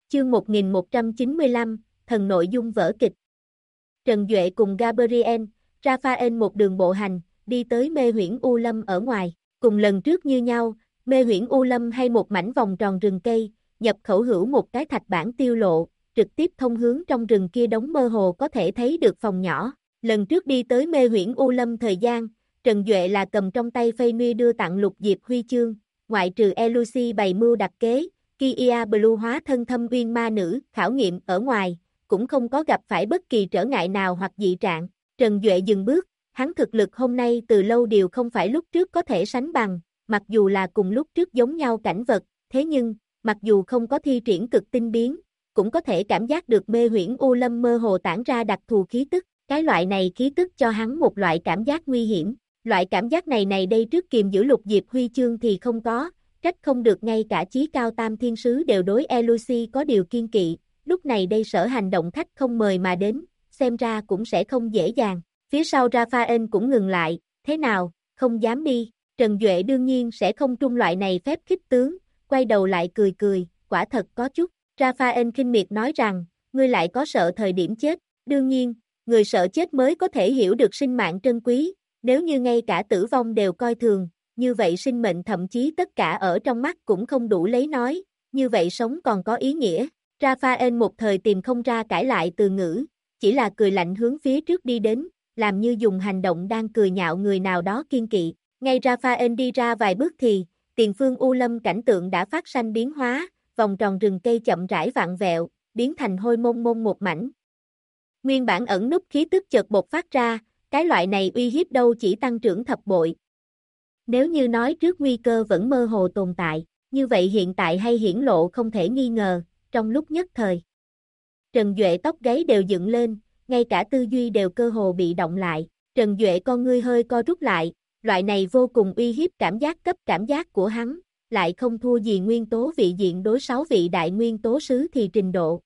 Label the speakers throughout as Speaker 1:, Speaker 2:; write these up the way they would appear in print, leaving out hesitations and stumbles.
Speaker 1: Chương 1195, thần nội dung vở kịch. Trần Duệ cùng Gabriel, Raphael một đường bộ hành, đi tới mê huyễn U Lâm ở ngoài. Cùng lần trước như nhau, mê huyễn U Lâm hay một mảnh vòng tròn rừng cây, nhập khẩu hữu một cái thạch bản tiêu lộ, trực tiếp thông hướng trong rừng kia đống mơ hồ có thể thấy được phòng nhỏ. Lần trước đi tới mê huyễn U Lâm thời gian, Trần Duệ là cầm trong tay phây nuôi đưa tặng Lục Diệp huy chương, ngoại trừ Elucy bày mưu đặt kế, Kia Blue hóa thân thâm uyên ma nữ, khảo nghiệm ở ngoài, cũng không có gặp phải bất kỳ trở ngại nào hoặc dị trạng. Trần Duệ dừng bước, hắn thực lực hôm nay từ lâu điều không phải lúc trước có thể sánh bằng, mặc dù là cùng lúc trước giống nhau cảnh vật, thế nhưng, mặc dù không có thi triển cực tinh biến, cũng có thể cảm giác được mê huyễn U Lâm mơ hồ tản ra đặc thù khí tức, cái loại này khí tức cho hắn một loại cảm giác nguy hiểm. Loại cảm giác này đây trước kiềm giữ Lục Diệp huy chương thì không có, trách không được ngay cả chí cao tam thiên sứ đều đối Elucy có điều kiên kỵ, lúc này đây sở hành động khách không mời mà đến, xem ra cũng sẽ không dễ dàng. Phía sau Raphael cũng ngừng lại, thế nào, không dám đi, Trần Duệ đương nhiên sẽ không trung loại này phép khích tướng, quay đầu lại cười, quả thật có chút. Raphael khinh miệt nói rằng, ngươi lại có sợ thời điểm chết, đương nhiên, người sợ chết mới có thể hiểu được sinh mạng trân quý, nếu như ngay cả tử vong đều coi thường, như vậy sinh mệnh thậm chí tất cả ở trong mắt cũng không đủ lấy nói, như vậy sống còn có ý nghĩa. Raphael một thời tìm không ra cãi lại từ ngữ, chỉ là cười lạnh hướng phía trước đi đến, làm như dùng hành động đang cười nhạo người nào đó kiên kỵ. Ngay Raphael đi ra vài bước thì, tiền phương U Lâm cảnh tượng đã phát sanh biến hóa, vòng tròn rừng cây chậm rãi vặn vẹo, biến thành hôi mông mông một mảnh. Nguyên bản ẩn núp khí tức chợt bộc phát ra, cái loại này uy hiếp đâu chỉ tăng trưởng thập bội. Nếu như nói trước nguy cơ vẫn mơ hồ tồn tại, như vậy hiện tại hay hiển lộ không thể nghi ngờ, trong lúc nhất thời. Trần Duệ tóc gáy đều dựng lên, ngay cả tư duy đều cơ hồ bị động lại, Trần Duệ con ngươi hơi co rút lại, loại này vô cùng uy hiếp cảm giác cấp cảm giác của hắn, lại không thua gì nguyên tố vị diện đối 6 vị đại nguyên tố sứ thì trình độ.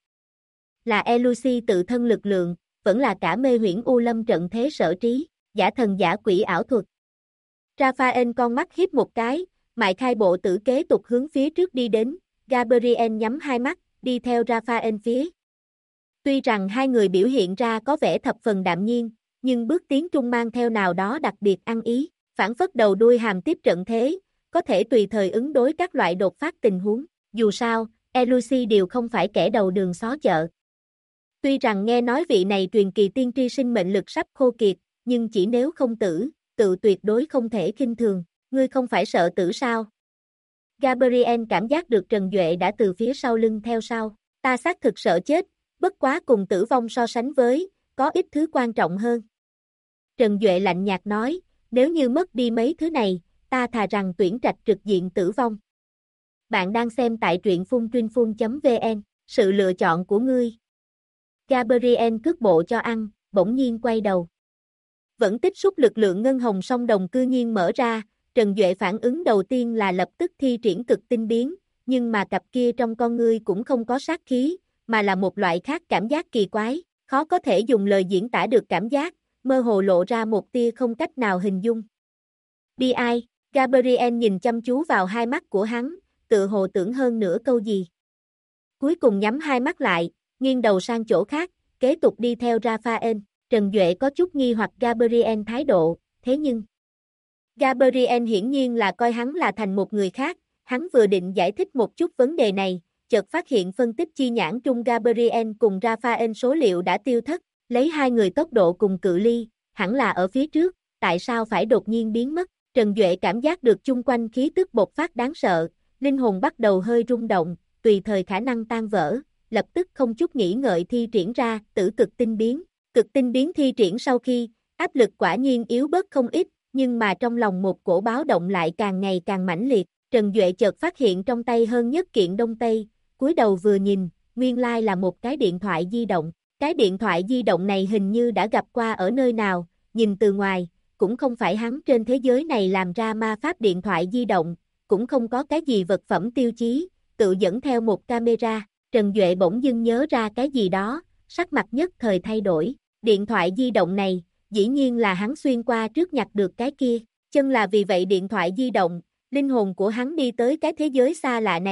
Speaker 1: Là Elucy tự thân lực lượng, vẫn là cả mê huyễn U Lâm trận thế sở trí, giả thần giả quỷ ảo thuật. Raphael con mắt hiếp một cái, mại khai bộ tử kế tục hướng phía trước đi đến, Gabriel nhắm hai mắt, đi theo Raphael phía. Tuy rằng hai người biểu hiện ra có vẻ thập phần đạm nhiên, nhưng bước tiến trung mang theo nào đó đặc biệt ăn ý, phản phất đầu đuôi hàm tiếp trận thế, có thể tùy thời ứng đối các loại đột phát tình huống. Dù sao, Elucy đều không phải kẻ đầu đường xó chợ. Tuy rằng nghe nói vị này truyền kỳ tiên tri sinh mệnh lực sắp khô kiệt, nhưng chỉ nếu không tử, tự tuyệt đối không thể khinh thường, ngươi không phải sợ tử sao? Gabriel cảm giác được Trần Duệ đã từ phía sau lưng theo sau, ta xác thực sợ chết, bất quá cùng tử vong so sánh với, có ít thứ quan trọng hơn. Trần Duệ lạnh nhạt nói, nếu như mất đi mấy thứ này, ta thà rằng tuyển trạch trực diện tử vong. Bạn đang xem tại truyện phuntruyinphun.vn, sự lựa chọn của ngươi. Gabriel cước bộ cho ăn, bỗng nhiên quay đầu. Vẫn tích xúc lực lượng ngân hồng song đồng cư nhiên mở ra, Trần Duệ phản ứng đầu tiên là lập tức thi triển cực tinh biến, nhưng mà cặp kia trong con ngươi cũng không có sát khí, mà là một loại khác cảm giác kỳ quái, khó có thể dùng lời diễn tả được cảm giác, mơ hồ lộ ra một tia không cách nào hình dung. Bi ai, Gabriel nhìn chăm chú vào hai mắt của hắn, tự hồ tưởng hơn nửa câu gì. Cuối cùng nhắm hai mắt lại, nghiêng đầu sang chỗ khác, kế tục đi theo Raphael. Trần Duệ có chút nghi hoặc Gabriel thái độ, thế nhưng Gabriel hiển nhiên là coi hắn là thành một người khác, hắn vừa định giải thích một chút vấn đề này, chợt phát hiện phân tích chi nhãn trung Gabriel cùng Raphael số liệu đã tiêu thất, lấy hai người tốc độ cùng cự ly, hẳn là ở phía trước, tại sao phải đột nhiên biến mất? Trần Duệ cảm giác được chung quanh khí tức bộc phát đáng sợ, linh hồn bắt đầu hơi rung động, tùy thời khả năng tan vỡ, lập tức không chút nghĩ ngợi thi triển ra tử cực tinh biến. Cực tinh biến thi triển sau khi, áp lực quả nhiên yếu bớt không ít, nhưng mà trong lòng một cổ báo động lại càng ngày càng mãnh liệt. Trần Duệ chợt phát hiện trong tay hơn nhất kiện đông tây, cúi đầu vừa nhìn, nguyên lai là một cái điện thoại di động. Cái điện thoại di động này hình như đã gặp qua ở nơi nào, nhìn từ ngoài, cũng không phải hắn trên thế giới này làm ra ma pháp điện thoại di động, cũng không có cái gì vật phẩm tiêu chí, tự dẫn theo một camera. Trần Duệ bỗng dưng nhớ ra cái gì đó, sắc mặt nhất thời thay đổi. Điện thoại di động này, dĩ nhiên là hắn xuyên qua trước nhặt được cái kia, chân là vì vậy điện thoại di động, linh hồn của hắn đi tới cái thế giới xa lạ này,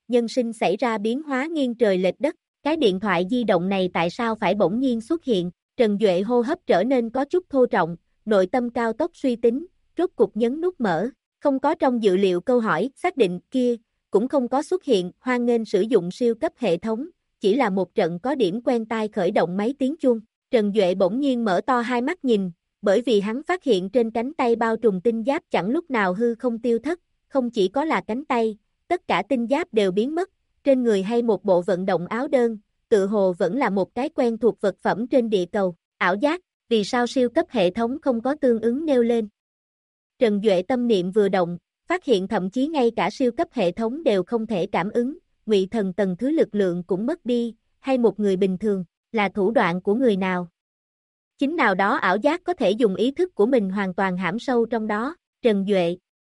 Speaker 1: nhân sinh xảy ra biến hóa nghiêng trời lệch đất. Cái điện thoại di động này tại sao phải bỗng nhiên xuất hiện? Trần Duệ hô hấp trở nên có chút thô trọng, nội tâm cao tốc suy tính, rốt cục nhấn nút mở. Không có trong dự liệu câu hỏi xác định kia, cũng không có xuất hiện hoan nghênh sử dụng siêu cấp hệ thống, chỉ là một trận có điểm quen tai khởi động máy tiếng chuông. Trần Duệ bỗng nhiên mở to hai mắt nhìn, bởi vì hắn phát hiện trên cánh tay bao trùm tinh giáp chẳng lúc nào hư không tiêu thất, không chỉ có là cánh tay, tất cả tinh giáp đều biến mất, trên người hay một bộ vận động áo đơn, tự hồ vẫn là một cái quen thuộc vật phẩm trên địa cầu. Ảo giác, vì sao siêu cấp hệ thống không có tương ứng nêu lên? Trần Duệ tâm niệm vừa động, phát hiện thậm chí ngay cả siêu cấp hệ thống đều không thể cảm ứng, ngụy thần tầng thứ lực lượng cũng mất đi, hay một người bình thường, là thủ đoạn của người nào? Chính nào đó ảo giác có thể dùng ý thức của mình hoàn toàn hãm sâu trong đó. Trần Duệ.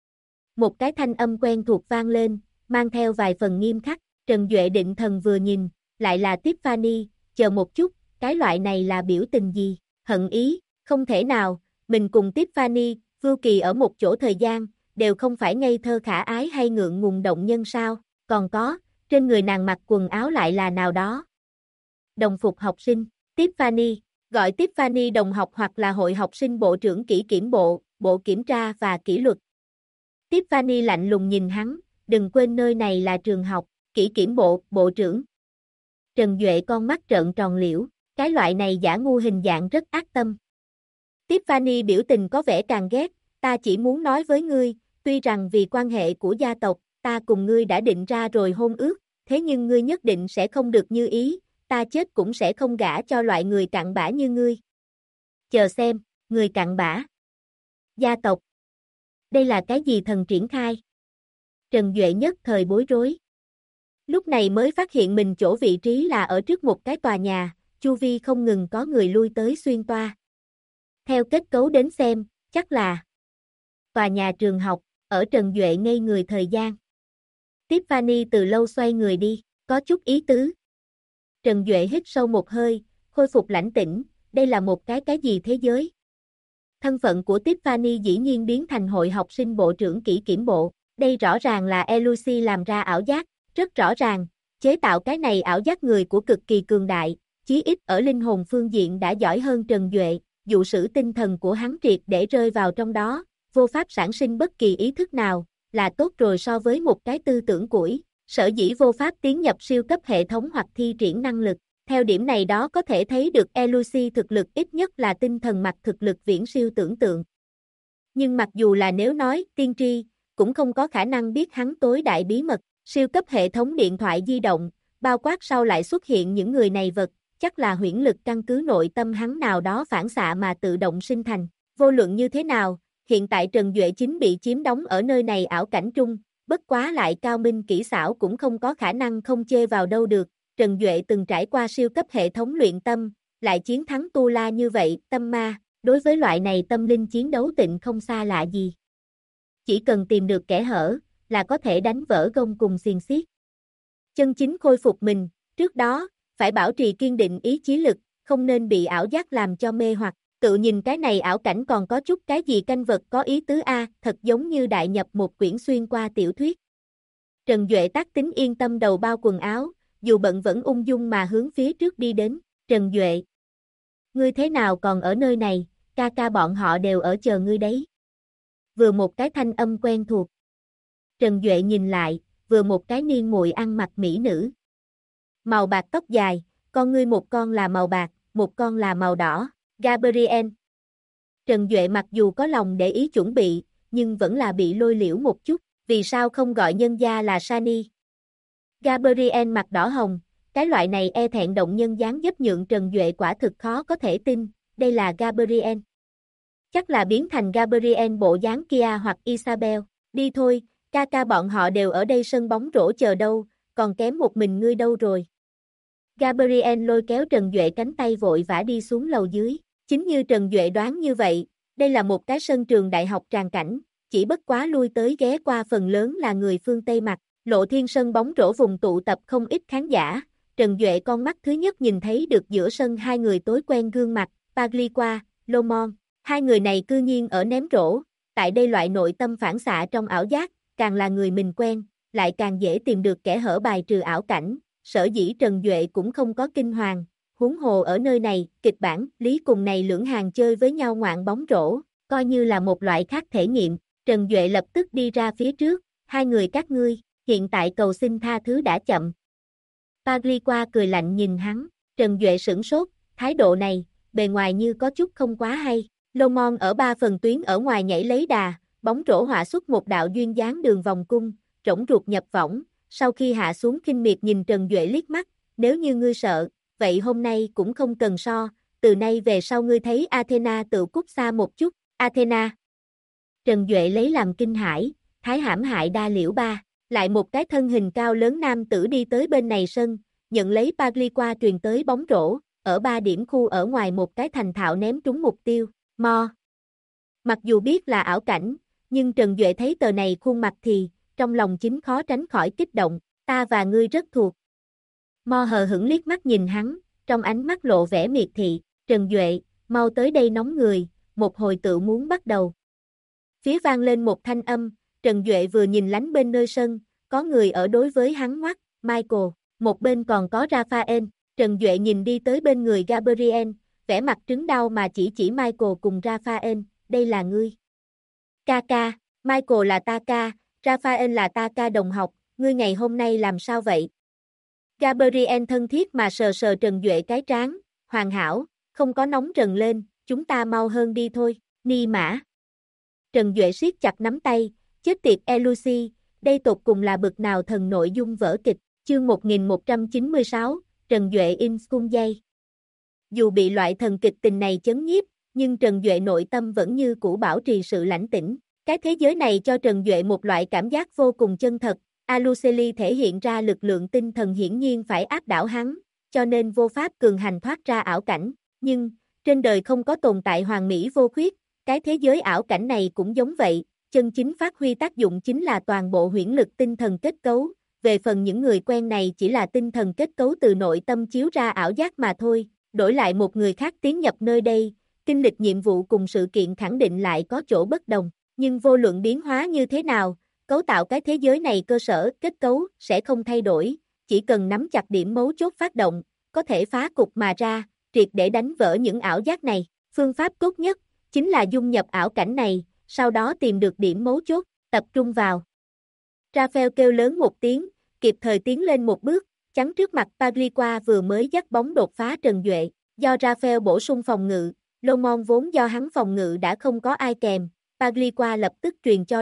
Speaker 1: Một cái thanh âm quen thuộc vang lên, mang theo vài phần nghiêm khắc. Trần Duệ định thần vừa nhìn, lại là Tiffany, chờ một chút, cái loại này là biểu tình gì? Hận ý, không thể nào, mình cùng Tiffany, Vưu Kỳ ở một chỗ thời gian, đều không phải ngây thơ khả ái hay ngượng ngùng động nhân sao? Còn có, trên người nàng mặc quần áo lại là nào đó? Đồng phục học sinh, Tiffany, gọi Tiffany đồng học hoặc là hội học sinh bộ trưởng kỷ kiểm bộ, bộ kiểm tra và kỷ luật. Tiffany lạnh lùng nhìn hắn, đừng quên nơi này là trường học, kỷ kiểm bộ, bộ trưởng. Trần Duệ con mắt trợn tròn liễu, cái loại này giả ngu hình dạng rất ác tâm. Tiffany biểu tình có vẻ càng ghét, ta chỉ muốn nói với ngươi, tuy rằng vì quan hệ của gia tộc, ta cùng ngươi đã định ra rồi hôn ước, thế nhưng ngươi nhất định sẽ không được như ý, ta chết cũng sẽ không gả cho loại người cặn bã như ngươi. Chờ xem, người cặn bã. Gia tộc. Đây là cái gì thần triển khai? Trần Duệ nhất thời bối rối. Lúc này mới phát hiện mình chỗ vị trí là ở trước một cái tòa nhà, chu vi không ngừng có người lui tới xuyên toa. Theo kết cấu đến xem, chắc là tòa nhà trường học, ở Trần Duệ ngây người thời gian. Tiffany từ lâu xoay người đi, có chút ý tứ. Trần Duệ hít sâu một hơi, khôi phục lãnh tĩnh, đây là một cái gì thế giới? Thân phận của Tiffany dĩ nhiên biến thành hội học sinh bộ trưởng kỷ kiểm bộ, đây rõ ràng là Lucy làm ra ảo giác, rất rõ ràng, chế tạo cái này ảo giác người của cực kỳ cường đại, chí ít ở linh hồn phương diện đã giỏi hơn Trần Duệ, dụ sử tinh thần của hắn triệt để rơi vào trong đó, vô pháp sản sinh bất kỳ ý thức nào, là tốt rồi so với một cái tư tưởng củi, sở dĩ vô pháp tiến nhập siêu cấp hệ thống hoặc thi triển năng lực. Theo điểm này đó có thể thấy được Lucy thực lực ít nhất là tinh thần mặt thực lực viễn siêu tưởng tượng. Nhưng mặc dù là nếu nói tiên tri, cũng không có khả năng biết hắn tối đại bí mật, siêu cấp hệ thống điện thoại di động, bao quát sau lại xuất hiện những người này vật, chắc là huyễn lực căn cứ nội tâm hắn nào đó phản xạ mà tự động sinh thành. Vô luận như thế nào, hiện tại Trần Duệ chính bị chiếm đóng ở nơi này ảo cảnh trung, bất quá lại cao minh kỹ xảo cũng không có khả năng không chê vào đâu được. Trần Duệ từng trải qua siêu cấp hệ thống luyện tâm, lại chiến thắng Tu La như vậy, tâm ma, đối với loại này tâm linh chiến đấu tịnh không xa lạ gì. Chỉ cần tìm được kẽ hở, là có thể đánh vỡ gông cùng xiềng xiết. Chân chính khôi phục mình, trước đó, phải bảo trì kiên định ý chí lực, không nên bị ảo giác làm cho mê hoặc, tự nhìn cái này ảo cảnh còn có chút cái gì canh vật có ý tứ a, thật giống như đại nhập một quyển xuyên qua tiểu thuyết. Trần Duệ tác tính yên tâm đầu bao quần áo, dù bận vẫn ung dung mà hướng phía trước đi đến. Trần Duệ, ngươi thế nào còn ở nơi này, ca ca bọn họ đều ở chờ ngươi đấy. Vừa một cái thanh âm quen thuộc. Trần Duệ nhìn lại, vừa một cái niên muội ăn mặc mỹ nữ. Màu bạc tóc dài, con ngươi một con là màu bạc, một con là màu đỏ, Gabriel. Trần Duệ mặc dù có lòng để ý chuẩn bị, nhưng vẫn là bị lôi liễu một chút, vì sao không gọi nhân gia là Sani? Gabriel mặt đỏ hồng, cái loại này e thẹn động nhân dáng dấp nhượng Trần Duệ quả thực khó có thể tin, đây là Gabriel. Chắc là biến thành Gabriel bộ dáng kia hoặc Isabel, đi thôi, ca ca bọn họ đều ở đây sân bóng rổ chờ đâu, còn kém một mình ngươi đâu rồi. Gabriel lôi kéo Trần Duệ cánh tay vội vã đi xuống lầu dưới, chính như Trần Duệ đoán như vậy, đây là một cái sân trường đại học tràn cảnh, chỉ bất quá lui tới ghé qua phần lớn là người phương Tây mặt. Lộ thiên sân bóng rổ vùng tụ tập không ít khán giả, Trần Duệ con mắt thứ nhất nhìn thấy được giữa sân hai người tối quen gương mặt, Pagliqua, Lomon, hai người này cư nhiên ở ném rổ, tại đây loại nội tâm phản xạ trong ảo giác, càng là người mình quen, lại càng dễ tìm được kẻ hở bài trừ ảo cảnh, sở dĩ Trần Duệ cũng không có kinh hoàng, huống hồ ở nơi này, kịch bản, lý cùng này lưỡng hàng chơi với nhau ngoạn bóng rổ, coi như là một loại khác thể nghiệm, Trần Duệ lập tức đi ra phía trước, hai người các ngươi, hiện tại cầu xin tha thứ đã chậm. Pagliqua cười lạnh nhìn hắn, Trần Duệ sửng sốt, thái độ này, bề ngoài như có chút không quá hay, Lomon ở 3 phần tuyến ở ngoài nhảy lấy đà, bóng rổ họa xuất một đạo duyên dáng đường vòng cung, rỗng ruột nhập võng, sau khi hạ xuống khinh miệt nhìn Trần Duệ liếc mắt, nếu như ngươi sợ, vậy hôm nay cũng không cần so, từ nay về sau ngươi thấy Athena tự cút xa một chút, Athena. Trần Duệ lấy làm kinh hãi, thái hãm hại đa liễu ba, lại một cái thân hình cao lớn nam tử đi tới bên này sân, nhận lấy Pagliqua truyền tới bóng rổ, ở 3 điểm khu ở ngoài một cái thành thạo ném trúng mục tiêu, mo. Mặc dù biết là ảo cảnh, nhưng Trần Duệ thấy tờ này khuôn mặt thì, trong lòng chính khó tránh khỏi kích động, ta và ngươi rất thuộc. Mo hờ hững liếc mắt nhìn hắn, trong ánh mắt lộ vẻ miệt thị, Trần Duệ, mau tới đây nóng người, một hồi tự muốn bắt đầu. Phía vang lên một thanh âm, Trần Duệ vừa nhìn lánh bên nơi sân, có người ở đối với hắn ngoắt, Michael, một bên còn có Raphael, Trần Duệ nhìn đi tới bên người Gabriel, vẻ mặt trứng đau mà chỉ Michael cùng Raphael, đây là ngươi. Kaka, Michael là ta ca, Raphael là ta ca đồng học, ngươi ngày hôm nay làm sao vậy? Gabriel thân thiết mà sờ sờ Trần Duệ cái trán, hoàn hảo, không có nóng rần lên, chúng ta mau hơn đi thôi, ni mã. Trần Duệ siết chặt nắm tay, chết tiệt Elucy, đây tột cùng là bực nào thần nội dung vở kịch, chương 1196, Trần Duệ in cung dây. Dù bị loại thần kịch tình này chấn nhiếp, nhưng Trần Duệ nội tâm vẫn như cũ bảo trì sự lãnh tĩnh. Cái thế giới này cho Trần Duệ một loại cảm giác vô cùng chân thật, Aluceli thể hiện ra lực lượng tinh thần hiển nhiên phải áp đảo hắn, cho nên vô pháp cường hành thoát ra ảo cảnh, nhưng, trên đời không có tồn tại hoàn mỹ vô khuyết, cái thế giới ảo cảnh này cũng giống vậy, chân chính phát huy tác dụng chính là toàn bộ huyễn lực tinh thần kết cấu, về phần những người quen này chỉ là tinh thần kết cấu từ nội tâm chiếu ra ảo giác mà thôi, đổi lại một người khác tiến nhập nơi đây, kinh lịch nhiệm vụ cùng sự kiện khẳng định lại có chỗ bất đồng, nhưng vô luận biến hóa như thế nào, cấu tạo cái thế giới này cơ sở, kết cấu sẽ không thay đổi, chỉ cần nắm chặt điểm mấu chốt phát động, có thể phá cục mà ra, triệt để đánh vỡ những ảo giác này, phương pháp tốt nhất chính là dung nhập ảo cảnh này, sau đó tìm được điểm mấu chốt, tập trung vào. Raphael kêu lớn một tiếng, kịp thời tiến lên một bước, chắn trước mặt Pagliqua vừa mới dắt bóng đột phá Trần Duệ, do Raphael bổ sung phòng ngự, Lomon vốn do hắn phòng ngự đã không có ai kèm, Pagliqua lập tức truyền cho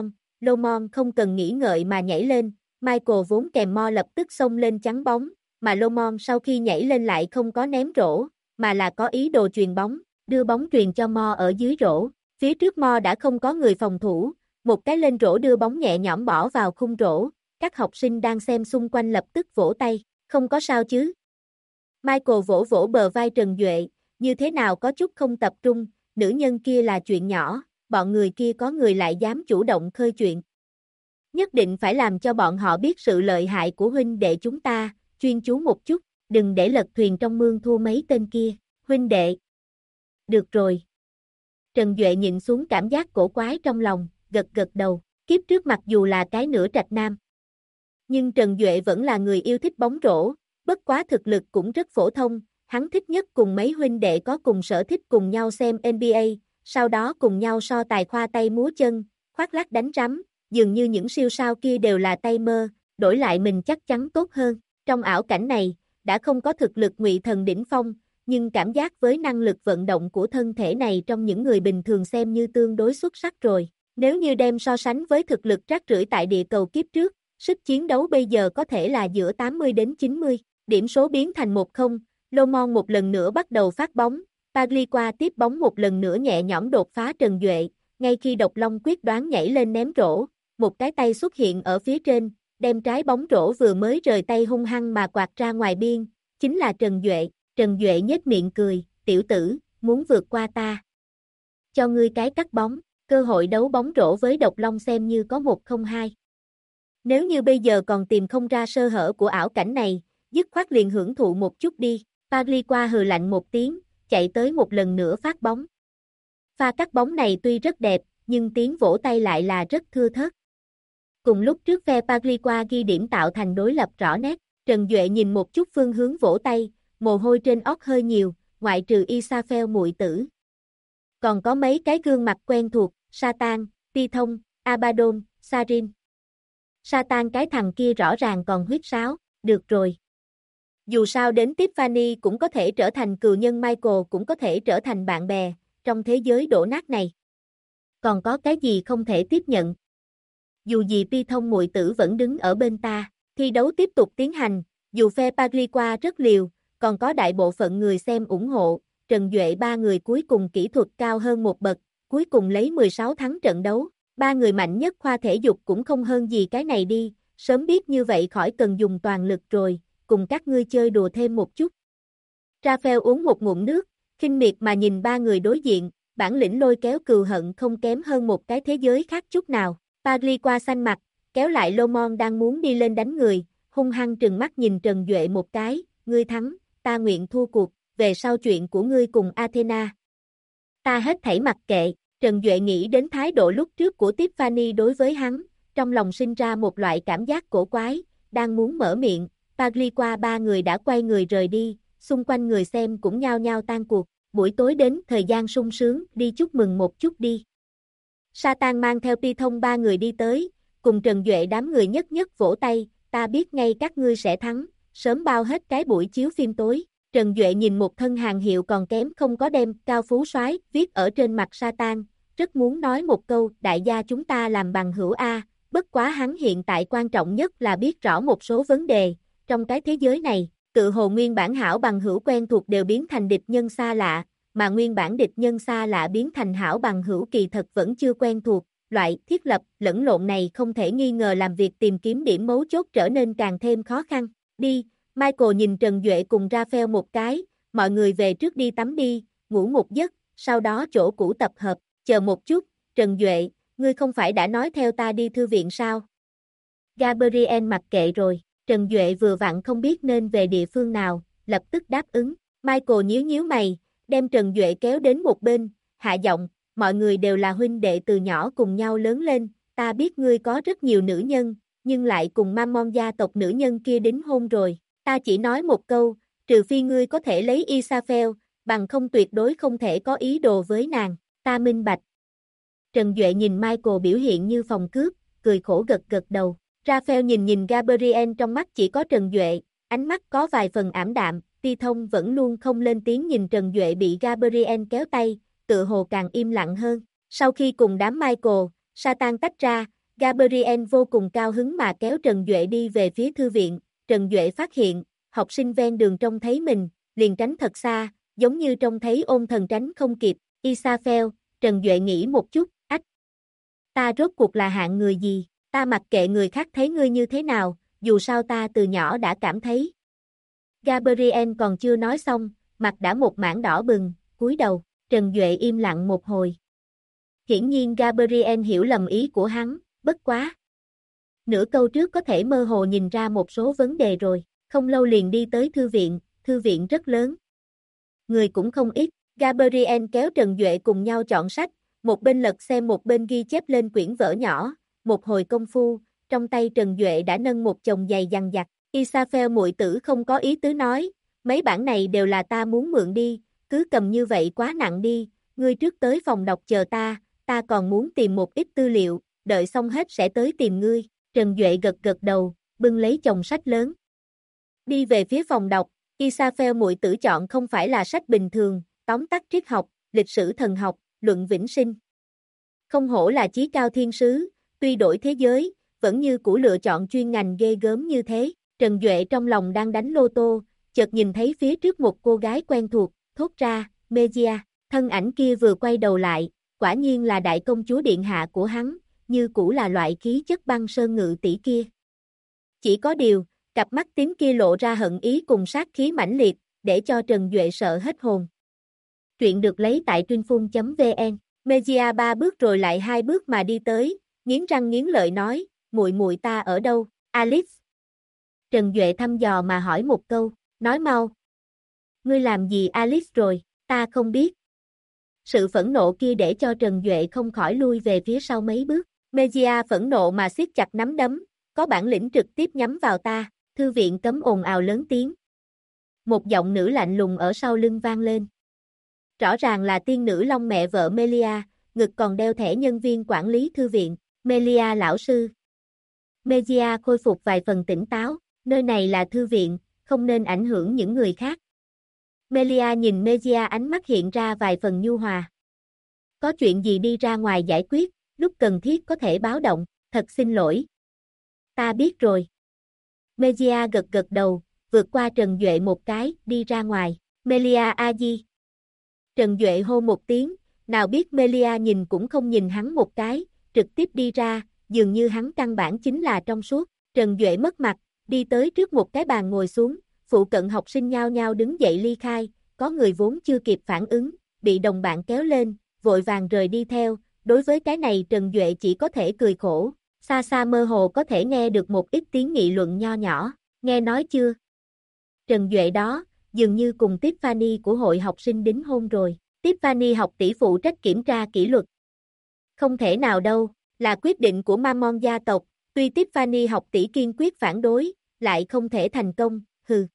Speaker 1: Lomon không cần nghĩ ngợi mà nhảy lên, Michael vốn kèm Mo lập tức xông lên chắn bóng, mà Lomon sau khi nhảy lên lại không có ném rổ, mà là có ý đồ truyền bóng, đưa bóng truyền cho Mo ở dưới rổ, phía trước Mo đã không có người phòng thủ, một cái lên rổ đưa bóng nhẹ nhõm bỏ vào khung rổ, các học sinh đang xem xung quanh lập tức vỗ tay, không có sao chứ. Michael vỗ vỗ bờ vai Trần Duệ, như thế nào có chút không tập trung, nữ nhân kia là chuyện nhỏ, bọn người kia có người lại dám chủ động khơi chuyện. Nhất định phải làm cho bọn họ biết sự lợi hại của huynh đệ chúng ta, chuyên chú một chút, đừng để lật thuyền trong mương thua mấy tên kia, huynh đệ. Được rồi. Trần Duệ nhìn xuống cảm giác cổ quái trong lòng, gật gật đầu, kiếp trước mặc dù là cái nửa trạch nam. Nhưng Trần Duệ vẫn là người yêu thích bóng rổ, bất quá thực lực cũng rất phổ thông, hắn thích nhất cùng mấy huynh đệ có cùng sở thích cùng nhau xem NBA, sau đó cùng nhau so tài khoa tay múa chân, khoác lác đánh rắm, dường như những siêu sao kia đều là tay mơ, đổi lại mình chắc chắn tốt hơn. Trong ảo cảnh này, đã không có thực lực ngụy thần đỉnh phong, nhưng cảm giác với năng lực vận động của thân thể này trong những người bình thường xem như tương đối xuất sắc rồi. Nếu như đem so sánh với thực lực rác rưởi tại địa cầu kiếp trước, sức chiến đấu bây giờ có thể là giữa 80 đến 90, điểm số biến thành 1-0, Lomon một lần nữa bắt đầu phát bóng, Pagliqua tiếp bóng một lần nữa nhẹ nhõm đột phá Trần Duệ, ngay khi Độc Long quyết đoán nhảy lên ném rổ, một cái tay xuất hiện ở phía trên, đem trái bóng rổ vừa mới rời tay hung hăng mà quạt ra ngoài biên, chính là Trần Duệ nhếch miệng cười, tiểu tử, muốn vượt qua ta. Cho ngươi cái cắt bóng, cơ hội đấu bóng rổ với Độc Long xem như có 1-0-2. Nếu như bây giờ còn tìm không ra sơ hở của ảo cảnh này, dứt khoát liền hưởng thụ một chút đi, Pagliqua hừ lạnh một tiếng, chạy tới một lần nữa phát bóng. Pha cắt bóng này tuy rất đẹp, nhưng tiếng vỗ tay lại là rất thưa thớt. Cùng lúc trước phe Pagliqua ghi điểm tạo thành đối lập rõ nét, Trần Duệ nhìn một chút phương hướng vỗ tay, mồ hôi trên óc hơi nhiều, ngoại trừ Isafel muội tử. Còn có mấy cái gương mặt quen thuộc, Satan, Python, Abaddon, Sarin. Satan cái thằng kia rõ ràng còn huyết sáo, được rồi. Dù sao đến Tiffany cũng có thể trở thành cừu nhân, Michael cũng có thể trở thành bạn bè, trong thế giới đổ nát này. Còn có cái gì không thể tiếp nhận? Dù gì Python muội tử vẫn đứng ở bên ta, thi đấu tiếp tục tiến hành, dù phe Pagliqua rất liều, còn có đại bộ phận người xem ủng hộ, Trần Duệ ba người cuối cùng kỹ thuật cao hơn một bậc, cuối cùng lấy 16 thắng trận đấu, ba người mạnh nhất khoa thể dục cũng không hơn gì cái này đi, sớm biết như vậy khỏi cần dùng toàn lực rồi, cùng các ngươi chơi đùa thêm một chút. Raphael uống một ngụm nước, khinh miệt mà nhìn ba người đối diện, bản lĩnh lôi kéo cừu hận không kém hơn một cái thế giới khác chút nào. Pagliqua xanh mặt, kéo lại Lomon đang muốn đi lên đánh người, hung hăng trừng mắt nhìn Trần Duệ một cái, ngươi thắng, ta nguyện thua cuộc, về sau chuyện của ngươi cùng Athena. Ta hết thảy mặc kệ, Trần Duệ nghĩ đến thái độ lúc trước của Tiffany đối với hắn, trong lòng sinh ra một loại cảm giác cổ quái, đang muốn mở miệng, Pagliqua ba người đã quay người rời đi, xung quanh người xem cũng nhao nhao tan cuộc, buổi tối đến thời gian sung sướng, đi chúc mừng một chút đi. Satan mang theo Python ba người đi tới, cùng Trần Duệ đám người nhất nhất vỗ tay, ta biết ngay các ngươi sẽ thắng, sớm bao hết cái buổi chiếu phim tối. Trần Duệ nhìn một thân hàng hiệu còn kém không có đem cao phú soái viết ở trên mặt Satan, rất muốn nói một câu, đại gia chúng ta làm bằng hữu A, bất quá hắn hiện tại quan trọng nhất là biết rõ một số vấn đề, trong cái thế giới này, tự hồ nguyên bản hảo bằng hữu quen thuộc đều biến thành địch nhân xa lạ, mà nguyên bản địch nhân xa lạ biến thành hảo bằng hữu kỳ thật vẫn chưa quen thuộc, loại thiết lập lẫn lộn này không thể nghi ngờ làm việc tìm kiếm điểm mấu chốt trở nên càng thêm khó khăn. Đi, Michael nhìn Trần Duệ cùng Raphael một cái, mọi người về trước đi tắm đi, ngủ một giấc, sau đó chỗ cũ tập hợp, chờ một chút, Trần Duệ, ngươi không phải đã nói theo ta đi thư viện sao? Gabriel mặc kệ rồi, Trần Duệ vừa vặn không biết nên về địa phương nào, lập tức đáp ứng, Michael nhíu nhíu mày, đem Trần Duệ kéo đến một bên, hạ giọng, mọi người đều là huynh đệ từ nhỏ cùng nhau lớn lên, ta biết ngươi có rất nhiều nữ nhân, nhưng lại cùng Mammon gia tộc nữ nhân kia đính hôn rồi, ta chỉ nói một câu, trừ phi ngươi có thể lấy Isafel, bằng không tuyệt đối không thể có ý đồ với nàng, ta minh bạch. Trần Duệ nhìn Michael biểu hiện như phòng cướp, cười khổ gật gật đầu, Raphael nhìn Gabriel trong mắt chỉ có Trần Duệ, ánh mắt có vài phần ảm đạm, Python vẫn luôn không lên tiếng nhìn Trần Duệ bị Gabriel kéo tay, tự hồ càng im lặng hơn. Sau khi cùng đám Michael, Satan tách ra, Gabriel vô cùng cao hứng mà kéo Trần Duệ đi về phía thư viện. Trần Duệ phát hiện, học sinh ven đường trông thấy mình, liền tránh thật xa, giống như trông thấy ôn thần tránh không kịp. Isafel, Trần Duệ nghĩ một chút, ách. Ta rốt cuộc là hạng người gì, ta mặc kệ người khác thấy ngươi như thế nào, dù sao ta từ nhỏ đã cảm thấy. Gabriel còn chưa nói xong, mặt đã một mảng đỏ bừng, cúi đầu, Trần Duệ im lặng một hồi. Hiển nhiên Gabriel hiểu lầm ý của hắn, bất quá. Nửa câu trước có thể mơ hồ nhìn ra một số vấn đề rồi, không lâu liền đi tới thư viện rất lớn. Người cũng không ít, Gabriel kéo Trần Duệ cùng nhau chọn sách, một bên lật xem một bên ghi chép lên quyển vở nhỏ, một hồi công phu, trong tay Trần Duệ đã nâng một chồng giày dằng dặc. Isafel muội tử không có ý tứ nói, mấy bản này đều là ta muốn mượn đi, cứ cầm như vậy quá nặng đi, ngươi trước tới phòng đọc chờ ta còn muốn tìm một ít tư liệu, đợi xong hết sẽ tới tìm ngươi. Trần Duệ gật gật đầu, bưng lấy chồng sách lớn. Đi về phía phòng đọc, Isafel muội tử chọn không phải là sách bình thường, tóm tắt triết học, lịch sử thần học, luận vĩnh sinh. Không hổ là chí cao thiên sứ, tuy đổi thế giới, vẫn như cũ lựa chọn chuyên ngành ghê gớm như thế. Trần Duệ trong lòng đang đánh lô tô, chợt nhìn thấy phía trước một cô gái quen thuộc, thốt ra, Megia, thân ảnh kia vừa quay đầu lại, quả nhiên là đại công chúa điện hạ của hắn, như cũ là loại khí chất băng sơn ngự tỷ kia. Chỉ có điều, cặp mắt tím kia lộ ra hận ý cùng sát khí mãnh liệt, để cho Trần Duệ sợ hết hồn. Truyện được lấy tại truyệnphun.vn, Megia ba bước rồi lại hai bước mà đi tới, nghiến răng nghiến lợi nói, muội muội ta ở đâu, Alice? Trần Duệ thăm dò mà hỏi một câu, nói mau. Ngươi làm gì Alice rồi, ta không biết. Sự phẫn nộ kia để cho Trần Duệ không khỏi lui về phía sau mấy bước. Mejia phẫn nộ mà siết chặt nắm đấm, có bản lĩnh trực tiếp nhắm vào ta, thư viện cấm ồn ào lớn tiếng. Một giọng nữ lạnh lùng ở sau lưng vang lên. Rõ ràng là tiên nữ Long mẹ vợ Melia, ngực còn đeo thẻ nhân viên quản lý thư viện, Melia lão sư. Mejia khôi phục vài phần tỉnh táo, nơi này là thư viện, không nên ảnh hưởng những người khác. Melia nhìn Mejia ánh mắt hiện ra vài phần nhu hòa. Có chuyện gì đi ra ngoài giải quyết, lúc cần thiết có thể báo động, thật xin lỗi. Ta biết rồi. Mejia gật gật đầu, vượt qua Trần Duệ một cái, đi ra ngoài, Melia A-di. Trần Duệ hô một tiếng, nào biết Melia nhìn cũng không nhìn hắn một cái, trực tiếp đi ra, dường như hắn căn bản chính là trong suốt. Trần Duệ mất mặt, đi tới trước một cái bàn ngồi xuống, phụ cận học sinh nhao nhao đứng dậy ly khai, có người vốn chưa kịp phản ứng, bị đồng bạn kéo lên, vội vàng rời đi theo, đối với cái này Trần Duệ chỉ có thể cười khổ, xa xa mơ hồ có thể nghe được một ít tiếng nghị luận nho nhỏ, nghe nói chưa? Trần Duệ đó, dường như cùng Tiffany của hội học sinh đính hôn rồi, Tiffany học tỷ phụ trách kiểm tra kỷ luật. Không thể nào đâu, là quyết định của Mammon gia tộc, tuy Tiffany học tỷ kiên quyết phản đối, lại không thể thành công, hừ.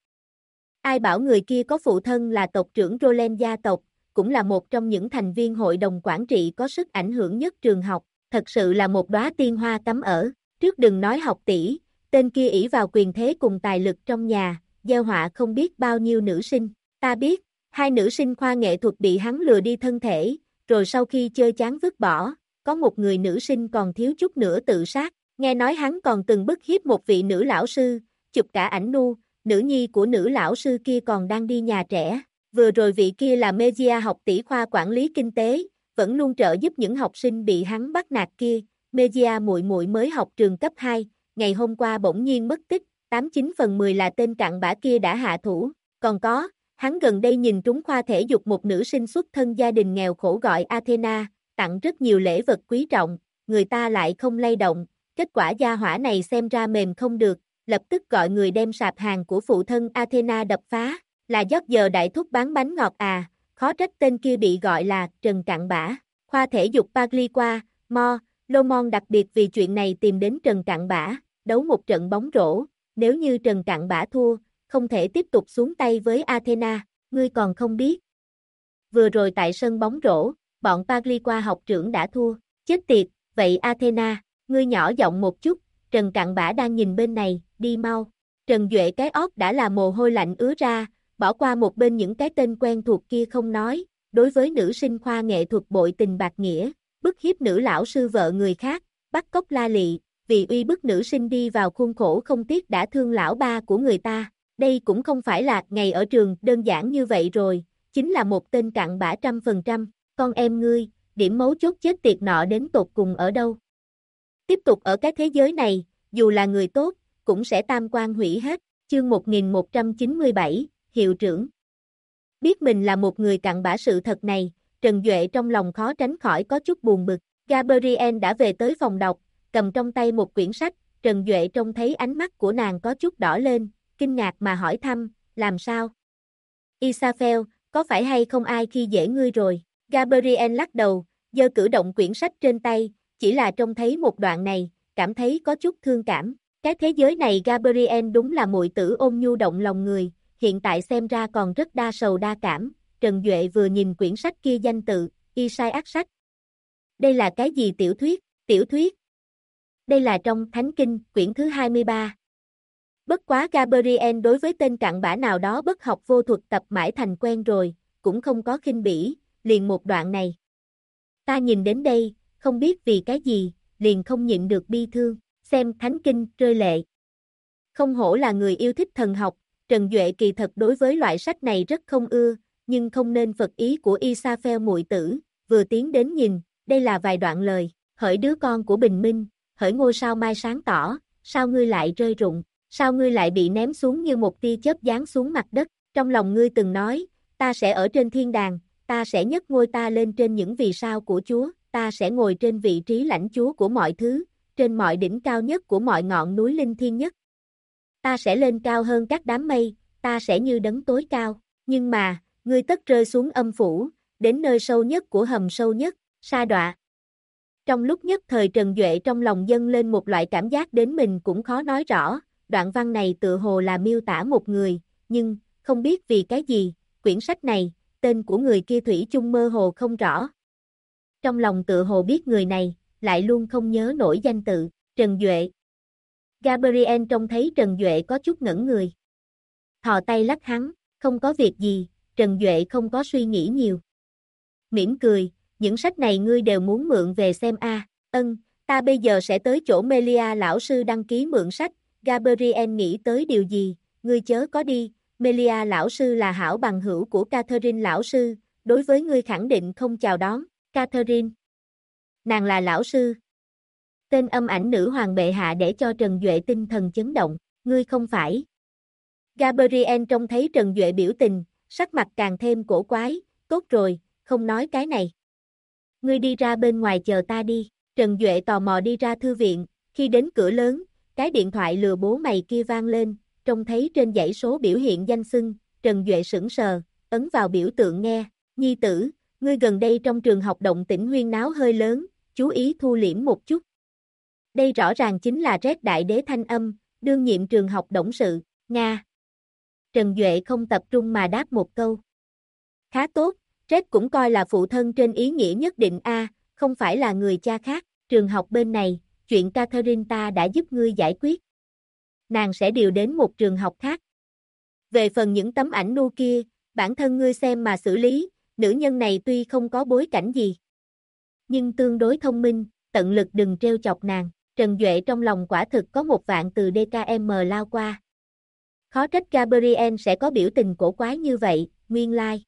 Speaker 1: Ai bảo người kia có phụ thân là tộc trưởng Roland gia tộc, cũng là một trong những thành viên hội đồng quản trị có sức ảnh hưởng nhất trường học, thật sự là một đóa tiên hoa cắm ở, trước đừng nói học tỷ, tên kia ỷ vào quyền thế cùng tài lực trong nhà, gieo họa không biết bao nhiêu nữ sinh, ta biết, hai nữ sinh khoa nghệ thuật bị hắn lừa đi thân thể, rồi sau khi chơi chán vứt bỏ, có một người nữ sinh còn thiếu chút nữa tự sát, nghe nói hắn còn từng bức hiếp một vị nữ lão sư, chụp cả ảnh nu, nữ nhi của nữ lão sư kia còn đang đi nhà trẻ, vừa rồi vị kia là Mejia học tỷ khoa quản lý kinh tế, vẫn luôn trợ giúp những học sinh bị hắn bắt nạt kia, Mejia muội muội mới học trường cấp 2, ngày hôm qua bỗng nhiên mất tích, 89/10 là tên cặn bã kia đã hạ thủ, còn có, hắn gần đây nhìn trúng khoa thể dục một nữ sinh xuất thân gia đình nghèo khổ gọi Athena, tặng rất nhiều lễ vật quý trọng, người ta lại không lay động, kết quả gia hỏa này xem ra mềm không được, lập tức gọi người đem sạp hàng của phụ thân Athena đập phá, là dót giờ đại thúc bán bánh ngọt à, khó trách tên kia bị gọi là Trần Cặn Bã, khoa thể dục Pagliqua, Mo, Lomon đặc biệt vì chuyện này tìm đến Trần Cặn Bã, đấu một trận bóng rổ, nếu như Trần Cặn Bã thua, không thể tiếp tục xuống tay với Athena, ngươi còn không biết. Vừa rồi tại sân bóng rổ, bọn Pagliqua học trưởng đã thua, chết tiệt, vậy Athena, ngươi nhỏ giọng một chút, Trần Cặn Bã đang nhìn bên này, đi mau. Trần Duệ cái óc đã là mồ hôi lạnh ứa ra, bỏ qua một bên những cái tên quen thuộc kia không nói, đối với nữ sinh khoa nghệ thuật bội tình bạc nghĩa, bức hiếp nữ lão sư vợ người khác, bắt cóc la lị, vì uy bức nữ sinh đi vào khuôn khổ không tiếc đã thương lão ba của người ta, đây cũng không phải là ngày ở trường đơn giản như vậy rồi, chính là một tên cặn bã 100%, con em ngươi, điểm mấu chốt chết tiệt nọ đến tột cùng ở đâu. Tiếp tục ở cái thế giới này, dù là người tốt, cũng sẽ tam quan hủy hết, chương 1197, hiệu trưởng. Biết mình là một người cặn bã sự thật này, Trần Duệ trong lòng khó tránh khỏi có chút buồn bực, Gabriel đã về tới phòng đọc, cầm trong tay một quyển sách, Trần Duệ trông thấy ánh mắt của nàng có chút đỏ lên, kinh ngạc mà hỏi thăm, làm sao? Isabel, có phải hay không ai khi dễ ngươi rồi? Gabriel lắc đầu, giơ cử động quyển sách trên tay, chỉ là trông thấy một đoạn này, cảm thấy có chút thương cảm. Cái thế giới này Gabriel đúng là muội tử ôn nhu động lòng người, hiện tại xem ra còn rất đa sầu đa cảm. Trần Duệ vừa nhìn quyển sách kia danh tự, Isaiah sách. Đây là cái gì tiểu thuyết? Tiểu thuyết. Đây là trong Thánh Kinh, quyển thứ 23. Bất quá Gabriel đối với tên cặn bã nào đó bất học vô thuật tập mãi thành quen rồi, cũng không có khinh bỉ, liền một đoạn này. Ta nhìn đến đây, không biết vì cái gì, liền không nhịn được bi thương, xem Thánh Kinh, rơi lệ. Không hổ là người yêu thích thần học, Trần Duệ kỳ thật đối với loại sách này rất không ưa, nhưng không nên phật ý của Isabel muội tử, vừa tiến đến nhìn, đây là vài đoạn lời, hỡi đứa con của bình minh, hỡi ngôi sao mai sáng tỏ, sao ngươi lại rơi rụng, sao ngươi lại bị ném xuống như một tia chớp giáng xuống mặt đất, trong lòng ngươi từng nói, ta sẽ ở trên thiên đàng, ta sẽ nhấc ngôi ta lên trên những vì sao của Chúa, ta sẽ ngồi trên vị trí lãnh Chúa của mọi thứ, trên mọi đỉnh cao nhất của mọi ngọn núi linh thiêng nhất. Ta sẽ lên cao hơn các đám mây, ta sẽ như đấng tối cao, nhưng mà, ngươi tất rơi xuống âm phủ, đến nơi sâu nhất của hầm sâu nhất, sa đọa. Trong lúc nhất thời Trần Duệ trong lòng dâng lên một loại cảm giác đến mình cũng khó nói rõ, đoạn văn này tựa hồ là miêu tả một người, nhưng, không biết vì cái gì, quyển sách này, tên của người kia thủy chung mơ hồ không rõ. Trong lòng tựa hồ biết người này, lại luôn không nhớ nổi danh tự, Trần Duệ. Gabriel trông thấy Trần Duệ có chút ngẩn người. Thò tay lắc hắn, không có việc gì, Trần Duệ không có suy nghĩ nhiều. Mỉm cười, những sách này ngươi đều muốn mượn về xem a. Ta bây giờ sẽ tới chỗ Melia lão sư đăng ký mượn sách. Gabriel nghĩ tới điều gì, ngươi chớ có đi, Melia lão sư là hảo bằng hữu của Catherine lão sư, đối với ngươi khẳng định không chào đón. Catherine. Nàng là lão sư. Tên âm ảnh nữ hoàng bệ hạ để cho Trần Duệ tinh thần chấn động, ngươi không phải. Gabriel trông thấy Trần Duệ biểu tình, sắc mặt càng thêm cổ quái, tốt rồi, không nói cái này. Ngươi đi ra bên ngoài chờ ta đi, Trần Duệ tò mò đi ra thư viện, khi đến cửa lớn, cái điện thoại lừa bố mày kia vang lên, trông thấy trên dãy số biểu hiện danh xưng, Trần Duệ sững sờ, ấn vào biểu tượng nghe, nhi tử, ngươi gần đây trong trường học động tĩnh huyên náo hơi lớn, chú ý thu liễm một chút. Đây rõ ràng chính là Red Đại Đế thanh âm, đương nhiệm trường học董sự, Nga. Trần Duệ không tập trung mà đáp một câu. Khá tốt, Red cũng coi là phụ thân trên ý nghĩa nhất định a, không phải là người cha khác, trường học bên này, chuyện Catherine ta đã giúp ngươi giải quyết. Nàng sẽ điều đến một trường học khác. Về phần những tấm ảnh nu kia, bản thân ngươi xem mà xử lý, nữ nhân này tuy không có bối cảnh gì, nhưng tương đối thông minh, tận lực đừng trêu chọc nàng. Trần Duệ trong lòng quả thực có một vạn từ DKM lao qua. Khó trách Gabriel sẽ có biểu tình cổ quái như vậy, nguyên lai.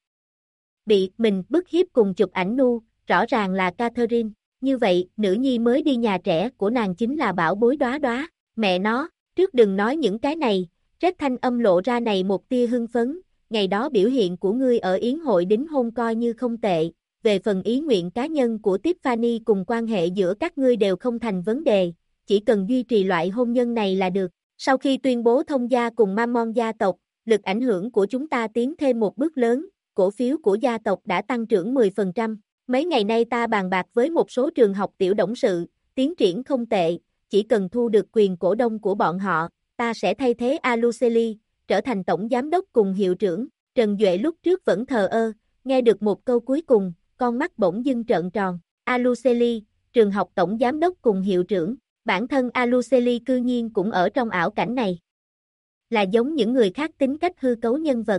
Speaker 1: Bị mình bức hiếp cùng chụp ảnh nu, rõ ràng là Catherine, như vậy, nữ nhi mới đi nhà trẻ của nàng chính là bảo bối đóa đóa, mẹ nó, trước đừng nói những cái này, Red thanh âm lộ ra này một tia hưng phấn, ngày đó biểu hiện của ngươi ở yến hội đính hôn coi như không tệ, về phần ý nguyện cá nhân của Tiffany cùng quan hệ giữa các ngươi đều không thành vấn đề, chỉ cần duy trì loại hôn nhân này là được. Sau khi tuyên bố thông gia cùng Mammon gia tộc, lực ảnh hưởng của chúng ta tiến thêm một bước lớn, cổ phiếu của gia tộc đã tăng trưởng 10%. Mấy ngày nay ta bàn bạc với một số trường học tiểu董sự, tiến triển không tệ, chỉ cần thu được quyền cổ đông của bọn họ, ta sẽ thay thế Aluceli, trở thành tổng giám đốc cùng hiệu trưởng. Trần Duệ lúc trước vẫn thờ ơ, nghe được một câu cuối cùng, con mắt bỗng dưng trợn tròn. Aluceli, trường học tổng giám đốc cùng hiệu trưởng, bản thân Aluceli cư nhiên cũng ở trong ảo cảnh này. Là giống những người khác tính cách hư cấu nhân vật.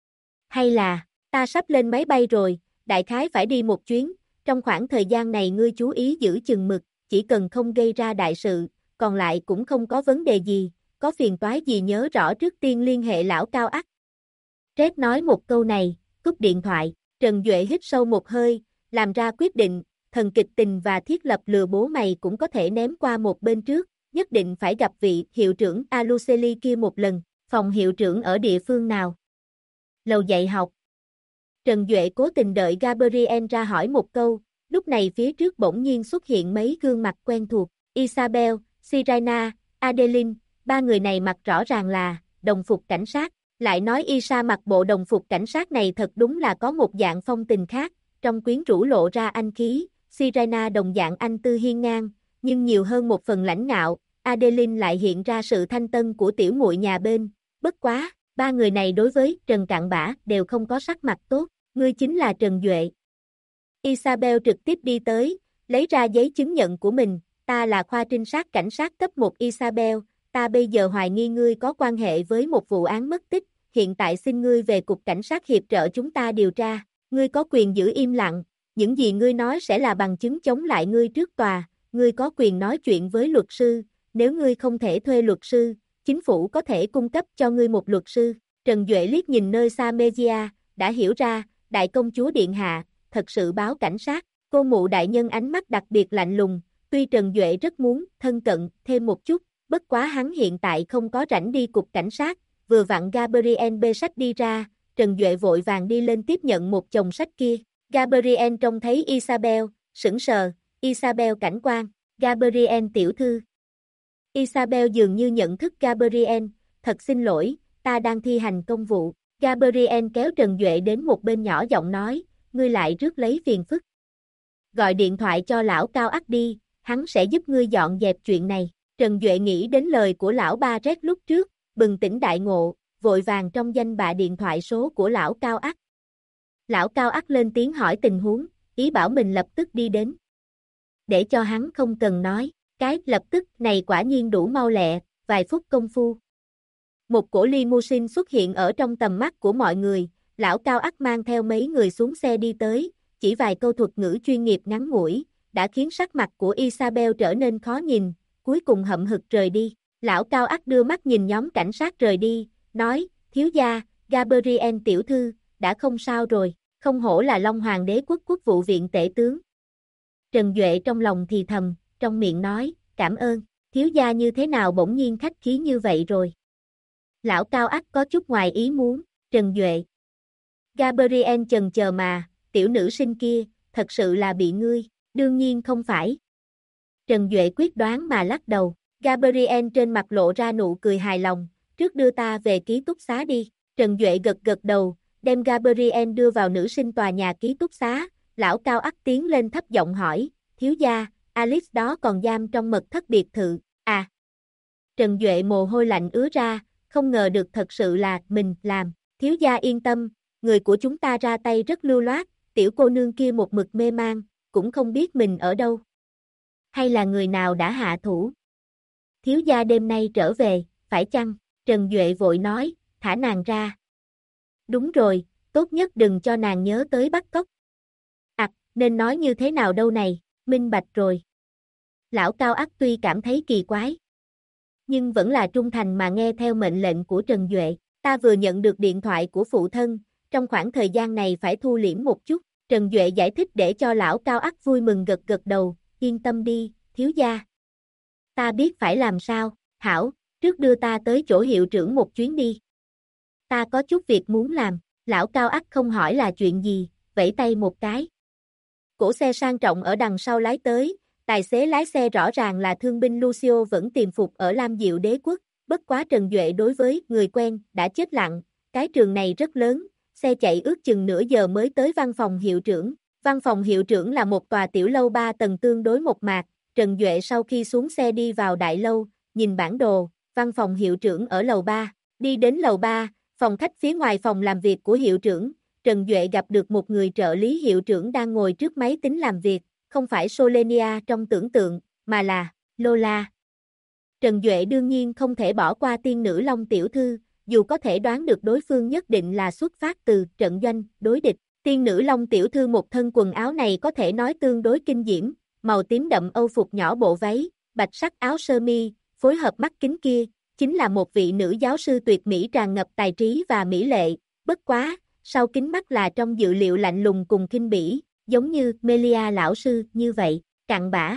Speaker 1: Hay là, ta sắp lên máy bay rồi, đại khái phải đi một chuyến, trong khoảng thời gian này ngươi chú ý giữ chừng mực, chỉ cần không gây ra đại sự, còn lại cũng không có vấn đề gì, có phiền toái gì nhớ rõ trước tiên liên hệ lão cao ắt. Red nói một câu này, cúp điện thoại, Trần Duệ hít sâu một hơi, làm ra quyết định, thần kịch tình và thiết lập lừa bố mày cũng có thể ném qua một bên trước, nhất định phải gặp vị hiệu trưởng Aluceli kia một lần, phòng hiệu trưởng ở địa phương nào? Lầu dạy học. Trần Duệ cố tình đợi Gabriel ra hỏi một câu, lúc này phía trước bỗng nhiên xuất hiện mấy gương mặt quen thuộc, Isabel, Sirena, Adeline, ba người này mặc rõ ràng là đồng phục cảnh sát, lại nói Isa mặc bộ đồng phục cảnh sát này thật đúng là có một dạng phong tình khác, trong quyến rũ lộ ra anh khí, Sirena đồng dạng anh tư hiên ngang, nhưng nhiều hơn một phần lãnh ngạo, Adeline lại hiện ra sự thanh tân của tiểu muội nhà bên, bất quá, ba người này đối với Trần Cặn Bã đều không có sắc mặt tốt, ngươi chính là Trần Duệ. Isabel trực tiếp đi tới, lấy ra giấy chứng nhận của mình, ta là khoa trinh sát cảnh sát cấp 1 Isabel, ta bây giờ hoài nghi ngươi có quan hệ với một vụ án mất tích, hiện tại xin ngươi về cục cảnh sát hiệp trợ chúng ta điều tra, ngươi có quyền giữ im lặng, những gì ngươi nói sẽ là bằng chứng chống lại ngươi trước tòa, ngươi có quyền nói chuyện với luật sư, nếu ngươi không thể thuê luật sư, chính phủ có thể cung cấp cho ngươi một luật sư. Trần Duệ liếc nhìn nơi xa Megia, đã hiểu ra, đại công chúa điện hạ, thật sự báo cảnh sát, cô mụ đại nhân ánh mắt đặc biệt lạnh lùng, tuy Trần Duệ rất muốn thân cận thêm một chút, bất quá hắn hiện tại không có rảnh đi cục cảnh sát, vừa vặn Gabriel bê sách đi ra, Trần Duệ vội vàng đi lên tiếp nhận một chồng sách kia. Gabriel trông thấy Isabel, sững sờ, Isabel cảnh quan, Gabriel tiểu thư. Isabel dường như nhận thức Gabriel, thật xin lỗi, ta đang thi hành công vụ. Gabriel kéo Trần Duệ đến một bên nhỏ giọng nói, ngươi lại rước lấy phiền phức. gọi điện thoại cho lão Cao Ắt đi, hắn sẽ giúp ngươi dọn dẹp chuyện này. Trần Duệ nghĩ đến lời của lão Ba Rét lúc trước, bừng tỉnh đại ngộ, vội vàng trong danh bạ điện thoại số của lão Cao Ắt. Lão Cao Ắt lên tiếng hỏi tình huống, ý bảo mình lập tức đi đến. Để cho hắn không cần nói, cái lập tức này quả nhiên đủ mau lẹ, vài phút công phu. Một cỗ limousine xuất hiện ở trong tầm mắt của mọi người, lão Cao Ắt mang theo mấy người xuống xe đi tới, chỉ vài câu thuật ngữ chuyên nghiệp ngắn ngủi, đã khiến sắc mặt của Isabel trở nên khó nhìn, cuối cùng hậm hực rời đi. Lão Cao Ắt đưa mắt nhìn nhóm cảnh sát rời đi, nói, thiếu gia, Gabriel tiểu thư, đã không sao rồi, không hổ là Long Hoàng đế quốc quốc vụ viện tể tướng. Trần Duệ trong lòng thì thầm, trong miệng nói, cảm ơn, thiếu gia như thế nào bỗng nhiên khách khí như vậy rồi. Lão Cao Ắt có chút ngoài ý muốn, Trần Duệ. Gabriel chần chờ mà, tiểu nữ sinh kia, thật sự là bị ngươi, đương nhiên không phải. Trần Duệ quyết đoán mà lắc đầu, Gabriel trên mặt lộ ra nụ cười hài lòng, trước đưa ta về ký túc xá đi. Trần Duệ gật gật đầu, đem Gabriel đưa vào nữ sinh tòa nhà ký túc xá, lão Cao Ắt tiến lên thấp giọng hỏi, thiếu gia, Alice đó còn giam trong mật thất biệt thự, à. Trần Duệ mồ hôi lạnh ứa ra, không ngờ được thật sự là mình làm, thiếu gia yên tâm, người của chúng ta ra tay rất lưu loát, tiểu cô nương kia một mực mê man, cũng không biết mình ở đâu. Hay là người nào đã hạ thủ? Thiếu gia đêm nay trở về, phải chăng? Trần Duệ vội nói, thả nàng ra. Đúng rồi, tốt nhất đừng cho nàng nhớ tới bắt cóc. Nên nói như thế nào đâu này, minh bạch rồi. Lão Cao Ắt tuy cảm thấy kỳ quái, nhưng vẫn là trung thành mà nghe theo mệnh lệnh của Trần Duệ. Ta vừa nhận được điện thoại của phụ thân, trong khoảng thời gian này phải thu liễm một chút. Trần Duệ giải thích để cho lão Cao Ắt vui mừng gật gật đầu, yên tâm đi, thiếu gia. Ta biết phải làm sao, hảo, trước đưa ta tới chỗ hiệu trưởng một chuyến đi. Ta có chút việc muốn làm, lão Cao Ắt không hỏi là chuyện gì, vẫy tay một cái. Cỗ xe sang trọng ở đằng sau lái tới, tài xế lái xe rõ ràng là thương binh Lucio vẫn tiềm phục ở Lam Diệu Đế quốc, bất quá Trần Duệ đối với người quen đã chết lặng, cái trường này rất lớn, xe chạy ước chừng nửa giờ mới tới văn phòng hiệu trưởng. Văn phòng hiệu trưởng là một tòa tiểu lâu 3 tầng tương đối mộc mạc, Trần Duệ sau khi xuống xe đi vào đại lâu, nhìn bản đồ, văn phòng hiệu trưởng ở lầu 3, đi đến lầu 3, phòng khách phía ngoài phòng làm việc của hiệu trưởng. Trần Duệ gặp được một người trợ lý hiệu trưởng đang ngồi trước máy tính làm việc, không phải Solenia trong tưởng tượng, mà là Lola. Trần Duệ đương nhiên không thể bỏ qua tiên nữ Long tiểu thư, dù có thể đoán được đối phương nhất định là xuất phát từ trận doanh đối địch. Tiên nữ Long tiểu thư một thân quần áo này có thể nói tương đối kinh diễm, màu tím đậm âu phục nhỏ bộ váy, bạch sắc áo sơ mi, phối hợp mắt kính kia, chính là một vị nữ giáo sư tuyệt mỹ tràn ngập tài trí và mỹ lệ, bất quá. Sau kính mắt là trong dự liệu lạnh lùng cùng khinh bỉ, giống như Melia lão sư như vậy, cặn bã.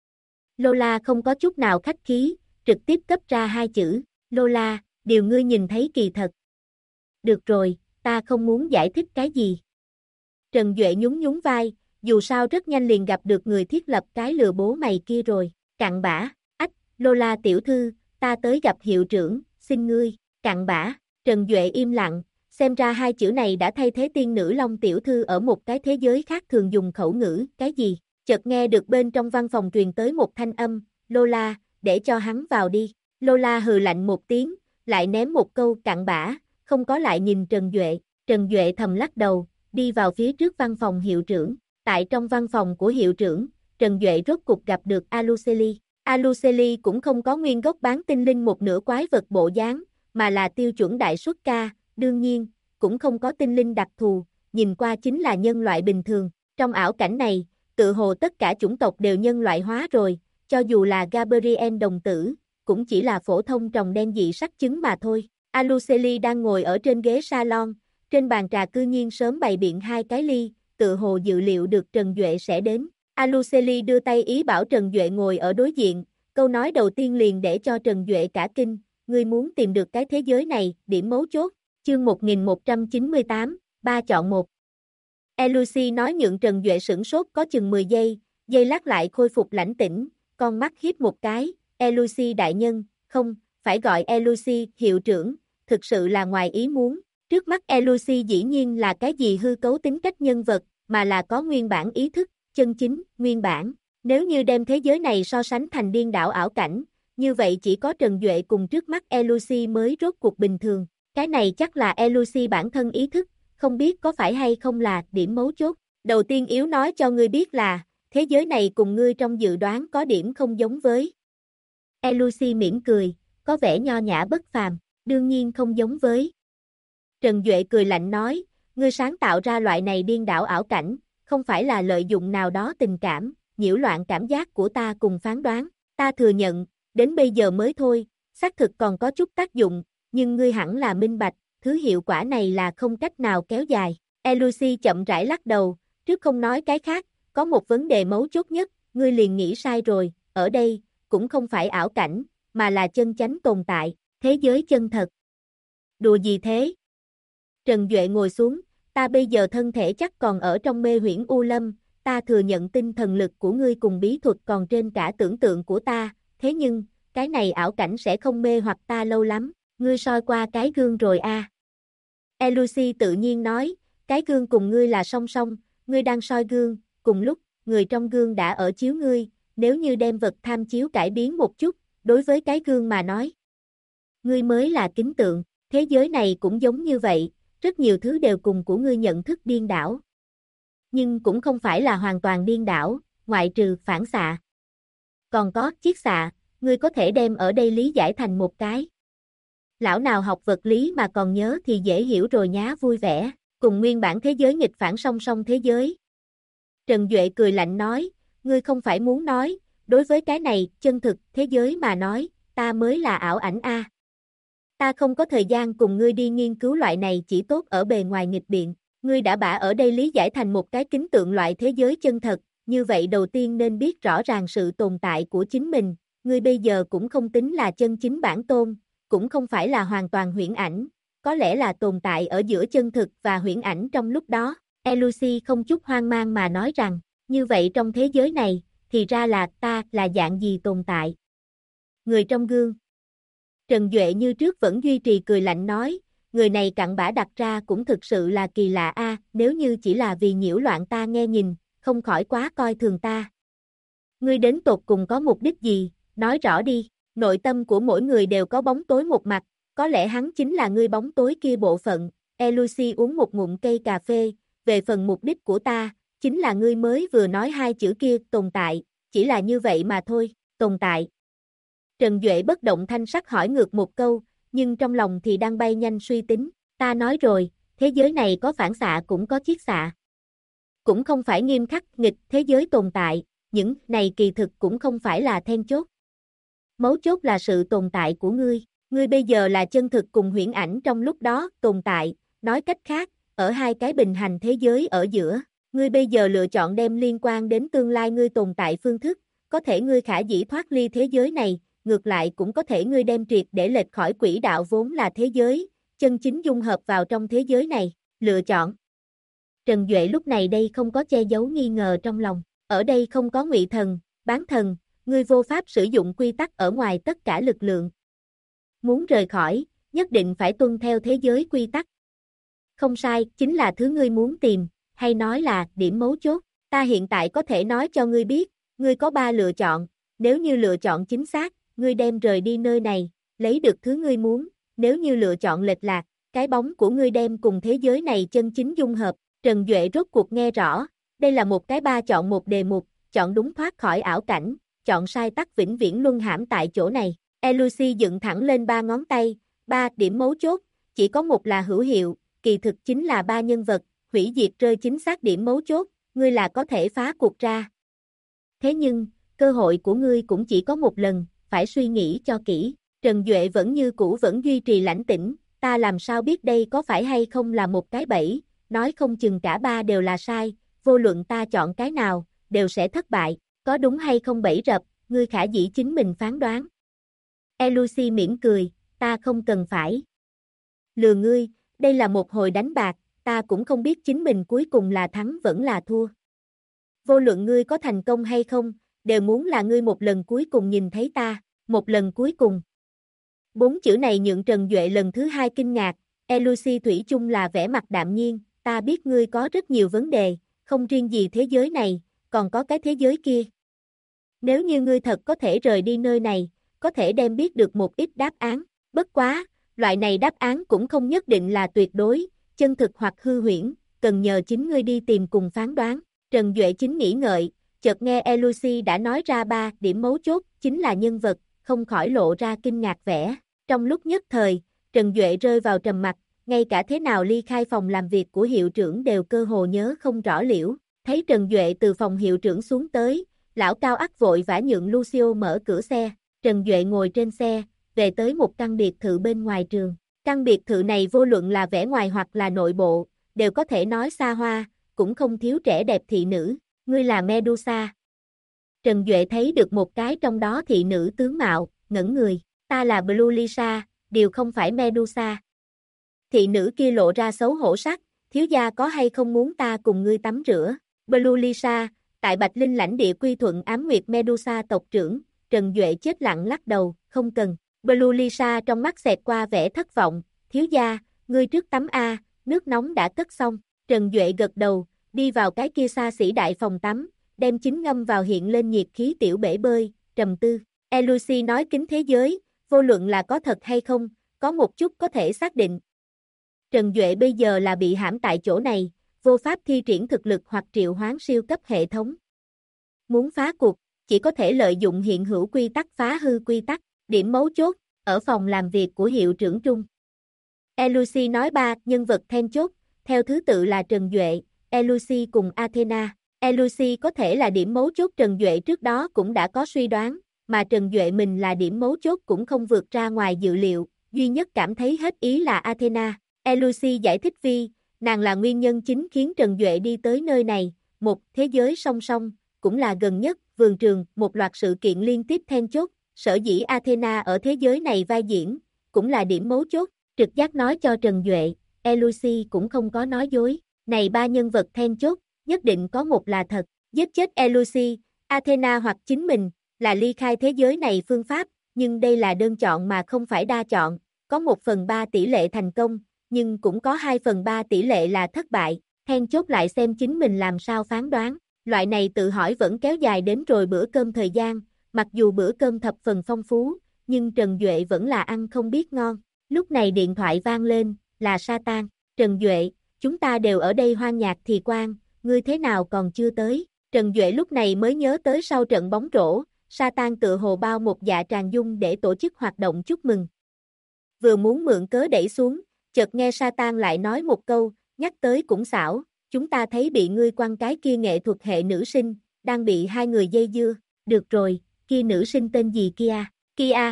Speaker 1: Lola không có chút nào khách khí, trực tiếp cấp ra hai chữ, Lola, điều ngươi nhìn thấy kỳ thật. Được rồi, ta không muốn giải thích cái gì. Trần Duệ nhún nhún vai, dù sao rất nhanh liền gặp được người thiết lập cái lừa bố mày kia rồi, cặn bã, ách, Lola tiểu thư, ta tới gặp hiệu trưởng, xin ngươi, cặn bã, Trần Duệ im lặng. Xem ra hai chữ này đã thay thế tiên nữ Long tiểu thư ở một cái thế giới khác thường dùng khẩu ngữ, cái gì? Chợt nghe được bên trong văn phòng truyền tới một thanh âm, Lola, để cho hắn vào đi. Lola hừ lạnh một tiếng, lại ném một câu cặn bã, không có lại nhìn Trần Duệ. Trần Duệ thầm lắc đầu, đi vào phía trước văn phòng hiệu trưởng. Tại trong văn phòng của hiệu trưởng, Trần Duệ rốt cục gặp được Aluceli. Aluceli cũng không có nguyên gốc bán tinh linh một nửa quái vật bộ dáng, mà là tiêu chuẩn đại xuất ca. Đương nhiên, cũng không có tinh linh đặc thù, nhìn qua chính là nhân loại bình thường. Trong ảo cảnh này, tự hồ tất cả chủng tộc đều nhân loại hóa rồi, cho dù là Gabriel đồng tử, cũng chỉ là phổ thông tròng đen dị sắc trứng mà thôi. Aluceli đang ngồi ở trên ghế salon, trên bàn trà cư nhiên sớm bày biện hai cái ly, tự hồ dự liệu được Trần Duệ sẽ đến. Aluceli đưa tay ý bảo Trần Duệ ngồi ở đối diện, câu nói đầu tiên liền để cho Trần Duệ cả kinh, ngươi muốn tìm được cái thế giới này, điểm mấu chốt. Chương 1198, 3 chọn 1. Lucy nói nhượng Trần Duệ sửng sốt có chừng 10 giây, giây lát lại khôi phục lãnh tĩnh, con mắt hiếp một cái, Lucy đại nhân, không, phải gọi Lucy hiệu trưởng, thực sự là ngoài ý muốn. Trước mắt Lucy dĩ nhiên là cái gì hư cấu tính cách nhân vật, mà là có nguyên bản ý thức, chân chính, nguyên bản. Nếu như đem thế giới này so sánh thành điên đảo ảo cảnh, như vậy chỉ có Trần Duệ cùng trước mắt Elucy mới rốt cuộc bình thường. Cái này chắc là Elucy bản thân ý thức, không biết có phải hay không là điểm mấu chốt. Đầu tiên yếu nói cho ngươi biết là, thế giới này cùng ngươi trong dự đoán có điểm không giống với. Elucy mỉm cười, có vẻ nho nhã bất phàm, đương nhiên không giống với. Trần Duệ cười lạnh nói, ngươi sáng tạo ra loại này điên đảo ảo cảnh, không phải là lợi dụng nào đó tình cảm, nhiễu loạn cảm giác của ta cùng phán đoán, ta thừa nhận, đến bây giờ mới thôi, xác thực còn có chút tác dụng, nhưng ngươi hẳn là minh bạch, thứ hiệu quả này là không cách nào kéo dài. Elucy chậm rãi lắc đầu, trước không nói cái khác, có một vấn đề mấu chốt nhất, ngươi liền nghĩ sai rồi, ở đây, cũng không phải ảo cảnh, mà là chân chánh tồn tại, thế giới chân thật. Đùa gì thế? Trần Duệ ngồi xuống, ta bây giờ thân thể chắc còn ở trong mê huyễn U Lâm, ta thừa nhận tinh thần lực của ngươi cùng bí thuật còn trên cả tưởng tượng của ta, thế nhưng, cái này ảo cảnh sẽ không mê hoặc ta lâu lắm, ngươi soi qua cái gương rồi à. Elucy tự nhiên nói, cái gương cùng ngươi là song song, ngươi đang soi gương, cùng lúc, người trong gương đã ở chiếu ngươi, nếu như đem vật tham chiếu cải biến một chút, đối với cái gương mà nói. Ngươi mới là kính tượng, thế giới này cũng giống như vậy, rất nhiều thứ đều cùng của ngươi nhận thức điên đảo. Nhưng cũng không phải là hoàn toàn điên đảo, ngoại trừ phản xạ. Còn có chiết xạ, ngươi có thể đem ở đây lý giải thành một cái. Lão nào học vật lý mà còn nhớ thì dễ hiểu rồi nhá, vui vẻ, cùng nguyên bản thế giới nghịch phản song song thế giới. Trần Duệ cười lạnh nói, ngươi không phải muốn nói, đối với cái này, chân thực, thế giới mà nói, ta mới là ảo ảnh a. Ta không có thời gian cùng ngươi đi nghiên cứu loại này chỉ tốt ở bề ngoài nghịch biện, ngươi đã bả ở đây lý giải thành một cái kính tượng loại thế giới chân thật, như vậy đầu tiên nên biết rõ ràng sự tồn tại của chính mình, ngươi bây giờ cũng không tính là chân chính bản tôn, cũng không phải là hoàn toàn huyễn ảnh, có lẽ là tồn tại ở giữa chân thực và huyễn ảnh trong lúc đó. Elucy không chút hoang mang mà nói rằng, như vậy trong thế giới này, thì ra là ta là dạng gì tồn tại? Người trong gương. Trần Duệ như trước vẫn duy trì cười lạnh nói, người này cặn bã đặt ra cũng thực sự là kỳ lạ a, nếu như chỉ là vì nhiễu loạn ta nghe nhìn, không khỏi quá coi thường ta. Ngươi đến tột cùng có mục đích gì, nói rõ đi, nội tâm của mỗi người đều có bóng tối một mặt, có lẽ hắn chính là ngươi bóng tối kia bộ phận. Elucy uống một ngụm cây cà phê, về phần mục đích của ta, chính là ngươi mới vừa nói hai chữ kia, tồn tại, chỉ là như vậy mà thôi, tồn tại. Trần Duệ bất động thanh sắc hỏi ngược một câu, nhưng trong lòng thì đang bay nhanh suy tính, ta nói rồi, thế giới này có phản xạ cũng có chiết xạ. Cũng không phải nghiêm khắc nghịch thế giới tồn tại, những này kỳ thực cũng không phải là then chốt. Mấu chốt là sự tồn tại của ngươi bây giờ là chân thực cùng huyễn ảnh trong lúc đó tồn tại, nói cách khác, ở hai cái bình hành thế giới ở giữa, ngươi bây giờ lựa chọn đem liên quan đến tương lai ngươi tồn tại phương thức, có thể ngươi khả dĩ thoát ly thế giới này, ngược lại cũng có thể ngươi đem triệt để lệch khỏi quỹ đạo vốn là thế giới, chân chính dung hợp vào trong thế giới này, lựa chọn. Trần Duệ lúc này đây không có che giấu nghi ngờ trong lòng, ở đây không có ngụy thần, bán thần, ngươi vô pháp sử dụng quy tắc ở ngoài tất cả lực lượng. Muốn rời khỏi, nhất định phải tuân theo thế giới quy tắc. Không sai, chính là thứ ngươi muốn tìm, hay nói là điểm mấu chốt. Ta hiện tại có thể nói cho ngươi biết, ngươi có 3 lựa chọn, nếu như lựa chọn chính xác, ngươi đem rời đi nơi này, lấy được thứ ngươi muốn, nếu như lựa chọn lệch lạc, cái bóng của ngươi đem cùng thế giới này chân chính dung hợp. Trần Duệ rốt cuộc nghe rõ, đây là một cái 3 chọn một đề mục, chọn đúng thoát khỏi ảo cảnh, chọn sai tắc vĩnh viễn luân hãm tại chỗ này. Elucy dựng thẳng lên 3 ngón tay, 3 điểm mấu chốt, chỉ có một là hữu hiệu, kỳ thực chính là 3 nhân vật, hủy diệt rơi chính xác điểm mấu chốt, ngươi là có thể phá cuộc ra. Thế nhưng, cơ hội của ngươi cũng chỉ có một lần, phải suy nghĩ cho kỹ. Trần Duệ vẫn như cũ vẫn duy trì lãnh tĩnh, ta làm sao biết đây có phải hay không là một cái bẫy, nói không chừng cả 3 đều là sai, vô luận ta chọn cái nào, đều sẽ thất bại, có đúng hay không bẫy rập, ngươi khả dĩ chính mình phán đoán. Elucy mỉm cười, ta không cần phải lừa ngươi, đây là một hồi đánh bạc, ta cũng không biết chính mình cuối cùng là thắng vẫn là thua. Vô luận ngươi có thành công hay không, đều muốn là ngươi một lần cuối cùng nhìn thấy ta, một lần cuối cùng. 4 chữ này nhượng Trần Duệ lần thứ 2 kinh ngạc, Elucy thủy chung là vẻ mặt đạm nhiên, ta biết ngươi có rất nhiều vấn đề, không riêng gì thế giới này, còn có cái thế giới kia. Nếu như ngươi thật có thể rời đi nơi này, có thể đem biết được một ít đáp án, bất quá, loại này đáp án cũng không nhất định là tuyệt đối, chân thực hoặc hư huyễn, cần nhờ chính ngươi đi tìm cùng phán đoán. Trần Duệ chính nghĩ ngợi, chợt nghe Elucy đã nói ra 3 điểm mấu chốt, chính là nhân vật, không khỏi lộ ra kinh ngạc vẻ. Trong lúc nhất thời, Trần Duệ rơi vào trầm mặc, ngay cả thế nào ly khai phòng làm việc của hiệu trưởng đều cơ hồ nhớ không rõ liễu. Thấy Trần Duệ từ phòng hiệu trưởng xuống tới, lão Cao ắt vội vã nhượng Lucio mở cửa xe. Trần Duệ ngồi trên xe, về tới một căn biệt thự bên ngoài trường. Căn biệt thự này vô luận là vẻ ngoài hoặc là nội bộ, đều có thể nói xa hoa, cũng không thiếu trẻ đẹp thị nữ. Ngươi là Medusa. Trần Duệ thấy được một cái trong đó thị nữ tướng mạo, ngẩn người. Ta là Blue Lisa, điều không phải Medusa. Thị nữ kia lộ ra xấu hổ sắc, thiếu gia có hay không muốn ta cùng ngươi tắm rửa? Blue Lisa, tại Bạch Linh lãnh địa quy thuận ám nguyệt Medusa tộc trưởng, Trần Duệ chết lặng lắc đầu, không cần. Blue Lisa trong mắt xẹt qua vẻ thất vọng, thiếu gia, ngươi trước tắm a, nước nóng đã cất xong. Trần Duệ gật đầu, đi vào cái kia xa xỉ đại phòng tắm, đem chính ngâm vào hiện lên nhiệt khí tiểu bể bơi, trầm tư. Elucy nói kính thế giới, vô luận là có thật hay không, có một chút có thể xác định. Trần Duệ bây giờ là bị hãm tại chỗ này, vô pháp thi triển thực lực hoặc triệu hoán siêu cấp hệ thống. Muốn phá cuộc, chỉ có thể lợi dụng hiện hữu quy tắc phá hư quy tắc, điểm mấu chốt, ở phòng làm việc của hiệu trưởng Trung. Elucy nói 3 nhân vật then chốt, theo thứ tự là Trần Duệ, Elucy cùng Athena. Elucy có thể là điểm mấu chốt, Trần Duệ trước đó cũng đã có suy đoán, mà Trần Duệ mình là điểm mấu chốt cũng không vượt ra ngoài dự liệu, duy nhất cảm thấy hết ý là Athena. Elucy giải thích nàng là nguyên nhân chính khiến Trần Duệ đi tới nơi này, một thế giới song song, cũng là gần nhất, vườn trường, một loạt sự kiện liên tiếp then chốt, sở dĩ Athena ở thế giới này vai diễn, cũng là điểm mấu chốt, trực giác nói cho Trần Duệ, Elucy cũng không có nói dối, này 3 nhân vật then chốt, nhất định có một là thật, giết chết Elucy, Athena hoặc chính mình, là ly khai thế giới này phương pháp, nhưng đây là đơn chọn mà không phải đa chọn, có 1/3 tỷ lệ thành công, nhưng cũng có 2/3 tỷ lệ là thất bại, then chốt lại xem chính mình làm sao phán đoán, loại này tự hỏi vẫn kéo dài đến rồi bữa cơm thời gian, mặc dù bữa cơm thập phần phong phú, nhưng Trần Duệ vẫn là ăn không biết ngon, lúc này điện thoại vang lên, là Satan, Trần Duệ, chúng ta đều ở đây hoan nhạc thì quan, ngươi thế nào còn chưa tới, Trần Duệ lúc này mới nhớ tới sau trận bóng rổ, Satan tự hồ bao một dạ tràng dung để tổ chức hoạt động chúc mừng. Vừa muốn mượn cớ đẩy xuống, chợt nghe Satan lại nói một câu, nhắc tới cũng xảo, chúng ta thấy bị ngươi quăng cái kia nghệ thuật hệ nữ sinh, đang bị 2 người dây dưa, được rồi, kia nữ sinh tên gì kia, Kia.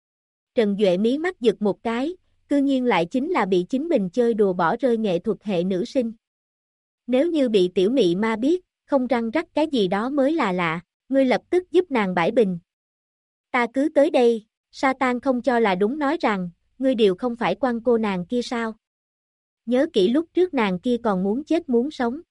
Speaker 1: Trần Duệ mí mắt giật một cái, cư nhiên lại chính là bị chính mình chơi đùa bỏ rơi nghệ thuật hệ nữ sinh. Nếu như bị tiểu mị ma biết, không răng rắc cái gì đó mới là lạ, ngươi lập tức giúp nàng bãi bình. Ta cứ tới đây, Satan không cho là đúng nói rằng, ngươi đều không phải quăng cô nàng kia sao? Nhớ kỹ lúc trước nàng kia còn muốn chết muốn sống.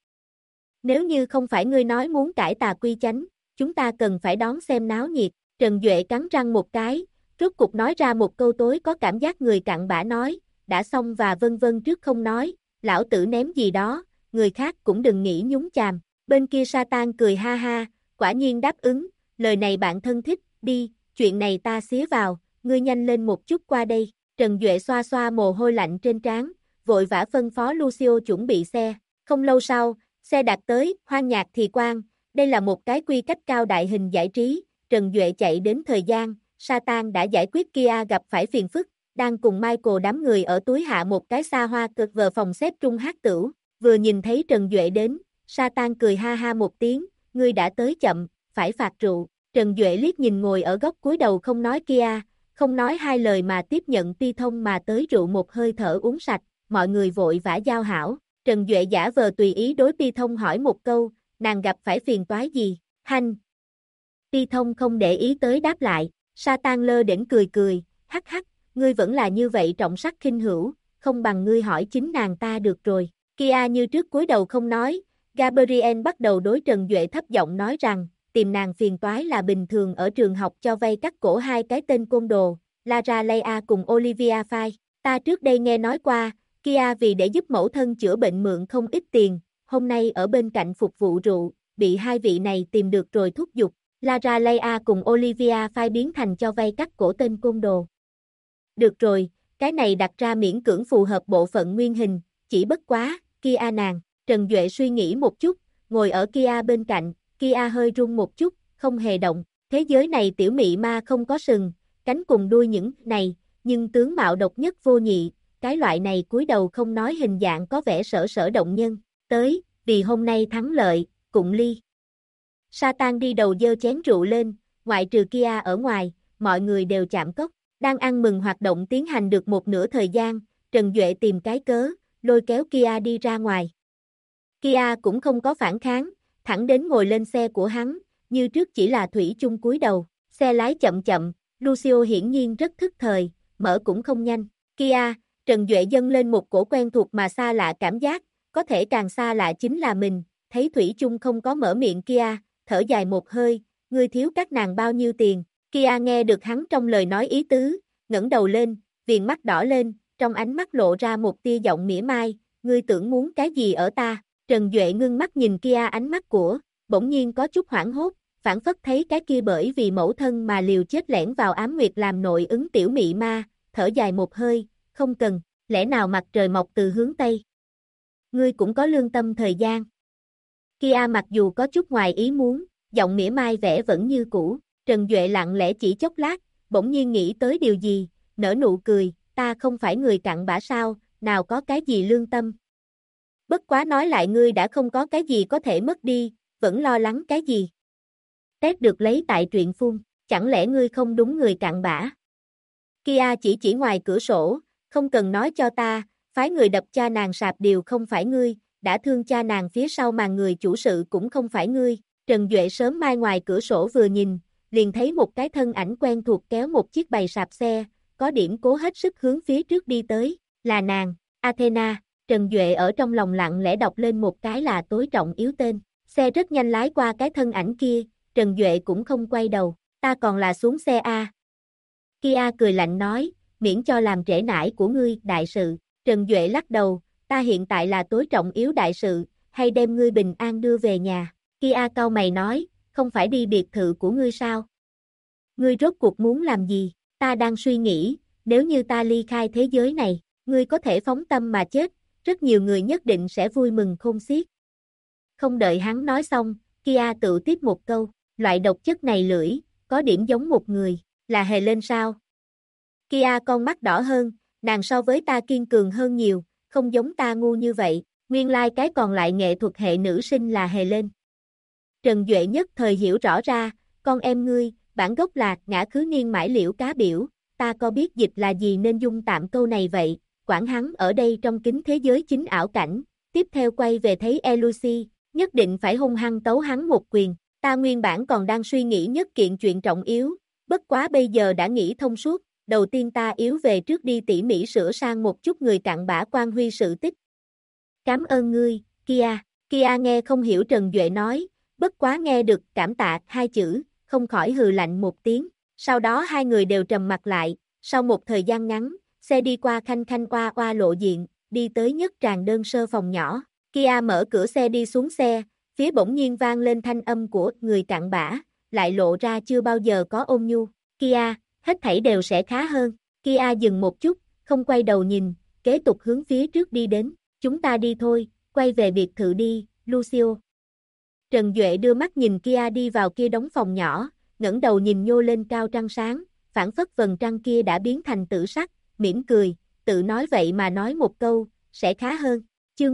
Speaker 1: Nếu như không phải ngươi nói muốn cải tà quy chánh, chúng ta cần phải đón xem náo nhiệt. Trần Duệ cắn răng một cái, rốt cục nói ra một câu tối có cảm giác người cặn bã nói, đã xong và vân vân trước không nói, lão tử ném gì đó, người khác cũng đừng nghĩ nhúng chàm. Bên kia Satan cười ha ha, quả nhiên đáp ứng, lời này bạn thân thích, đi, chuyện này ta xía vào, ngươi nhanh lên một chút qua đây. Trần Duệ xoa xoa mồ hôi lạnh trên trán, vội vã phân phó Lucio chuẩn bị xe. Không lâu sau, xe đạt tới, hoan nhạc thì quan, đây là một cái quy cách cao đại hình giải trí, Trần Duệ chạy đến thời gian, Satan đã giải quyết Kia gặp phải phiền phức, đang cùng Michael đám người ở túi hạ một cái xa hoa cực vờ phòng xếp trung hát tửu, vừa nhìn thấy Trần Duệ đến, Satan cười ha ha một tiếng, ngươi đã tới chậm, phải phạt rượu. Trần Duệ liếc nhìn ngồi ở góc cuối đầu không nói Kia, không nói hai lời mà tiếp nhận ti thông mà tới rượu một hơi thở uống sạch, mọi người vội vã giao hảo. Trần Duệ giả vờ tùy ý đối Ti thông hỏi một câu, nàng gặp phải phiền toái gì, hanh. Ti thông không để ý tới đáp lại, Satan lơ đễnh cười cười, hắc hắc, ngươi vẫn là như vậy trọng sắc khinh hữu, không bằng ngươi hỏi chính nàng ta được rồi. Kia như trước cúi đầu không nói, Gabriel bắt đầu đối Trần Duệ thấp giọng nói rằng, tìm nàng phiền toái là bình thường ở trường học cho vay cắt cổ 2 cái tên côn đồ, Lara Leia cùng Olivia Fay. Ta trước đây nghe nói qua, Kia vì để giúp mẫu thân chữa bệnh mượn không ít tiền, hôm nay ở bên cạnh phục vụ rượu, bị hai vị này tìm được rồi thúc giục. Lara Leia cùng Olivia phai biến thành cho vay cắt cổ tên côn đồ. Được rồi, cái này đặt ra miễn cưỡng phù hợp bộ phận nguyên hình, chỉ bất quá, Kia nàng. Trần Duệ suy nghĩ một chút, ngồi ở Kia bên cạnh, Kia hơi run một chút, không hề động. Thế giới này tiểu mị ma không có sừng, cánh cùng đuôi những này, nhưng tướng mạo độc nhất vô nhị, cái loại này cúi đầu không nói hình dạng có vẻ sở sở động nhân. Tới, vì hôm nay thắng lợi, cụng ly. Satan đi đầu dơ chén rượu lên, ngoại trừ Kia ở ngoài, mọi người đều chạm cốc. Đang ăn mừng hoạt động tiến hành được một nửa thời gian, Trần Duệ tìm cái cớ, lôi kéo Kia đi ra ngoài. Kia cũng không có phản kháng, thẳng đến ngồi lên xe của hắn, như trước chỉ là thủy chung cúi đầu. Xe lái chậm chậm, Lucio hiển nhiên rất thức thời, mở cũng không nhanh. Kia, Trần Duệ dâng lên một cổ quen thuộc mà xa lạ cảm giác, có thể càng xa lạ chính là mình. Thấy thủy chung không có mở miệng Kia, thở dài một hơi, ngươi thiếu các nàng bao nhiêu tiền. Kia nghe được hắn trong lời nói ý tứ, ngẩng đầu lên, viền mắt đỏ lên, trong ánh mắt lộ ra một tia giọng mỉa mai, ngươi tưởng muốn cái gì ở ta. Trần Duệ ngưng mắt nhìn Kia ánh mắt của, bỗng nhiên có chút hoảng hốt, phản phất thấy cái kia bởi vì mẫu thân mà liều chết lẻn vào ám nguyệt làm nội ứng tiểu mị ma, thở dài một hơi, không cần, lẽ nào mặt trời mọc từ hướng Tây. Ngươi cũng có lương tâm thời gian. Kia mặc dù có chút ngoài ý muốn, giọng mỉa mai vẻ vẫn như cũ. Trần Duệ lặng lẽ chỉ chốc lát, bỗng nhiên nghĩ tới điều gì, nở nụ cười, ta không phải người cặn bã sao, nào có cái gì lương tâm. Bất quá nói lại ngươi đã không có cái gì có thể mất đi, vẫn lo lắng cái gì. Tét được lấy tại truyện phun, chẳng lẽ ngươi không đúng người cặn bã. Kia chỉ ngoài cửa sổ, không cần nói cho ta, phái người đập cha nàng sạp đều không phải ngươi, đã thương cha nàng phía sau màn người chủ sự cũng không phải ngươi. Trần Duệ sớm mai ngoài cửa sổ vừa nhìn, liền thấy một cái thân ảnh quen thuộc kéo một chiếc bày sạp xe, có điểm cố hết sức hướng phía trước đi tới, là nàng, Athena. Trần Duệ ở trong lòng lặng lẽ đọc lên một cái là tối trọng yếu tên, xe rất nhanh lái qua cái thân ảnh kia, Trần Duệ cũng không quay đầu, ta còn là xuống xe A. Kia cười lạnh nói, miễn cho làm trễ nải của ngươi, đại sự. Trần Duệ lắc đầu, ta hiện tại là tối trọng yếu đại sự, hay đem ngươi bình an đưa về nhà. Kia cau mày nói, không phải đi biệt thự của ngươi sao? Ngươi rốt cuộc muốn làm gì? Ta đang suy nghĩ, nếu như ta ly khai thế giới này, ngươi có thể phóng tâm mà chết, rất nhiều người nhất định sẽ vui mừng khôn xiết. Không đợi hắn nói xong, Kia tự tiếp một câu, loại độc chất này lưỡi, có điểm giống một người, là Helen sao? Kia con mắt đỏ hơn, nàng so với ta kiên cường hơn nhiều, không giống ta ngu như vậy, nguyên lai cái còn lại nghệ thuật hệ nữ sinh là Helen. Trần Duệ nhất thời hiểu rõ ra, con em ngươi, bản gốc là ngã khứ niên mãi liễu cá biểu, ta có biết dịch là gì nên dung tạm câu này vậy, quản hắn ở đây trong kính thế giới chính ảo cảnh, tiếp theo quay về thấy Elucy, nhất định phải hung hăng tấu hắn một quyền, ta nguyên bản còn đang suy nghĩ nhất kiện chuyện trọng yếu, bất quá bây giờ đã nghĩ thông suốt, đầu tiên ta yếu về trước đi tỉ mỉ sửa sang một chút người cặn bã quan huy sự tích. Cảm ơn ngươi, Kia. Kia nghe không hiểu Trần Duệ nói, bất quá nghe được cảm tạ hai chữ, không khỏi hừ lạnh một tiếng, sau đó hai người đều trầm mặt lại, sau một thời gian ngắn, xe đi qua khanh khanh oa oa lộ diện, đi tới nhất tràng đơn sơ phòng nhỏ, Kia mở cửa xe đi xuống xe, phía bỗng nhiên vang lên thanh âm của người cặn bã, lại lộ ra chưa bao giờ có ôn nhu, Kia, hết thảy đều sẽ khá hơn, Kia dừng một chút, không quay đầu nhìn, kế tục hướng phía trước đi đến, chúng ta đi thôi, quay về biệt thự đi, Lucio. Trần Duệ đưa mắt nhìn Kia đi vào kia đống phòng nhỏ, ngẩng đầu nhìn nhô lên cao trăng sáng, phản phất vầng trăng kia đã biến thành tử sắc, mỉm cười, tự nói vậy mà nói một câu, sẽ khá hơn. Chương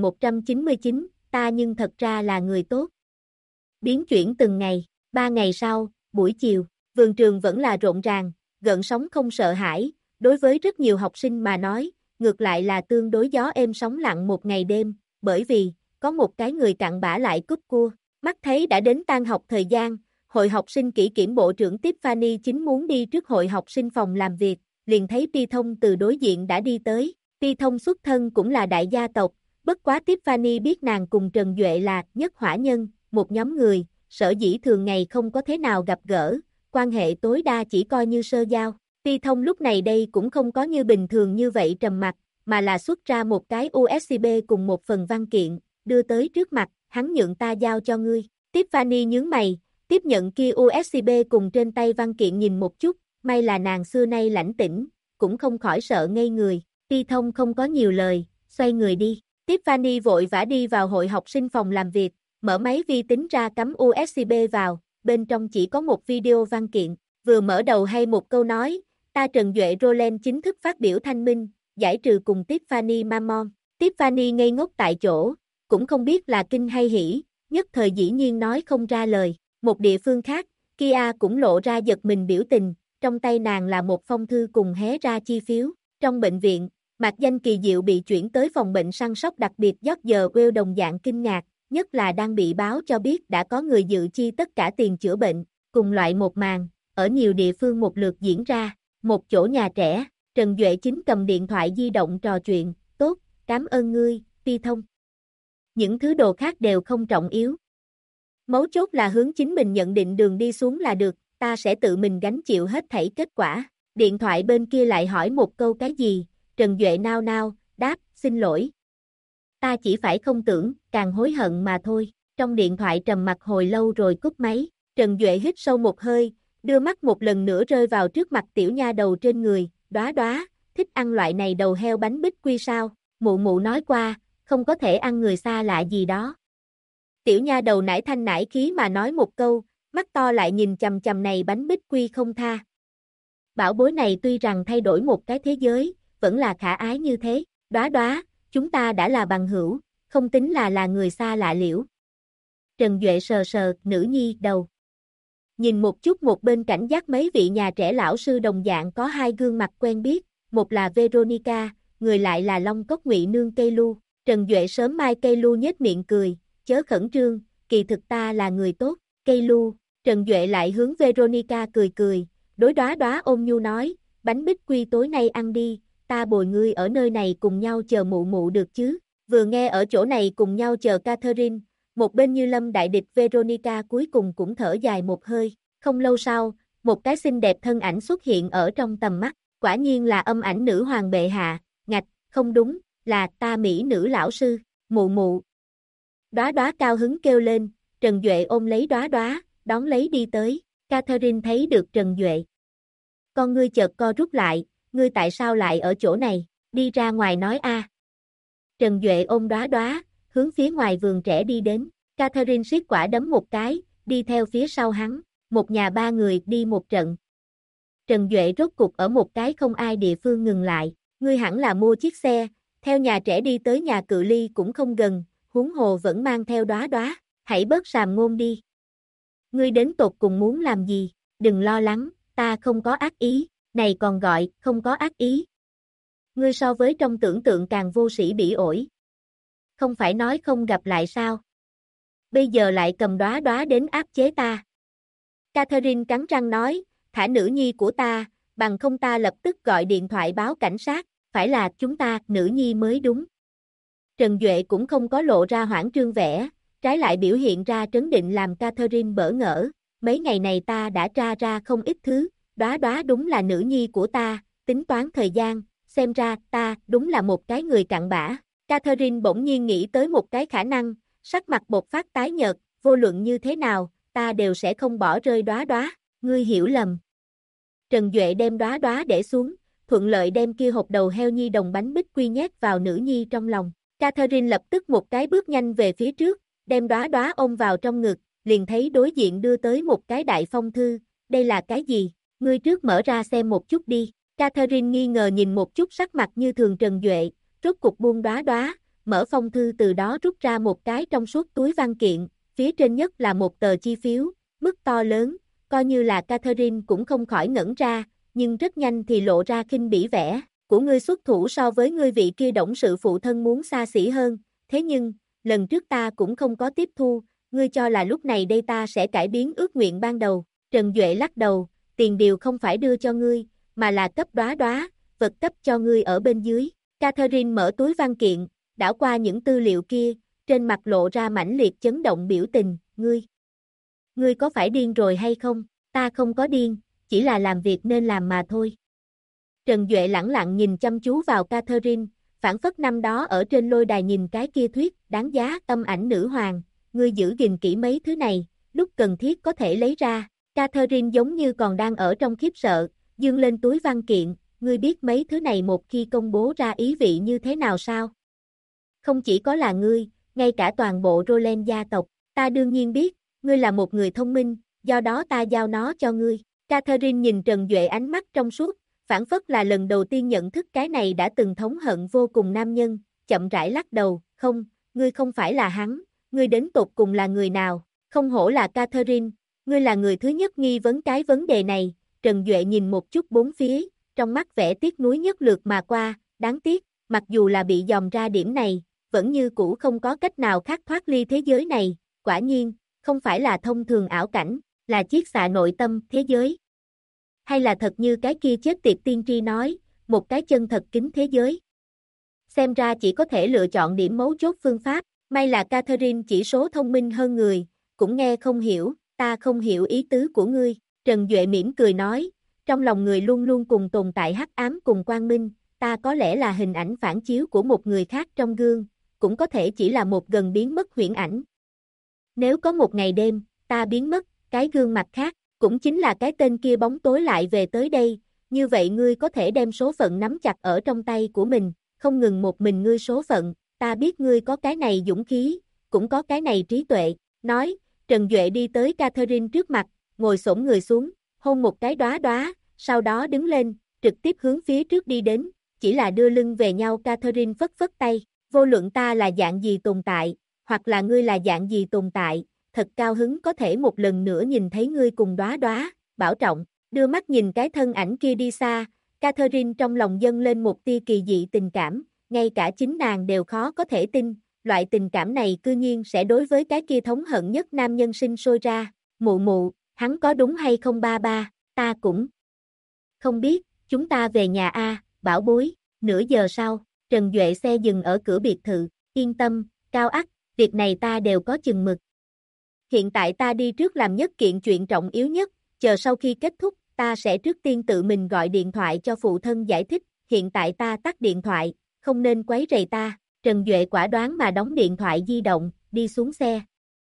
Speaker 1: 1199, ta nhưng thật ra là người tốt. Biến chuyển từng ngày, 3 ngày sau, buổi chiều, vườn trường vẫn là rộn ràng, gợn sóng không sợ hãi, đối với rất nhiều học sinh mà nói, ngược lại là tương đối gió êm sóng lặng một ngày đêm, bởi vì, có một cái người cặn bã lại cúp cua, mắt thấy đã đến tan học thời gian, hội học sinh kỷ kiểm bộ trưởng Tiffany chính muốn đi trước hội học sinh phòng làm việc, liền thấy Ti Thông từ đối diện đã đi tới, Ti Thông xuất thân cũng là đại gia tộc, bất quá Tiffany biết nàng cùng Trần Duệ là nhất hỏa nhân, một nhóm người, sở dĩ thường ngày không có thế nào gặp gỡ, quan hệ tối đa chỉ coi như sơ giao. Ti Thông lúc này đây cũng không có như bình thường như vậy trầm mặc, mà là xuất ra một cái USB cùng một phần văn kiện, đưa tới trước mặt, hắn nhượng ta giao cho ngươi. Tiffany nhướng mày, tiếp nhận kia USB cùng trên tay văn kiện nhìn một chút, may là nàng xưa nay lãnh tĩnh, cũng không khỏi sợ ngây người. Ti Thông không có nhiều lời, xoay người đi. Tiffany vội vã đi vào hội học sinh phòng làm việc, mở máy vi tính ra cắm USB vào, bên trong chỉ có một video văn kiện. Vừa mở đầu hay một câu nói, ta Trần Duệ Roland chính thức phát biểu thanh minh, giải trừ cùng Tiffany Mammon. Tiffany ngây ngốc tại chỗ, cũng không biết là kinh hay hỉ, nhất thời dĩ nhiên nói không ra lời. Một địa phương khác, Kia cũng lộ ra giật mình biểu tình, trong tay nàng là một phong thư cùng hé ra chi phiếu. Trong bệnh viện, Mạc Danh kỳ diệu bị chuyển tới phòng bệnh săn sóc đặc biệt George Well đồng dạng kinh ngạc, nhất là đang bị báo cho biết đã có người dự chi tất cả tiền chữa bệnh, cùng loại một màn, ở nhiều địa phương một lượt diễn ra. Một chỗ nhà trẻ, Trần Duệ Chính cầm điện thoại di động trò chuyện, tốt, cảm ơn ngươi, Ti Thông. Những thứ đồ khác đều không trọng yếu. Mấu chốt là hướng chính mình nhận định đường đi xuống là được, ta sẽ tự mình gánh chịu hết thảy kết quả. Điện thoại bên kia lại hỏi một câu cái gì, Trần Duệ nao nao, đáp, xin lỗi. Ta chỉ phải không tưởng, càng hối hận mà thôi. Trong điện thoại trầm mặc hồi lâu rồi cúp máy, Trần Duệ hít sâu một hơi, đưa mắt một lần nữa rơi vào trước mặt tiểu nha đầu trên người, Đóa Đóa, thích ăn loại này đầu heo bánh bích quy sao, mụ mụ nói qua, không có thể ăn người xa lạ gì đó. Tiểu nha đầu nải thanh nải khí mà nói một câu, mắt to lại nhìn chằm chằm này bánh bích quy không tha. Bảo bối này tuy rằng thay đổi một cái thế giới, vẫn là khả ái như thế, Đóa Đóa, chúng ta đã là bằng hữu, không tính là người xa lạ liễu. Trần Duệ sờ sờ nữ nhi đầu. Nhìn một chút một bên cảnh giác mấy vị nhà trẻ lão sư đồng dạng có hai gương mặt quen biết, một là Veronica, người lại là Long Cốc Ngụy Nương Cây Lu. Trần Duệ sớm mai Cây Lu nhếch miệng cười, chớ khẩn trương, kỳ thực ta là người tốt, Cây Lu. Trần Duệ lại hướng Veronica cười cười, đối Đóa Đóa ôn nhu nói, bánh bích quy tối nay ăn đi, ta bồi ngươi ở nơi này cùng nhau chờ mụ mụ được chứ. Vừa nghe ở chỗ này cùng nhau chờ Catherine, một bên như lâm đại địch Veronica cuối cùng cũng thở dài một hơi. Không lâu sau, một cái xinh đẹp thân ảnh xuất hiện ở trong tầm mắt, quả nhiên là âm ảnh nữ hoàng bệ hạ, ngạch, không đúng, là ta mỹ nữ lão sư, mụ mụ. Đóa Đóa cao hứng kêu lên, Trần Duệ ôm lấy Đóa Đóa, đón lấy đi tới, Catherine thấy được Trần Duệ. Con ngươi chợt co rút lại, ngươi tại sao lại ở chỗ này, đi ra ngoài nói a. Trần Duệ ôm Đóa Đóa, hướng phía ngoài vườn trẻ đi đến, Catherine siết quả đấm một cái, đi theo phía sau hắn, một nhà ba người đi một trận. Trần Duệ rốt cục ở một cái không ai địa phương ngừng lại, ngươi hẳn là mua chiếc xe, theo nhà trẻ đi tới nhà cự ly cũng không gần, huống hồ vẫn mang theo Đóa Đóa, hãy bớt sàm ngôn đi. Ngươi đến tột cùng muốn làm gì, đừng lo lắng, ta không có ác ý, này còn gọi, không có ác ý. Ngươi so với trong tưởng tượng càng vô sĩ bỉ ổi. Không phải nói không gặp lại sao? Bây giờ lại cầm Đóa Đóa đến áp chế ta. Catherine cắn răng nói, thả nữ nhi của ta, bằng không ta lập tức gọi điện thoại báo cảnh sát, phải là chúng ta, nữ nhi mới đúng. Trần Duệ cũng không có lộ ra hoảng trương vẻ, trái lại biểu hiện ra trấn định làm Catherine bỡ ngỡ, mấy ngày này ta đã tra ra không ít thứ, Đóa Đóa đúng là nữ nhi của ta, tính toán thời gian, xem ra ta đúng là một cái người cặn bã. Catherine bỗng nhiên nghĩ tới một cái khả năng, sắc mặt bột phát tái nhợt, vô luận như thế nào, ta đều sẽ không bỏ rơi Đóa Đóa, ngươi hiểu lầm. Trần Duệ đem Đóa Đóa để xuống, thuận lợi đem kia hộp đầu heo nhi đồng bánh bích quy nhét vào nữ nhi trong lòng. Catherine lập tức một cái bước nhanh về phía trước, đem Đóa Đóa ôm vào trong ngực, liền thấy đối diện đưa tới một cái đại phong thư, đây là cái gì, ngươi trước mở ra xem một chút đi. Catherine nghi ngờ nhìn một chút sắc mặt như thường Trần Duệ, rốt cục buông Đóa Đóa, mở phong thư từ đó rút ra một cái trong suốt túi văn kiện, phía trên nhất là một tờ chi phiếu, mức to lớn, coi như là Catherine cũng không khỏi ngẩn ra, nhưng rất nhanh thì lộ ra khinh bỉ vẻ, của ngươi xuất thủ so với ngươi vị kia董sự phụ thân muốn xa xỉ hơn, thế nhưng, lần trước ta cũng không có tiếp thu, ngươi cho là lúc này đây ta sẽ cải biến ước nguyện ban đầu. Trần Duệ lắc đầu, tiền điều không phải đưa cho ngươi, mà là cấp Đóa Đóa, vật cấp cho ngươi ở bên dưới. Catherine mở túi văn kiện, đảo qua những tư liệu kia, trên mặt lộ ra mãnh liệt chấn động biểu tình, ngươi có phải điên rồi hay không? Ta không có điên, chỉ là làm việc nên làm mà thôi. Trần Duệ lẳng lặng nhìn chăm chú vào Catherine, phảng phất năm đó ở trên lôi đài nhìn cái kia thuyết, đáng giá âm ảnh nữ hoàng, ngươi giữ gìn kỹ mấy thứ này, lúc cần thiết có thể lấy ra. Catherine giống như còn đang ở trong khiếp sợ, dương lên túi văn kiện, ngươi biết mấy thứ này một khi công bố ra ý vị như thế nào sao? Không chỉ có là ngươi, ngay cả toàn bộ Roland gia tộc, ta đương nhiên biết, ngươi là một người thông minh, do đó ta giao nó cho ngươi. Catherine nhìn Trần Duệ ánh mắt trong suốt, phảng phất là lần đầu tiên nhận thức cái này đã từng thống hận vô cùng nam nhân, chậm rãi lắc đầu, không, ngươi không phải là hắn, ngươi đến tột cùng là người nào, không hổ là Catherine, ngươi là người thứ nhất nghi vấn cái vấn đề này. Trần Duệ nhìn một chút bốn phía, trong mắt vẻ tiếc nuối nhất lượt mà qua, đáng tiếc, mặc dù là bị dòm ra điểm này, vẫn như cũ không có cách nào khác thoát ly thế giới này, quả nhiên, không phải là thông thường ảo cảnh, là chiết xạ nội tâm thế giới. Hay là thật như cái kia chết tiệt tiên tri nói, một cái chân thật kính thế giới. Xem ra chỉ có thể lựa chọn điểm mấu chốt phương pháp, may là Catherine chỉ số thông minh hơn người, cũng nghe không hiểu, ta không hiểu ý tứ của ngươi. Trần Duệ mỉm cười nói, trong lòng người luôn luôn cùng tồn tại hắc ám cùng quang minh, ta có lẽ là hình ảnh phản chiếu của một người khác trong gương, cũng có thể chỉ là một gần biến mất huyễn ảnh. Nếu có một ngày đêm, ta biến mất, cái gương mặt khác, cũng chính là cái tên kia bóng tối lại về tới đây, như vậy ngươi có thể đem số phận nắm chặt ở trong tay của mình, không ngừng một mình ngươi số phận, ta biết ngươi có cái này dũng khí, cũng có cái này trí tuệ, nói, Trần Duệ đi tới Catherine trước mặt, ngồi xổm người xuống, hôn một cái đóa đóa, sau đó đứng lên, trực tiếp hướng phía trước đi đến, chỉ là đưa lưng về nhau. Catherine phất phất tay, vô luận ta là dạng gì tồn tại, hoặc là ngươi là dạng gì tồn tại, thật cao hứng có thể một lần nữa nhìn thấy ngươi cùng đóa đóa, bảo trọng, đưa mắt nhìn cái thân ảnh kia đi xa, Catherine trong lòng dâng lên một tia kỳ dị tình cảm, ngay cả chính nàng đều khó có thể tin, loại tình cảm này cư nhiên sẽ đối với cái kia thống hận nhất nam nhân sinh sôi ra, mụ mụ, hắn có đúng hay không ba ba, ta cũng không biết, chúng ta về nhà a, bảo bối. Nửa giờ sau, Trần Duệ xe dừng ở cửa biệt thự, yên tâm, Cao Ắt, việc này ta đều có chừng mực. Hiện tại ta đi trước làm nhất kiện chuyện trọng yếu nhất, chờ sau khi kết thúc, ta sẽ trước tiên tự mình gọi điện thoại cho phụ thân giải thích, hiện tại ta tắt điện thoại, không nên quấy rầy ta. Trần Duệ quả đoán mà đóng điện thoại di động, đi xuống xe.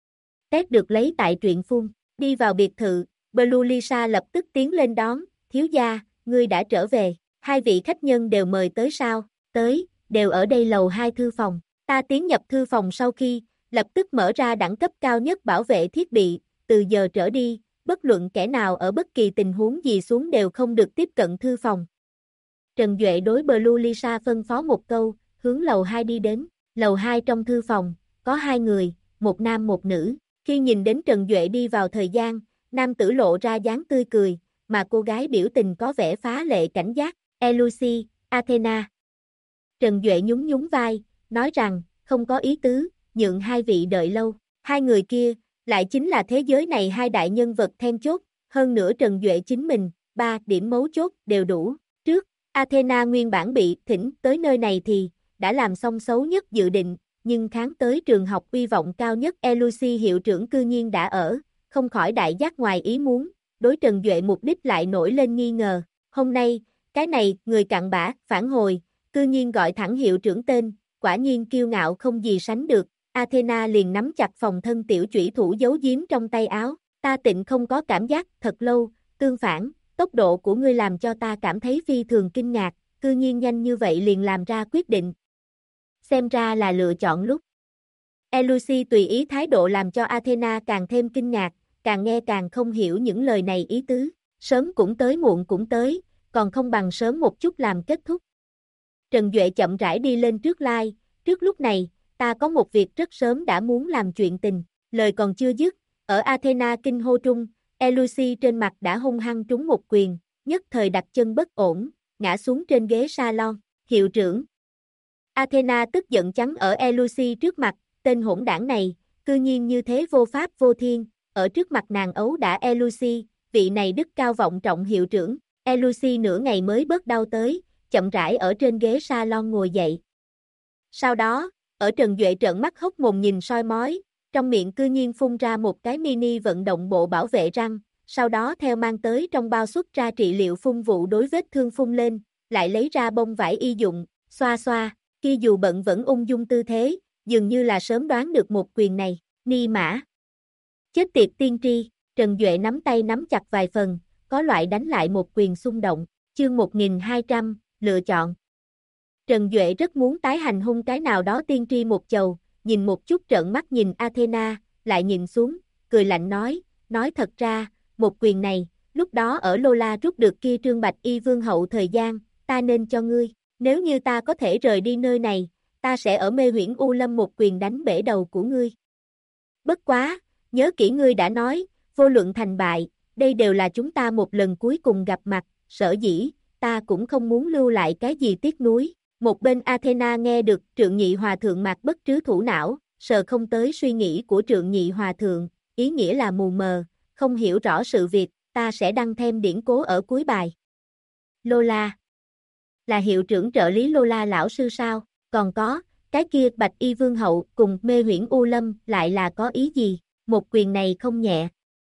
Speaker 1: Test được lấy tại truyện phun, đi vào biệt thự, Blue Lisa lập tức tiến lên đón, thiếu gia, ngươi đã trở về, hai vị khách nhân đều mời tới sao, tới, đều ở đây lầu 2 thư phòng, ta tiến nhập thư phòng sau khi, lập tức mở ra đẳng cấp cao nhất bảo vệ thiết bị, từ giờ trở đi, bất luận kẻ nào ở bất kỳ tình huống gì xuống đều không được tiếp cận thư phòng. Trần Duệ đối Blue Lisa phân phó một câu, hướng lầu 2 đi đến, lầu 2 trong thư phòng, có hai người, một nam một nữ, khi nhìn đến Trần Duệ đi vào thời gian, nam tử lộ ra dáng tươi cười, mà cô gái biểu tình có vẻ phá lệ cảnh giác, Elucy, Athena. Trần Duệ nhún nhún vai, nói rằng, không có ý tứ, nhượng hai vị đợi lâu, hai người kia, lại chính là thế giới này hai đại nhân vật then chốt, hơn nữa Trần Duệ chính mình, ba điểm mấu chốt đều đủ, trước, Athena nguyên bản bị thỉnh tới nơi này thì, đã làm xong xấu nhất dự định, nhưng kháng tới trường học uy vọng cao nhất Elucy hiệu trưởng cư nhiên đã ở, không khỏi đại giác ngoài ý muốn, đối Trần Duệ mục đích lại nổi lên nghi ngờ, hôm nay, cái này, người cặn bã, phản hồi, cư nhiên gọi thẳng hiệu trưởng tên, quả nhiên kiêu ngạo không gì sánh được, Athena liền nắm chặt phòng thân tiểu chủy thủ giấu giếm trong tay áo, ta tịnh không có cảm giác thật lâu, tương phản, tốc độ của ngươi làm cho ta cảm thấy phi thường kinh ngạc, cư nhiên nhanh như vậy liền làm ra quyết định. Xem ra là lựa chọn lúc. Elucy tùy ý thái độ làm cho Athena càng thêm kinh ngạc, càng nghe càng không hiểu những lời này ý tứ, sớm cũng tới muộn cũng tới, còn không bằng sớm một chút làm kết thúc. Trần Duệ chậm rãi đi lên trước lai, trước lúc này, ta có một việc rất sớm đã muốn làm chuyện tình, lời còn chưa dứt, ở Athena kinh hô trung, Elucy trên mặt đã hung hăng trúng một quyền, nhất thời đặt chân bất ổn, ngã xuống trên ghế salon, hiệu trưởng. Athena tức giận trắng ở Elucy trước mặt, tên hỗn đảng này, cư nhiên như thế vô pháp vô thiên, ở trước mặt nàng ấu đã Elucy, vị này đức cao vọng trọng hiệu trưởng, Elucy nửa ngày mới bớt đau tới, chậm rãi ở trên ghế salon ngồi dậy. Sau đó, ở Trần Duệ trợn mắt hốc mồm nhìn soi mói, trong miệng cư nhiên phun ra một cái mini vận động bộ bảo vệ răng, sau đó theo mang tới trong bao xuất ra trị liệu phun vụ đối vết thương phun lên, lại lấy ra bông vải y dụng, xoa xoa, kia dù bận vẫn ung dung tư thế, dường như là sớm đoán được một quyền này, Ni mã. Chết tiệt tiên tri, Trần Duệ nắm tay nắm chặt vài phần, có loại đánh lại một quyền xung động, chương 1200, lựa chọn. Trần Duệ rất muốn tái hành hung cái nào đó tiên tri một chầu, nhìn một chút trợn mắt nhìn Athena, lại nhìn xuống, cười lạnh nói thật ra, một quyền này, lúc đó ở Lola rút được kia trương bạch y vương hậu thời gian, ta nên cho ngươi, nếu như ta có thể rời đi nơi này, ta sẽ ở mê huyễn U Lâm một quyền đánh bể đầu của ngươi. Bất quá, nhớ kỹ ngươi đã nói, vô luận thành bại, đây đều là chúng ta một lần cuối cùng gặp mặt, sở dĩ, ta cũng không muốn lưu lại cái gì tiếc nuối. Một bên Athena nghe được Trượng Nhị Hòa Thượng Mạc Bất Trứ thủ não, sờ không tới suy nghĩ của Trượng Nhị Hòa Thượng, ý nghĩa là mù mờ, không hiểu rõ sự việc, ta sẽ đăng thêm điển cố ở cuối bài. Lola. Là hiệu trưởng trợ lý Lola lão sư sao? Còn có, cái kia Bạch Y Vương Hậu cùng mê huyễn U Lâm lại là có ý gì? Một quyền này không nhẹ.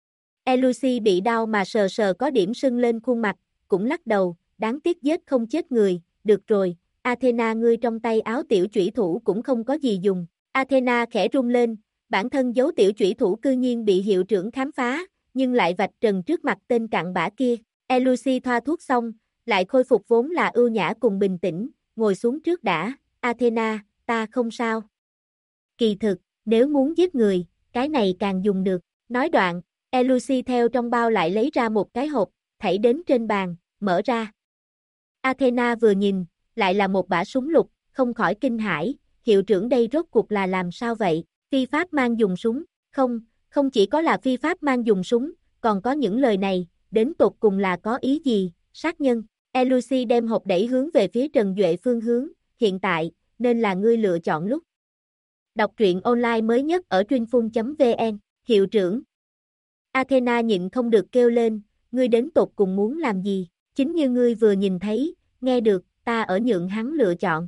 Speaker 1: Lucy bị đau mà sờ sờ có điểm sưng lên khuôn mặt, cũng lắc đầu, đáng tiếc giết không chết người, được rồi, Athena ngươi trong tay áo tiểu chủy thủ cũng không có gì dùng. Athena khẽ rung lên, bản thân giấu tiểu chủy thủ cư nhiên bị hiệu trưởng khám phá, nhưng lại vạch trần trước mặt tên cặn bã kia. Lucy thoa thuốc xong, lại khôi phục vốn là ưu nhã cùng bình tĩnh, ngồi xuống trước đã, Athena, ta không sao. Kỳ thực, nếu muốn giết người, cái này càng dùng được. Nói đoạn, Lucy theo trong bao lại lấy ra một cái hộp, thảy đến trên bàn, mở ra. Athena vừa nhìn, lại là một bả súng lục, không khỏi kinh hãi, hiệu trưởng đây rốt cuộc là làm sao vậy, phi pháp mang dùng súng, không chỉ có là phi pháp mang dùng súng, còn có những lời này, đến tột cùng là có ý gì, sát nhân. Lucy đem hộp đẩy hướng về phía Trần Duệ phương hướng, hiện tại, nên là ngươi lựa chọn lúc. Đọc truyện online mới nhất ở truyệnphun.vn, hiệu trưởng. Athena nhịn không được kêu lên, ngươi đến tột cùng muốn làm gì, chính như ngươi vừa nhìn thấy, nghe được, ta ở nhượng hắn lựa chọn.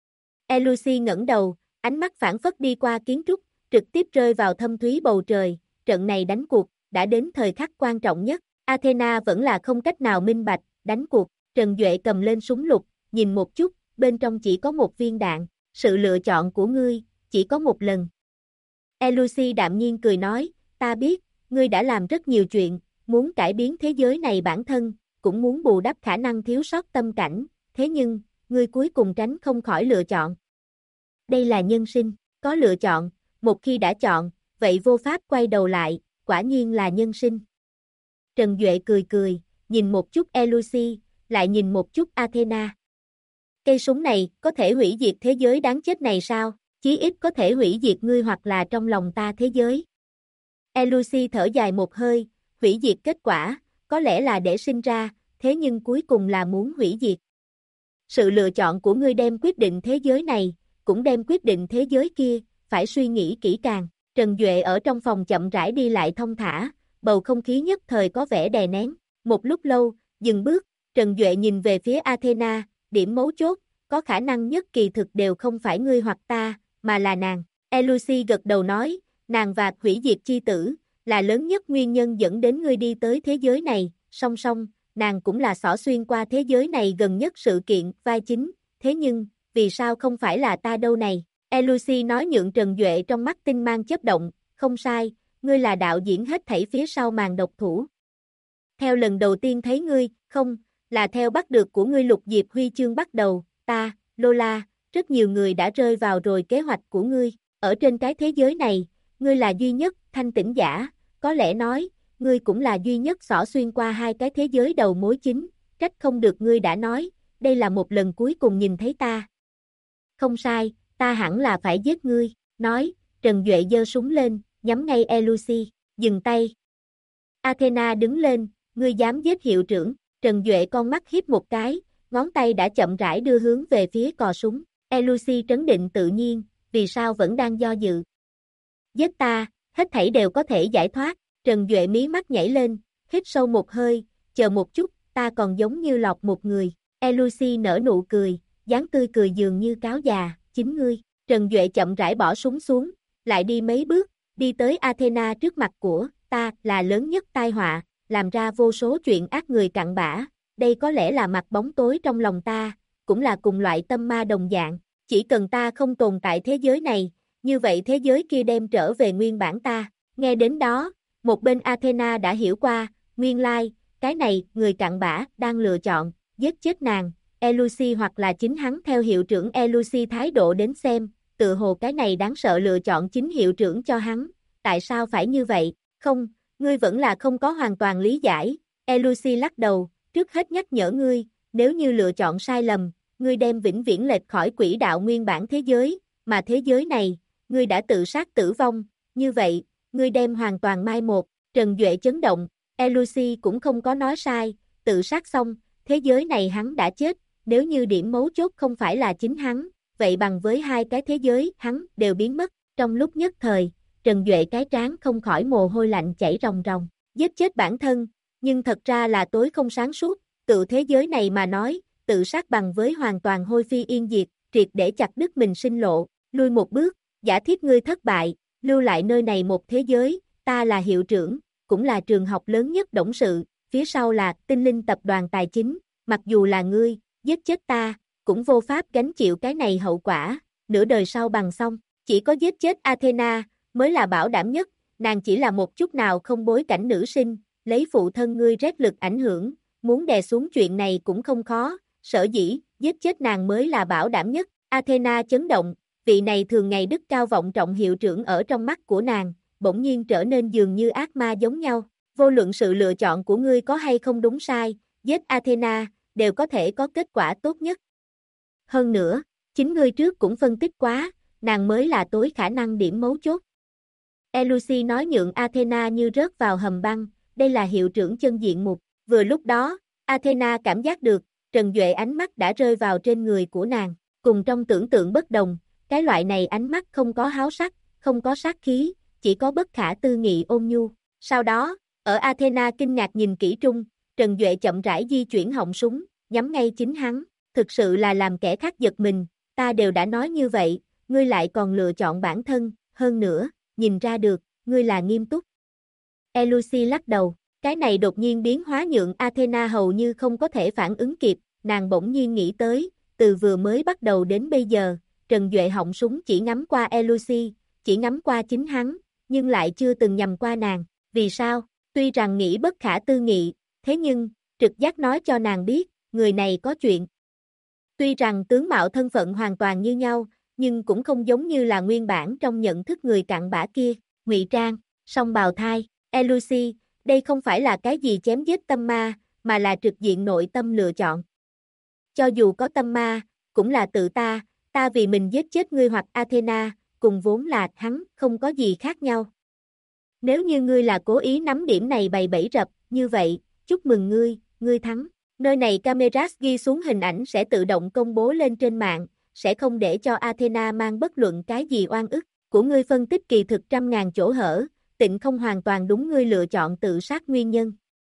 Speaker 1: Lucy ngẩng đầu, ánh mắt phảng phất đi qua kiến trúc, trực tiếp rơi vào thâm thúy bầu trời, trận này đánh cuộc, đã đến thời khắc quan trọng nhất, Athena vẫn là không cách nào minh bạch, đánh cuộc, Trần Duệ cầm lên súng lục, nhìn một chút, bên trong chỉ có một viên đạn, sự lựa chọn của ngươi, chỉ có một lần. Lucy đạm nhiên cười nói, ta biết, ngươi đã làm rất nhiều chuyện, muốn cải biến thế giới này bản thân, cũng muốn bù đắp khả năng thiếu sót tâm cảnh, thế nhưng, ngươi cuối cùng tránh không khỏi lựa chọn. Đây là nhân sinh, có lựa chọn, một khi đã chọn, vậy vô pháp quay đầu lại, quả nhiên là nhân sinh. Trần Duệ cười cười, nhìn một chút Lucy, lại nhìn một chút Athena. Cây súng này, có thể hủy diệt thế giới đáng chết này sao? Chí ít có thể hủy diệt ngươi hoặc là trong lòng ta thế giới. Lucy thở dài một hơi, hủy diệt kết quả, có lẽ là để sinh ra, thế nhưng cuối cùng là muốn hủy diệt. Sự lựa chọn của ngươi đem quyết định thế giới này, cũng đem quyết định thế giới kia, phải suy nghĩ kỹ càng. Trần Duệ ở trong phòng chậm rãi đi lại thông thả, bầu không khí nhất thời có vẻ đè nén. Một lúc lâu, dừng bước, Trần Duệ nhìn về phía Athena, điểm mấu chốt, có khả năng nhất kỳ thực đều không phải ngươi hoặc ta, mà là nàng. Lucy gật đầu nói, nàng và hủy diệt chi tử, là lớn nhất nguyên nhân dẫn đến ngươi đi tới thế giới này, song song, nàng cũng là xỏ xuyên qua thế giới này gần nhất sự kiện, vai chính, thế nhưng, vì sao không phải là ta đâu này? Lucy nói nhượng Trần Duệ trong mắt tinh mang chớp động, không sai, ngươi là đạo diễn hết thảy phía sau màn độc thủ. Theo lần đầu tiên thấy ngươi, không, là theo bắt được của ngươi Lục Diệp Huy chương bắt đầu, ta, Lola, rất nhiều người đã rơi vào rồi kế hoạch của ngươi, ở trên cái thế giới này, ngươi là duy nhất, thanh tỉnh giả, có lẽ nói, ngươi cũng là duy nhất xỏ xuyên qua hai cái thế giới đầu mối chính, trách không được ngươi đã nói, đây là một lần cuối cùng nhìn thấy ta. Không sai, ta hẳn là phải giết ngươi, nói, Trần Duệ giơ súng lên, nhắm ngay Lucy, dừng tay. Athena đứng lên, ngươi dám giết hiệu trưởng, Trần Duệ con mắt hiếp một cái, ngón tay đã chậm rãi đưa hướng về phía cò súng, Lucy trấn định tự nhiên, vì sao vẫn đang do dự. Giết ta, hết thảy đều có thể giải thoát, Trần Duệ mí mắt nhảy lên, hít sâu một hơi, chờ một chút, ta còn giống như lọt một người, Lucy nở nụ cười, dáng tươi cười dường như cáo già, chính ngươi, Trần Duệ chậm rãi bỏ súng xuống, lại đi mấy bước, đi tới Athena trước mặt của, ta là lớn nhất tai họa, làm ra vô số chuyện ác người cặn bã, đây có lẽ là mặt bóng tối trong lòng ta, cũng là cùng loại tâm ma đồng dạng, chỉ cần ta không tồn tại thế giới này, như vậy thế giới kia đem trở về nguyên bản ta. Nghe đến đó, một bên Athena đã hiểu qua, nguyên lai, cái này, người cặn bã, đang lựa chọn, giết chết nàng, Elusi hoặc là chính hắn theo hiệu trưởng Elusi thái độ đến xem, tự hồ cái này đáng sợ lựa chọn chính hiệu trưởng cho hắn, tại sao phải như vậy, không, ngươi vẫn là không có hoàn toàn lý giải, Elusi lắc đầu, trước hết nhắc nhở ngươi, nếu như lựa chọn sai lầm, ngươi đem vĩnh viễn lệch khỏi quỹ đạo nguyên bản thế giới, mà thế giới này, ngươi đã tự sát tử vong, như vậy, ngươi đem hoàn toàn mai một, Trần Duệ chấn động, Elusi cũng không có nói sai, tự sát xong, thế giới này hắn đã chết, nếu như điểm mấu chốt không phải là chính hắn, vậy bằng với hai cái thế giới hắn đều biến mất, trong lúc nhất thời, Trần Duệ cái trán không khỏi mồ hôi lạnh chảy ròng ròng, giết chết bản thân, nhưng thật ra là tối không sáng suốt, tự thế giới này mà nói, tự sát bằng với hoàn toàn hôi phi yên diệt, triệt để chặt đứt mình sinh lộ, lui một bước, giả thiết ngươi thất bại, lưu lại nơi này một thế giới, ta là hiệu trưởng, cũng là trường học lớn nhất董sự, phía sau là tinh linh tập đoàn tài chính, mặc dù là ngươi, giết chết ta, cũng vô pháp gánh chịu cái này hậu quả, nửa đời sau bằng xong, chỉ có giết chết Athena, mới là bảo đảm nhất, nàng chỉ là một chút nào không bối cảnh nữ sinh, lấy phụ thân ngươi rét lực ảnh hưởng, muốn đè xuống chuyện này cũng không khó, sở dĩ, giết chết nàng mới là bảo đảm nhất, Athena chấn động, vị này thường ngày đức cao vọng trọng hiệu trưởng ở trong mắt của nàng, bỗng nhiên trở nên dường như ác ma giống nhau, vô luận sự lựa chọn của ngươi có hay không đúng sai, giết Athena, đều có thể có kết quả tốt nhất. Hơn nữa, chính ngươi trước cũng phân tích quá, nàng mới là tối khả năng điểm mấu chốt. Elusi nói nhượng Athena như rớt vào hầm băng, đây là hiệu trưởng chân diện mục, vừa lúc đó, Athena cảm giác được, Trần Duệ ánh mắt đã rơi vào trên người của nàng, cùng trong tưởng tượng bất đồng, cái loại này ánh mắt không có háo sắc, không có sát khí, chỉ có bất khả tư nghị ôn nhu. Sau đó, ở Athena kinh ngạc nhìn kỹ trung, Trần Duệ chậm rãi di chuyển họng súng, nhắm ngay chính hắn, thực sự là làm kẻ khác giật mình, ta đều đã nói như vậy, ngươi lại còn lựa chọn bản thân, hơn nữa, nhìn ra được, ngươi là nghiêm túc. Elusi lắc đầu, cái này đột nhiên biến hóa nhượng Athena hầu như không có thể phản ứng kịp, nàng bỗng nhiên nghĩ tới, từ vừa mới bắt đầu đến bây giờ, Trần Duệ họng súng chỉ ngắm qua Elusi, chỉ ngắm qua chính hắn, nhưng lại chưa từng nhằm qua nàng, vì sao? Tuy rằng nghĩ bất khả tư nghị, thế nhưng, trực giác nói cho nàng biết, người này có chuyện. Tuy rằng tướng mạo thân phận hoàn toàn như nhau, nhưng cũng không giống như là nguyên bản trong nhận thức người cặn bã kia, ngụy trang, song bào thai, Elusi, đây không phải là cái gì chém giết tâm ma, mà là trực diện nội tâm lựa chọn. Cho dù có tâm ma, cũng là tự ta vì mình giết chết ngươi hoặc Athena, cùng vốn là hắn, không có gì khác nhau. Nếu như ngươi là cố ý nắm điểm này bày bẫy rập, như vậy, chúc mừng ngươi thắng. Nơi này camera ghi xuống hình ảnh sẽ tự động công bố lên trên mạng, sẽ không để cho Athena mang bất luận cái gì oan ức, của ngươi phân tích kỳ thực 100.000 chỗ hở, tịnh không hoàn toàn đúng ngươi lựa chọn tự sát nguyên nhân.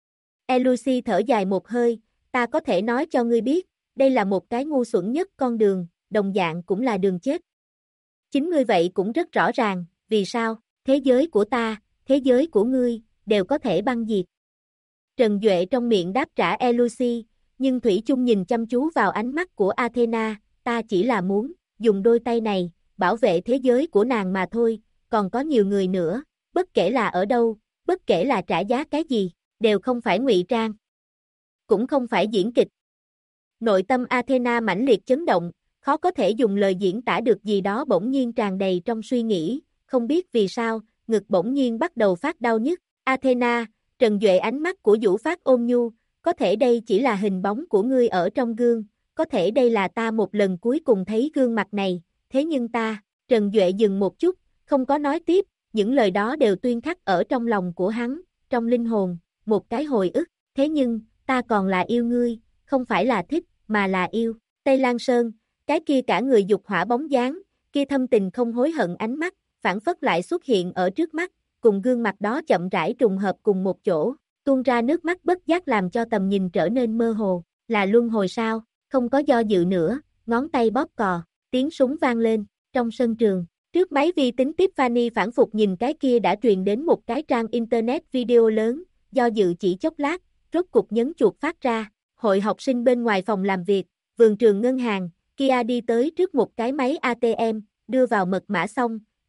Speaker 1: Elusi thở dài một hơi, ta có thể nói cho ngươi biết, đây là một cái ngu xuẩn nhất con đường, đồng dạng cũng là đường chết. Chính ngươi vậy cũng rất rõ ràng, vì sao, thế giới của ta, thế giới của ngươi, đều có thể băng diệt. Trần Duệ trong miệng đáp trả Elusi, nhưng Thủy chung nhìn chăm chú vào ánh mắt của Athena, ta chỉ là muốn, dùng đôi tay này, bảo vệ thế giới của nàng mà thôi, còn có nhiều người nữa, bất kể là ở đâu, bất kể là trả giá cái gì, đều không phải ngụy trang, cũng không phải diễn kịch. Nội tâm Athena mãnh liệt chấn động, khó có thể dùng lời diễn tả được gì đó bỗng nhiên tràn đầy trong suy nghĩ, không biết vì sao, ngực bỗng nhiên bắt đầu phát đau nhức. Athena, Trần Duệ ánh mắt của Vũ Phát ôn nhu, có thể đây chỉ là hình bóng của ngươi ở trong gương, có thể đây là ta một lần cuối cùng thấy gương mặt này, thế nhưng ta, Trần Duệ dừng một chút, không có nói tiếp, những lời đó đều tuyên khắc ở trong lòng của hắn, trong linh hồn, một cái hồi ức, thế nhưng, ta còn là yêu ngươi, không phải là thích, mà là yêu. Tây Lan Sơn, cái kia cả người dục hỏa bóng dáng, kia thâm tình không hối hận ánh mắt, phản phất lại xuất hiện ở trước mắt, cùng gương mặt đó chậm rãi trùng hợp cùng một chỗ, tuôn ra nước mắt bất giác làm cho tầm nhìn trở nên mơ hồ, là luân hồi sao, không có do dự nữa, ngón tay bóp cò, tiếng súng vang lên, trong sân trường, trước máy vi tính Tiffany phản phục nhìn cái kia đã truyền đến một cái trang internet video lớn, do dự chỉ chốc lát, rốt cục nhấn chuột phát ra, hội học sinh bên ngoài phòng làm việc, vườn trường ngân hàng, Kia đi tới trước một cái máy ATM, đưa vào mật mã xong,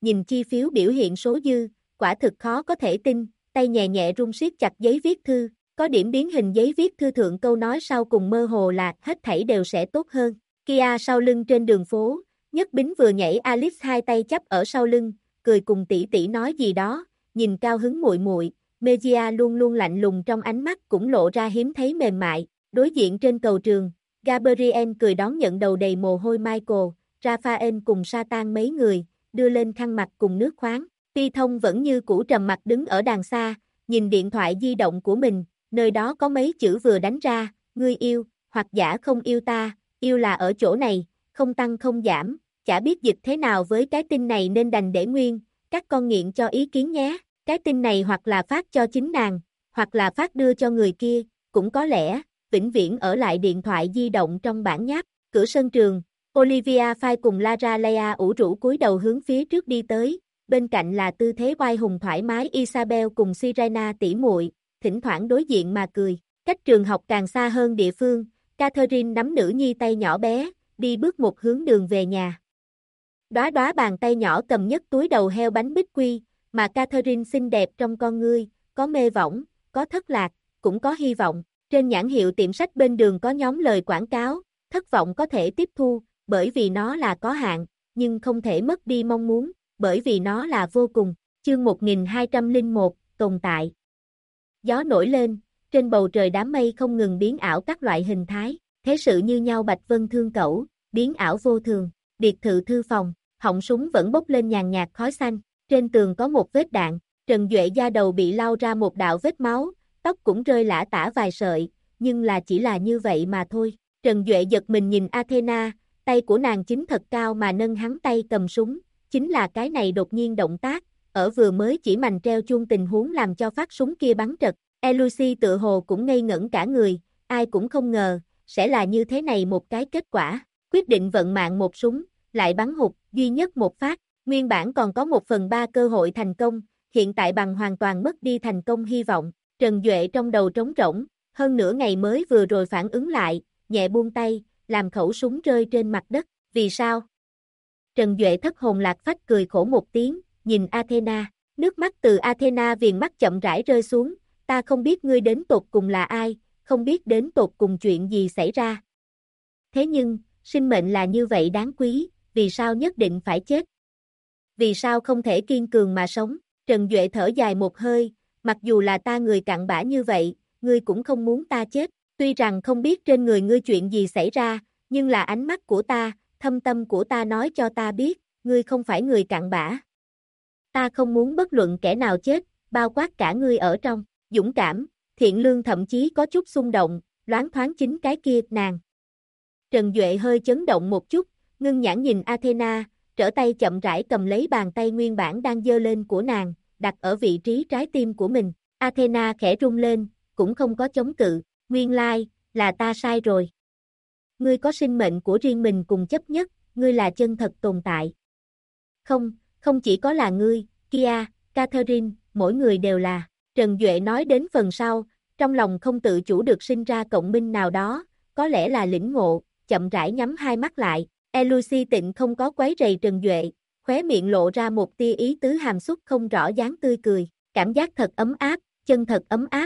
Speaker 1: nhìn chi phiếu biểu hiện số dư, quả thực khó có thể tin, tay nhẹ nhẹ rung siết chặt giấy viết thư, có điểm biến hình giấy viết thư thượng câu nói sau cùng mơ hồ là hết thảy đều sẽ tốt hơn. Kia sau lưng trên đường phố, Nhất Bính vừa nhảy Alice hai tay chắp ở sau lưng, cười cùng tỷ tỷ nói gì đó, nhìn cao hứng muội muội, Mejia luôn luôn lạnh lùng trong ánh mắt cũng lộ ra hiếm thấy mềm mại. Đối diện trên cầu trường, Gabriel cười đón nhận đầu đầy mồ hôi Michael, Raphael cùng Satan mấy người, đưa lên khăn mặt cùng nước khoáng. Ti Thông vẫn như cũ trầm mặt đứng ở đàng xa, nhìn điện thoại di động của mình, nơi đó có mấy chữ vừa đánh ra, ngươi yêu, hoặc giả không yêu ta, yêu là ở chỗ này, không tăng không giảm, chả biết dịch thế nào với cái tin này nên đành để nguyên, các con nghiện cho ý kiến nhé, cái tin này hoặc là phát cho chính nàng, hoặc là phát đưa cho người kia, cũng có lẽ, vĩnh viễn ở lại điện thoại di động trong bản nháp, cửa sân trường, Olivia Phai cùng Lara Leia ủ rũ cúi đầu hướng phía trước đi tới, bên cạnh là tư thế oai hùng thoải mái Isabel cùng Sirena tỷ muội, thỉnh thoảng đối diện mà cười. Cách trường học càng xa hơn địa phương, Catherine nắm nữ nhi tay nhỏ bé, đi bước một hướng đường về nhà. Đóa đóa bàn tay nhỏ cầm nhất túi đầu heo bánh bích quy, mà Catherine xinh đẹp trong con ngươi, có mê võng, có thất lạc, cũng có hy vọng. Trên nhãn hiệu tiệm sách bên đường có nhóm lời quảng cáo, thất vọng có thể tiếp thu, bởi vì nó là có hạn, nhưng không thể mất đi mong muốn, bởi vì nó là vô cùng. Chương 1201, tồn tại. Gió nổi lên, trên bầu trời đám mây không ngừng biến ảo các loại hình thái, thế sự như nhau bạch vân thương cẩu, biến ảo vô thường. Biệt thự thư phòng, họng súng vẫn bốc lên nhàn nhạt khói xanh, trên tường có một vết đạn, Trần Duệ da đầu bị lau ra một đạo vết máu, tóc cũng rơi lả tả vài sợi, nhưng là chỉ là như vậy mà thôi. Trần Duệ giật mình nhìn Athena, tay của nàng chính thật cao mà nâng hắn tay cầm súng, chính là cái này đột nhiên động tác, ở vừa mới chỉ mành treo chuông tình huống làm cho phát súng kia bắn trật. Lucy tự hồ cũng ngây ngẩn cả người, ai cũng không ngờ, sẽ là như thế này một cái kết quả. Quyết định vận mạng một súng, lại bắn hụt, duy nhất một phát, nguyên bản còn có 1/3 cơ hội thành công, hiện tại bằng hoàn toàn mất đi thành công hy vọng. Trần Duệ trong đầu trống rỗng, hơn nửa ngày mới vừa rồi phản ứng lại, nhẹ buông tay, làm khẩu súng rơi trên mặt đất, vì sao? Trần Duệ thất hồn lạc phách cười khổ một tiếng, nhìn Athena, nước mắt từ Athena viền mắt chậm rãi rơi xuống, ta không biết ngươi đến tột cùng là ai, không biết đến tột cùng chuyện gì xảy ra. Thế nhưng, sinh mệnh là như vậy đáng quý, vì sao nhất định phải chết? Vì sao không thể kiên cường mà sống? Trần Duệ thở dài một hơi, mặc dù là ta người cặn bã như vậy, ngươi cũng không muốn ta chết, tuy rằng không biết trên người ngươi chuyện gì xảy ra, nhưng là ánh mắt của ta, thâm tâm của ta nói cho ta biết, ngươi không phải người cặn bã. Ta không muốn bất luận kẻ nào chết, bao quát cả ngươi ở trong, dũng cảm, thiện lương thậm chí có chút xung động, loáng thoáng chính cái kia, nàng. Trần Duệ hơi chấn động một chút, ngưng nhãn nhìn Athena, trở tay chậm rãi cầm lấy bàn tay nguyên bản đang giơ lên của nàng, đặt ở vị trí trái tim của mình. Athena khẽ rung lên, cũng không có chống cự, nguyên lai, là ta sai rồi. Ngươi có sinh mệnh của riêng mình cùng chấp nhất, ngươi là chân thật tồn tại. Không, không chỉ có là ngươi, Kia, Catherine, mỗi người đều là. Trần Duệ nói đến phần sau, trong lòng không tự chủ được sinh ra cộng minh nào đó, có lẽ là lĩnh ngộ, chậm rãi nhắm hai mắt lại. Lucy Tịnh không có quấy rầy Trần Duệ, khóe miệng lộ ra một tia ý tứ hàm xúc không rõ dáng tươi cười, cảm giác thật ấm áp, chân thật ấm áp.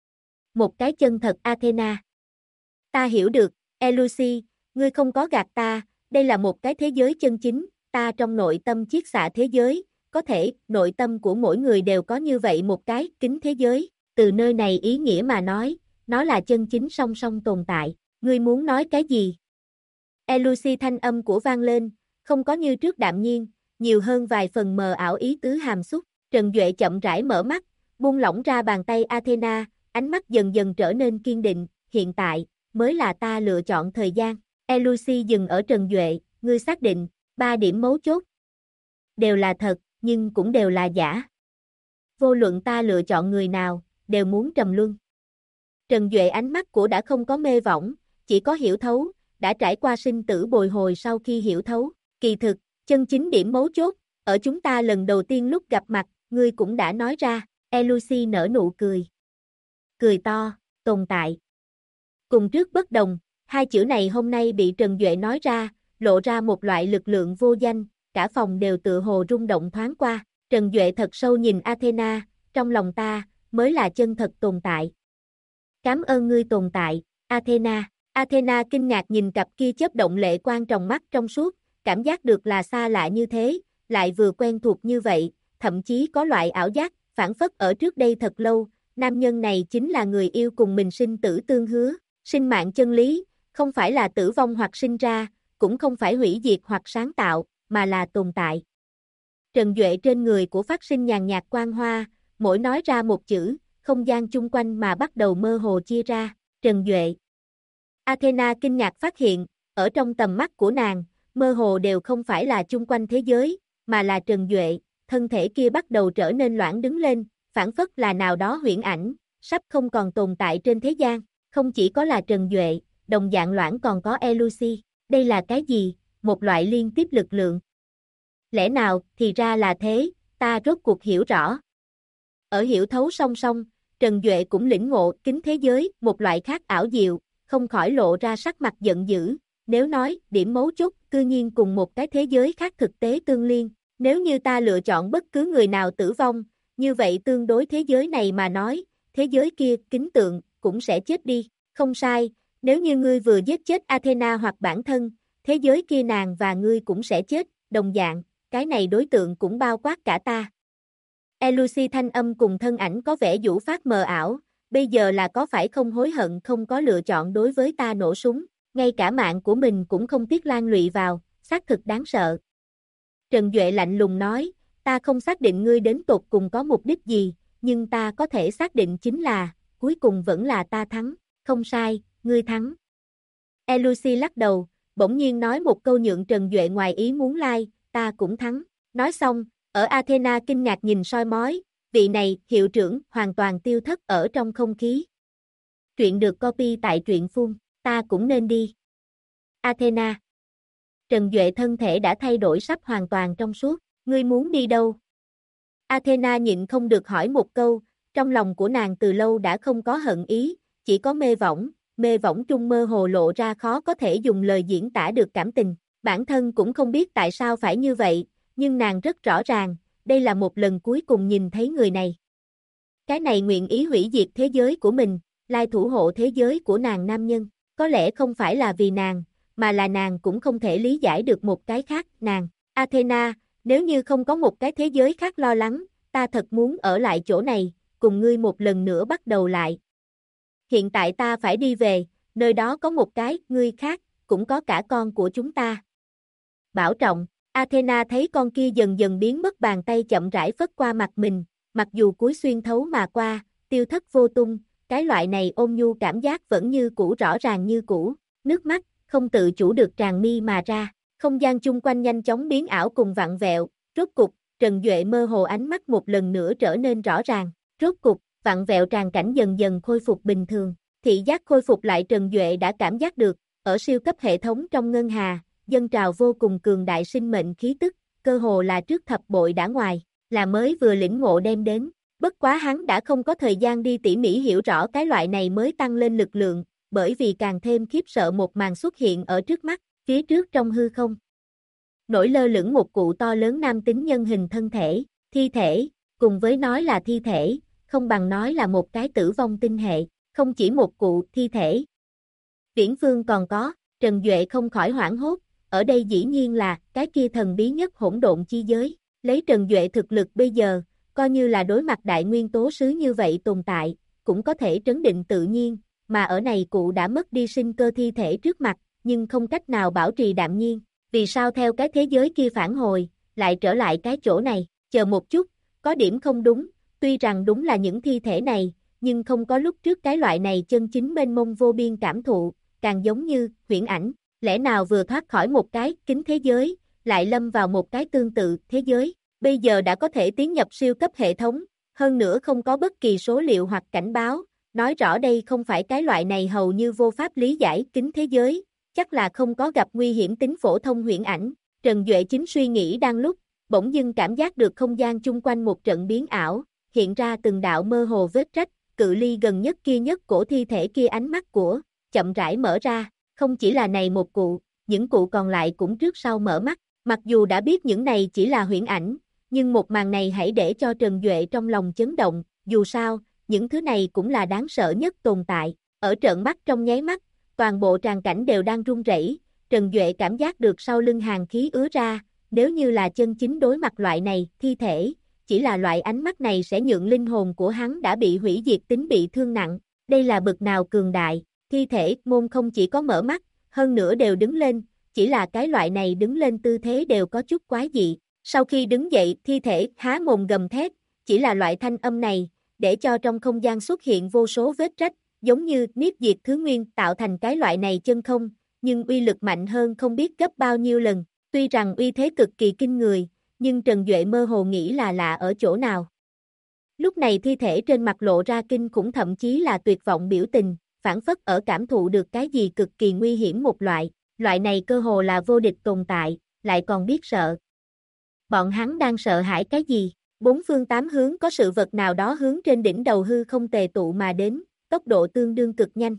Speaker 1: Một cái chân thật Athena. Ta hiểu được, Lucy, ngươi không có gạt ta, đây là một cái thế giới chân chính, ta trong nội tâm chiết xạ thế giới, có thể, nội tâm của mỗi người đều có như vậy một cái kính thế giới, từ nơi này ý nghĩa mà nói, nó là chân chính song song tồn tại, ngươi muốn nói cái gì? Lucy thanh âm của vang lên, không có như trước đạm nhiên, nhiều hơn vài phần mờ ảo ý tứ hàm xúc. Trần Duệ chậm rãi mở mắt, buông lỏng ra bàn tay Athena, ánh mắt dần dần trở nên kiên định, hiện tại, mới là ta lựa chọn thời gian. Lucy dừng ở Trần Duệ, ngươi xác định, 3 điểm mấu chốt. Đều là thật, nhưng cũng đều là giả. Vô luận ta lựa chọn người nào, đều muốn trầm luân. Trần Duệ ánh mắt của đã không có mê võng, chỉ có hiểu thấu, đã trải qua sinh tử bồi hồi sau khi hiểu thấu. Kỳ thực, chân chính điểm mấu chốt, ở chúng ta lần đầu tiên lúc gặp mặt, ngươi cũng đã nói ra. Lucy nở nụ cười. Cười to, tồn tại. Cùng trước bất đồng, hai chữ này hôm nay bị Trần Duệ nói ra, lộ ra một loại lực lượng vô danh, cả phòng đều tựa hồ rung động thoáng qua. Trần Duệ thật sâu nhìn Athena, trong lòng ta, mới là chân thật tồn tại. Cảm ơn ngươi tồn tại, Athena. Athena kinh ngạc nhìn cặp kia chớp động lệ quang trong mắt trong suốt, cảm giác được là xa lạ như thế, lại vừa quen thuộc như vậy, thậm chí có loại ảo giác, phản phất ở trước đây thật lâu, nam nhân này chính là người yêu cùng mình sinh tử tương hứa. Sinh mạng chân lý, không phải là tử vong hoặc sinh ra, cũng không phải hủy diệt hoặc sáng tạo, mà là tồn tại. Trần Duệ trên người của phát sinh nhàn nhạt quang hoa, mỗi nói ra một chữ, không gian chung quanh mà bắt đầu mơ hồ chia ra. Trần Duệ. Athena kinh ngạc phát hiện, ở trong tầm mắt của nàng, mơ hồ đều không phải là chung quanh thế giới, mà là Trần Duệ, thân thể kia bắt đầu trở nên loãng đứng lên, phản phất là nào đó huyễn ảnh, sắp không còn tồn tại trên thế gian. Không chỉ có là Trần Duệ, đồng dạng loãng còn có Elucy. Đây là cái gì? Một loại liên tiếp lực lượng. Lẽ nào, thì ra là thế, ta rốt cuộc hiểu rõ. Ở hiểu thấu song song, Trần Duệ cũng lĩnh ngộ kính thế giới, một loại khác ảo diệu, không khỏi lộ ra sắc mặt giận dữ. Nếu nói, điểm mấu chốt, cư nhiên cùng một cái thế giới khác thực tế tương liên. Nếu như ta lựa chọn bất cứ người nào tử vong, như vậy tương đối thế giới này mà nói, thế giới kia, kính tượng, cũng sẽ chết đi. Không sai, nếu như ngươi vừa giết chết Athena hoặc bản thân, thế giới kia nàng và ngươi cũng sẽ chết, đồng dạng, cái này đối tượng cũng bao quát cả ta. Elucy thanh âm cùng thân ảnh có vẻ vũ phát mờ ảo, bây giờ là có phải không hối hận không có lựa chọn đối với ta nổ súng, ngay cả mạng của mình cũng không tiếc lan lụy vào, xác thực đáng sợ. Trần Duệ lạnh lùng nói, ta không xác định ngươi đến tột cùng có mục đích gì, nhưng ta có thể xác định chính là, cuối cùng vẫn là ta thắng, không sai, ngươi thắng. Elucy lắc đầu, bỗng nhiên nói một câu nhượng Trần Duệ ngoài ý muốn lai, ta cũng thắng. Nói xong, ở Athena kinh ngạc nhìn soi mói, vị này, hiệu trưởng, hoàn toàn tiêu thất ở trong không khí. Truyện được copy tại truyện phun, ta cũng nên đi. Athena. Trần Duệ thân thể đã thay đổi sắp hoàn toàn trong suốt, ngươi muốn đi đâu? Athena nhịn không được hỏi một câu, trong lòng của nàng từ lâu đã không có hận ý, chỉ có mê võng trung mơ hồ lộ ra khó có thể dùng lời diễn tả được cảm tình. Bản thân cũng không biết tại sao phải như vậy, nhưng nàng rất rõ ràng, đây là một lần cuối cùng nhìn thấy người này. Cái này nguyện ý hủy diệt thế giới của mình, lai thủ hộ thế giới của nàng nam nhân, có lẽ không phải là vì nàng, mà là nàng cũng không thể lý giải được một cái khác, nàng. Athena, nếu như không có một cái thế giới khác lo lắng, ta thật muốn ở lại chỗ này, cùng ngươi một lần nữa bắt đầu lại. Hiện tại ta phải đi về, nơi đó có một cái, ngươi khác, cũng có cả con của chúng ta. Bảo trọng, Athena thấy con kia dần dần biến mất, bàn tay chậm rãi phất qua mặt mình, mặc dù cúi xuyên thấu mà qua, tiêu thất vô tung, cái loại này ôn nhu cảm giác vẫn như cũ, rõ ràng như cũ, nước mắt không tự chủ được tràn mi mà ra, không gian chung quanh nhanh chóng biến ảo cùng vặn vẹo, rốt cục, Trần Duệ mơ hồ ánh mắt một lần nữa trở nên rõ ràng, rốt cục, vặn vẹo tràn cảnh dần dần khôi phục bình thường, thị giác khôi phục lại. Trần Duệ đã cảm giác được, ở siêu cấp hệ thống trong ngân hà, dâng trào vô cùng cường đại sinh mệnh khí tức, cơ hồ là trước thập bội đã ngoài, là mới vừa lĩnh ngộ đem đến. Bất quá hắn đã không có thời gian đi tỉ mỉ hiểu rõ cái loại này mới tăng lên lực lượng, bởi vì càng thêm khiếp sợ một màn xuất hiện ở trước mắt, phía trước trong hư không. Nổi lơ lửng một cụ to lớn nam tính nhân hình thân thể, thi thể, cùng với nói là thi thể, không bằng nói là một cái tử vong tinh hệ, không chỉ một cụ thi thể. Viễn phương còn có, Trần Duệ không khỏi hoảng hốt, ở đây dĩ nhiên là cái kia thần bí nhất hỗn độn chi giới, lấy Trần Duệ thực lực bây giờ, coi như là đối mặt đại nguyên tố sứ như vậy tồn tại, cũng có thể trấn định tự nhiên, mà ở này cụ đã mất đi sinh cơ thi thể trước mặt, nhưng không cách nào bảo trì đạm nhiên, vì sao theo cái thế giới kia phản hồi, lại trở lại cái chỗ này, chờ một chút, có điểm không đúng, tuy rằng đúng là những thi thể này, nhưng không có lúc trước cái loại này chân chính mênh mông vô biên cảm thụ, càng giống như huyễn ảnh, lẽ nào vừa thoát khỏi một cái kính thế giới, lại lâm vào một cái tương tự thế giới, bây giờ đã có thể tiến nhập siêu cấp hệ thống, hơn nữa không có bất kỳ số liệu hoặc cảnh báo, nói rõ đây không phải cái loại này hầu như vô pháp lý giải kính thế giới, chắc là không có gặp nguy hiểm tính phổ thông huyễn ảnh. Trần Duệ chính suy nghĩ đang lúc, bỗng dưng cảm giác được không gian chung quanh một trận biến ảo, hiện ra từng đạo mơ hồ vết rách, cự ly gần nhất kia nhất cổ thi thể kia ánh mắt của, chậm rãi mở ra, không chỉ là này một cụ, những cụ còn lại cũng trước sau mở mắt, Mặc dù đã biết những này chỉ là huyễn ảnh, nhưng một màn này hãy để cho Trần Duệ trong lòng chấn động, dù sao, những thứ này cũng là đáng sợ nhất tồn tại. Ở trợn mắt trong nháy mắt, toàn bộ tràng cảnh đều đang rung rẩy, Trần Duệ cảm giác được sau lưng hàn khí ứa ra, nếu như là chân chính đối mặt loại này, thi thể, chỉ là loại ánh mắt này sẽ nhượng linh hồn của hắn đã bị hủy diệt tính bị thương nặng, đây là bực nào cường đại, thi thể môn không chỉ có mở mắt, hơn nữa đều đứng lên, chỉ là cái loại này đứng lên tư thế đều có chút quái dị, sau khi đứng dậy thi thể há mồm gầm thét, chỉ là loại thanh âm này, để cho trong không gian xuất hiện vô số vết rách, giống như niết diệt thứ nguyên tạo thành cái loại này chân không, nhưng uy lực mạnh hơn không biết gấp bao nhiêu lần, tuy rằng uy thế cực kỳ kinh người, nhưng Trần Duệ mơ hồ nghĩ là lạ ở chỗ nào. Lúc này thi thể trên mặt lộ ra kinh khủng thậm chí là tuyệt vọng biểu tình, phản phất ở cảm thụ được cái gì cực kỳ nguy hiểm một loại này cơ hồ là vô địch tồn tại, lại còn biết sợ. Bọn hắn đang sợ hãi cái gì? Bốn phương tám hướng có sự vật nào đó hướng trên đỉnh đầu hư không tề tụ mà đến, tốc độ tương đương cực nhanh.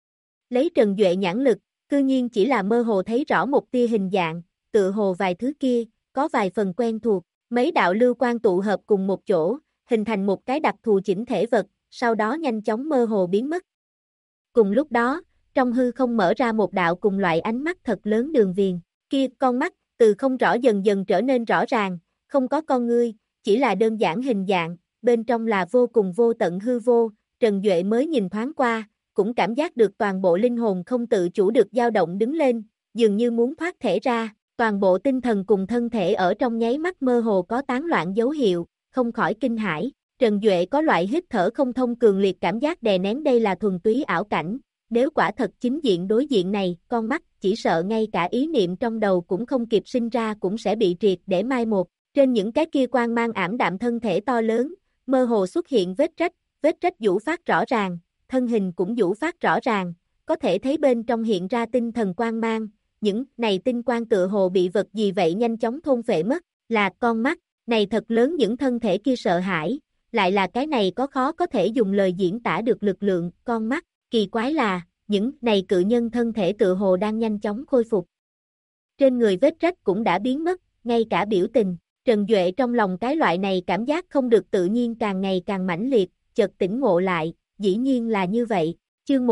Speaker 1: Lấy Trần Duệ nhãn lực, cư nhiên chỉ là mơ hồ thấy rõ một tia hình dạng, tựa hồ vài thứ kia, có vài phần quen thuộc, mấy đạo lưu quang tụ hợp cùng một chỗ, hình thành một cái đặc thù chỉnh thể vật, sau đó nhanh chóng mơ hồ biến mất. Cùng lúc đó, trong hư không mở ra một đạo cùng loại ánh mắt thật lớn đường viền, kia con mắt, từ không rõ dần dần trở nên rõ ràng, không có con ngươi, chỉ là đơn giản hình dạng, bên trong là vô cùng vô tận hư vô, Trần Duệ mới nhìn thoáng qua, cũng cảm giác được toàn bộ linh hồn không tự chủ được dao động đứng lên, dường như muốn thoát thể ra, toàn bộ tinh thần cùng thân thể ở trong nháy mắt mơ hồ có tán loạn dấu hiệu, không khỏi kinh hãi. Trần Duệ có loại hít thở không thông cường liệt cảm giác đè nén đây là thuần túy ảo cảnh, nếu quả thật chính diện đối diện này, con mắt chỉ sợ ngay cả ý niệm trong đầu cũng không kịp sinh ra cũng sẽ bị triệt để mai một, trên những cái kia quang mang ảm đạm thân thể to lớn, mơ hồ xuất hiện vết rách vũ phát rõ ràng, thân hình cũng vũ phát rõ ràng, có thể thấy bên trong hiện ra tinh thần quang mang, những này tinh quang tựa hồ bị vật gì vậy nhanh chóng thôn phệ mất, là con mắt, này thật lớn những thân thể kia sợ hãi, lại là cái này có khó có thể dùng lời diễn tả được lực lượng, con mắt, kỳ quái là, những này cự nhân thân thể tựa hồ đang nhanh chóng khôi phục. Trên người vết rách cũng đã biến mất, ngay cả biểu tình, Trần Duệ trong lòng cái loại này cảm giác không được tự nhiên càng ngày càng mãnh liệt, chợt tỉnh ngộ lại, dĩ nhiên là như vậy, chương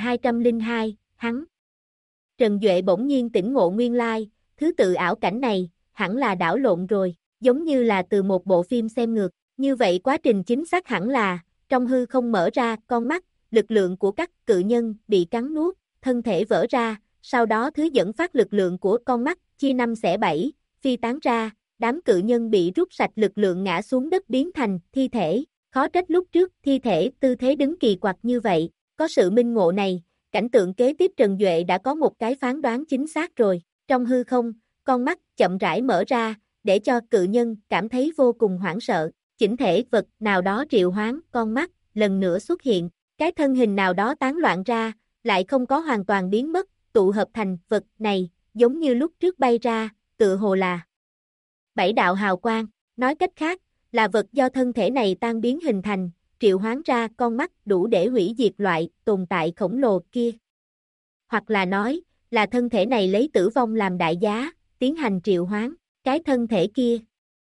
Speaker 1: 1202, hắn. Trần Duệ bỗng nhiên tỉnh ngộ nguyên lai, thứ tự ảo cảnh này, hẳn là đảo lộn rồi, giống như là từ một bộ phim xem ngược, như vậy quá trình chính xác hẳn là, trong hư không mở ra, con mắt, lực lượng của các cự nhân bị cắn nuốt, thân thể vỡ ra, sau đó thứ dẫn phát lực lượng của con mắt, chia năm xẻ bảy, phi tán ra, đám cự nhân bị rút sạch lực lượng ngã xuống đất biến thành thi thể, khó trách lúc trước thi thể tư thế đứng kỳ quặc như vậy, có sự minh ngộ này, cảnh tượng kế tiếp Trần Duệ đã có một cái phán đoán chính xác rồi, trong hư không, con mắt chậm rãi mở ra, để cho cự nhân cảm thấy vô cùng hoảng sợ, chỉnh thể vật nào đó triệu hoán con mắt, lần nữa xuất hiện, cái thân hình nào đó tán loạn ra, lại không có hoàn toàn biến mất, tụ hợp thành vật này, giống như lúc trước bay ra, tựa hồ là bảy đạo hào quang, nói cách khác, là vật do thân thể này tan biến hình thành, triệu hoán ra con mắt đủ để hủy diệt loại tồn tại khổng lồ kia. Hoặc là nói, là thân thể này lấy tử vong làm đại giá, tiến hành triệu hoán, cái thân thể kia.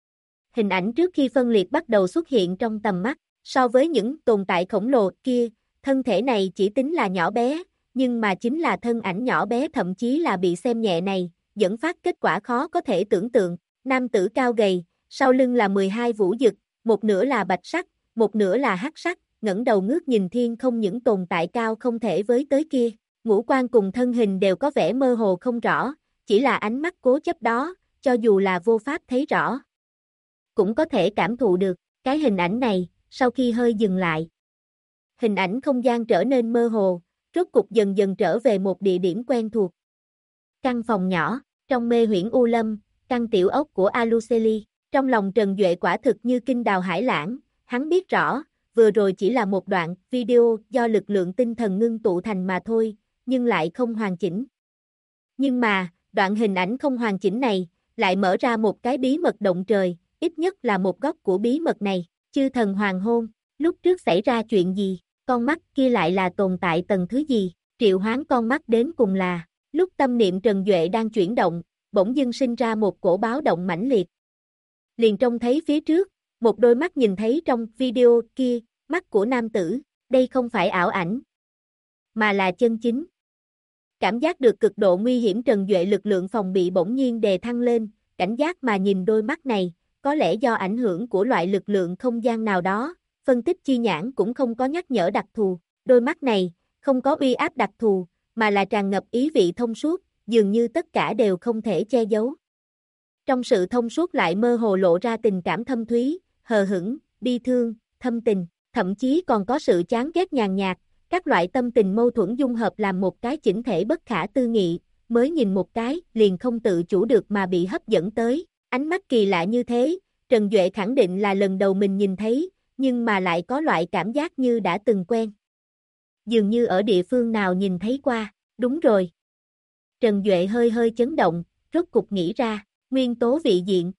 Speaker 1: Hình ảnh trước khi phân liệt bắt đầu xuất hiện trong tầm mắt, so với những tồn tại khổng lồ kia, thân thể này chỉ tính là nhỏ bé, nhưng mà chính là thân ảnh nhỏ bé thậm chí là bị xem nhẹ này, dẫn phát kết quả khó có thể tưởng tượng, nam tử cao gầy, sau lưng là 12 vũ dực, một nửa là bạch sắc, một nửa là hắc sắc, ngẩng đầu ngước nhìn thiên không những tồn tại cao không thể với tới kia, ngũ quan cùng thân hình đều có vẻ mơ hồ không rõ, chỉ là ánh mắt cố chấp đó, cho dù là vô pháp thấy rõ, cũng có thể cảm thụ được, cái hình ảnh này, sau khi hơi dừng lại. Hình ảnh không gian trở nên mơ hồ, rốt cục dần dần trở về một địa điểm quen thuộc. Căn phòng nhỏ, trong mê huyễn U Lâm, căn tiểu ốc của Aluceli, trong lòng Trần Duệ quả thực như kinh đào hải lãng, hắn biết rõ, vừa rồi chỉ là một đoạn video do lực lượng tinh thần ngưng tụ thành mà thôi, nhưng lại không hoàn chỉnh. Nhưng mà, đoạn hình ảnh không hoàn chỉnh này, lại mở ra một cái bí mật động trời, ít nhất là một góc của bí mật này, chư thần hoàng hôn, lúc trước xảy ra chuyện gì, con mắt kia lại là tồn tại tầng thứ gì, triệu hoán con mắt đến cùng là, lúc tâm niệm Trần Duệ đang chuyển động, bỗng dưng sinh ra một cổ báo động mãnh liệt. Liền trông thấy phía trước, một đôi mắt nhìn thấy trong video kia, mắt của nam tử, đây không phải ảo ảnh, mà là chân chính. Cảm giác được cực độ nguy hiểm Trần Duệ lực lượng phòng bị bỗng nhiên đề thăng lên, cảnh giác mà nhìn đôi mắt này, có lẽ do ảnh hưởng của loại lực lượng không gian nào đó, phân tích chi nhãn cũng không có nhắc nhở đặc thù, đôi mắt này, không có uy áp đặc thù, mà là tràn ngập ý vị thông suốt, dường như tất cả đều không thể che giấu. Trong sự thông suốt lại mơ hồ lộ ra tình cảm thâm thúy, hờ hững, bi thương, thâm tình, thậm chí còn có sự chán ghét nhàn nhạt, các loại tâm tình mâu thuẫn dung hợp làm một cái chỉnh thể bất khả tư nghị, mới nhìn một cái, liền không tự chủ được mà bị hấp dẫn tới, ánh mắt kỳ lạ như thế, Trần Duệ khẳng định là lần đầu mình nhìn thấy, nhưng mà lại có loại cảm giác như đã từng quen. Dường như ở địa phương nào nhìn thấy qua, đúng rồi. Trần Duệ hơi hơi chấn động, rốt cục nghĩ ra, nguyên tố vị diện.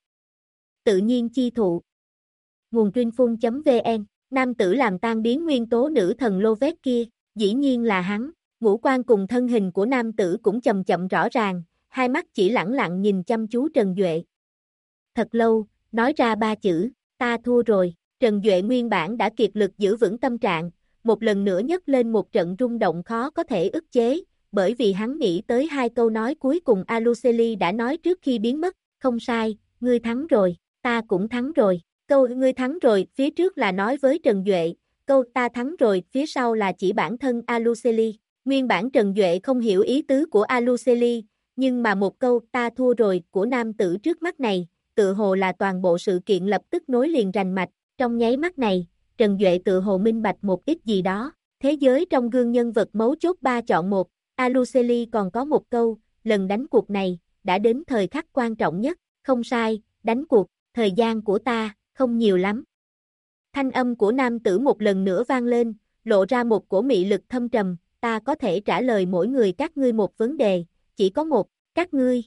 Speaker 1: Tự nhiên chi thụ. Nguồn truyện.phun.vn, nam tử làm tan biến nguyên tố nữ thần lô vét kia, dĩ nhiên là hắn, ngũ quan cùng thân hình của nam tử cũng chậm chậm rõ ràng, hai mắt chỉ lẳng lặng nhìn chăm chú Trần Duệ. Thật lâu, nói ra ba chữ, ta thua rồi, Trần Duệ nguyên bản đã kiệt lực giữ vững tâm trạng, một lần nữa nhấc lên một trận rung động khó có thể ức chế, bởi vì hắn nghĩ tới hai câu nói cuối cùng Aluceli đã nói trước khi biến mất, không sai, ngươi thắng rồi, ta cũng thắng rồi, câu ngươi thắng rồi phía trước là nói với Trần Duệ, câu ta thắng rồi phía sau là chỉ bản thân Aluceli, nguyên bản Trần Duệ không hiểu ý tứ của Aluceli, nhưng mà một câu ta thua rồi của nam tử trước mắt này, tự hồ là toàn bộ sự kiện lập tức nối liền rành mạch, trong nháy mắt này, Trần Duệ tự hồ minh bạch một ít gì đó, thế giới trong gương nhân vật mấu chốt 3 chọn 1, Aluceli còn có một câu, lần đánh cuộc này, đã đến thời khắc quan trọng nhất, không sai, đánh cuộc, thời gian của ta, không nhiều lắm. Thanh âm của nam tử một lần nữa vang lên, lộ ra một cổ mị lực thâm trầm, ta có thể trả lời mỗi người các ngươi một vấn đề, chỉ có một, các ngươi.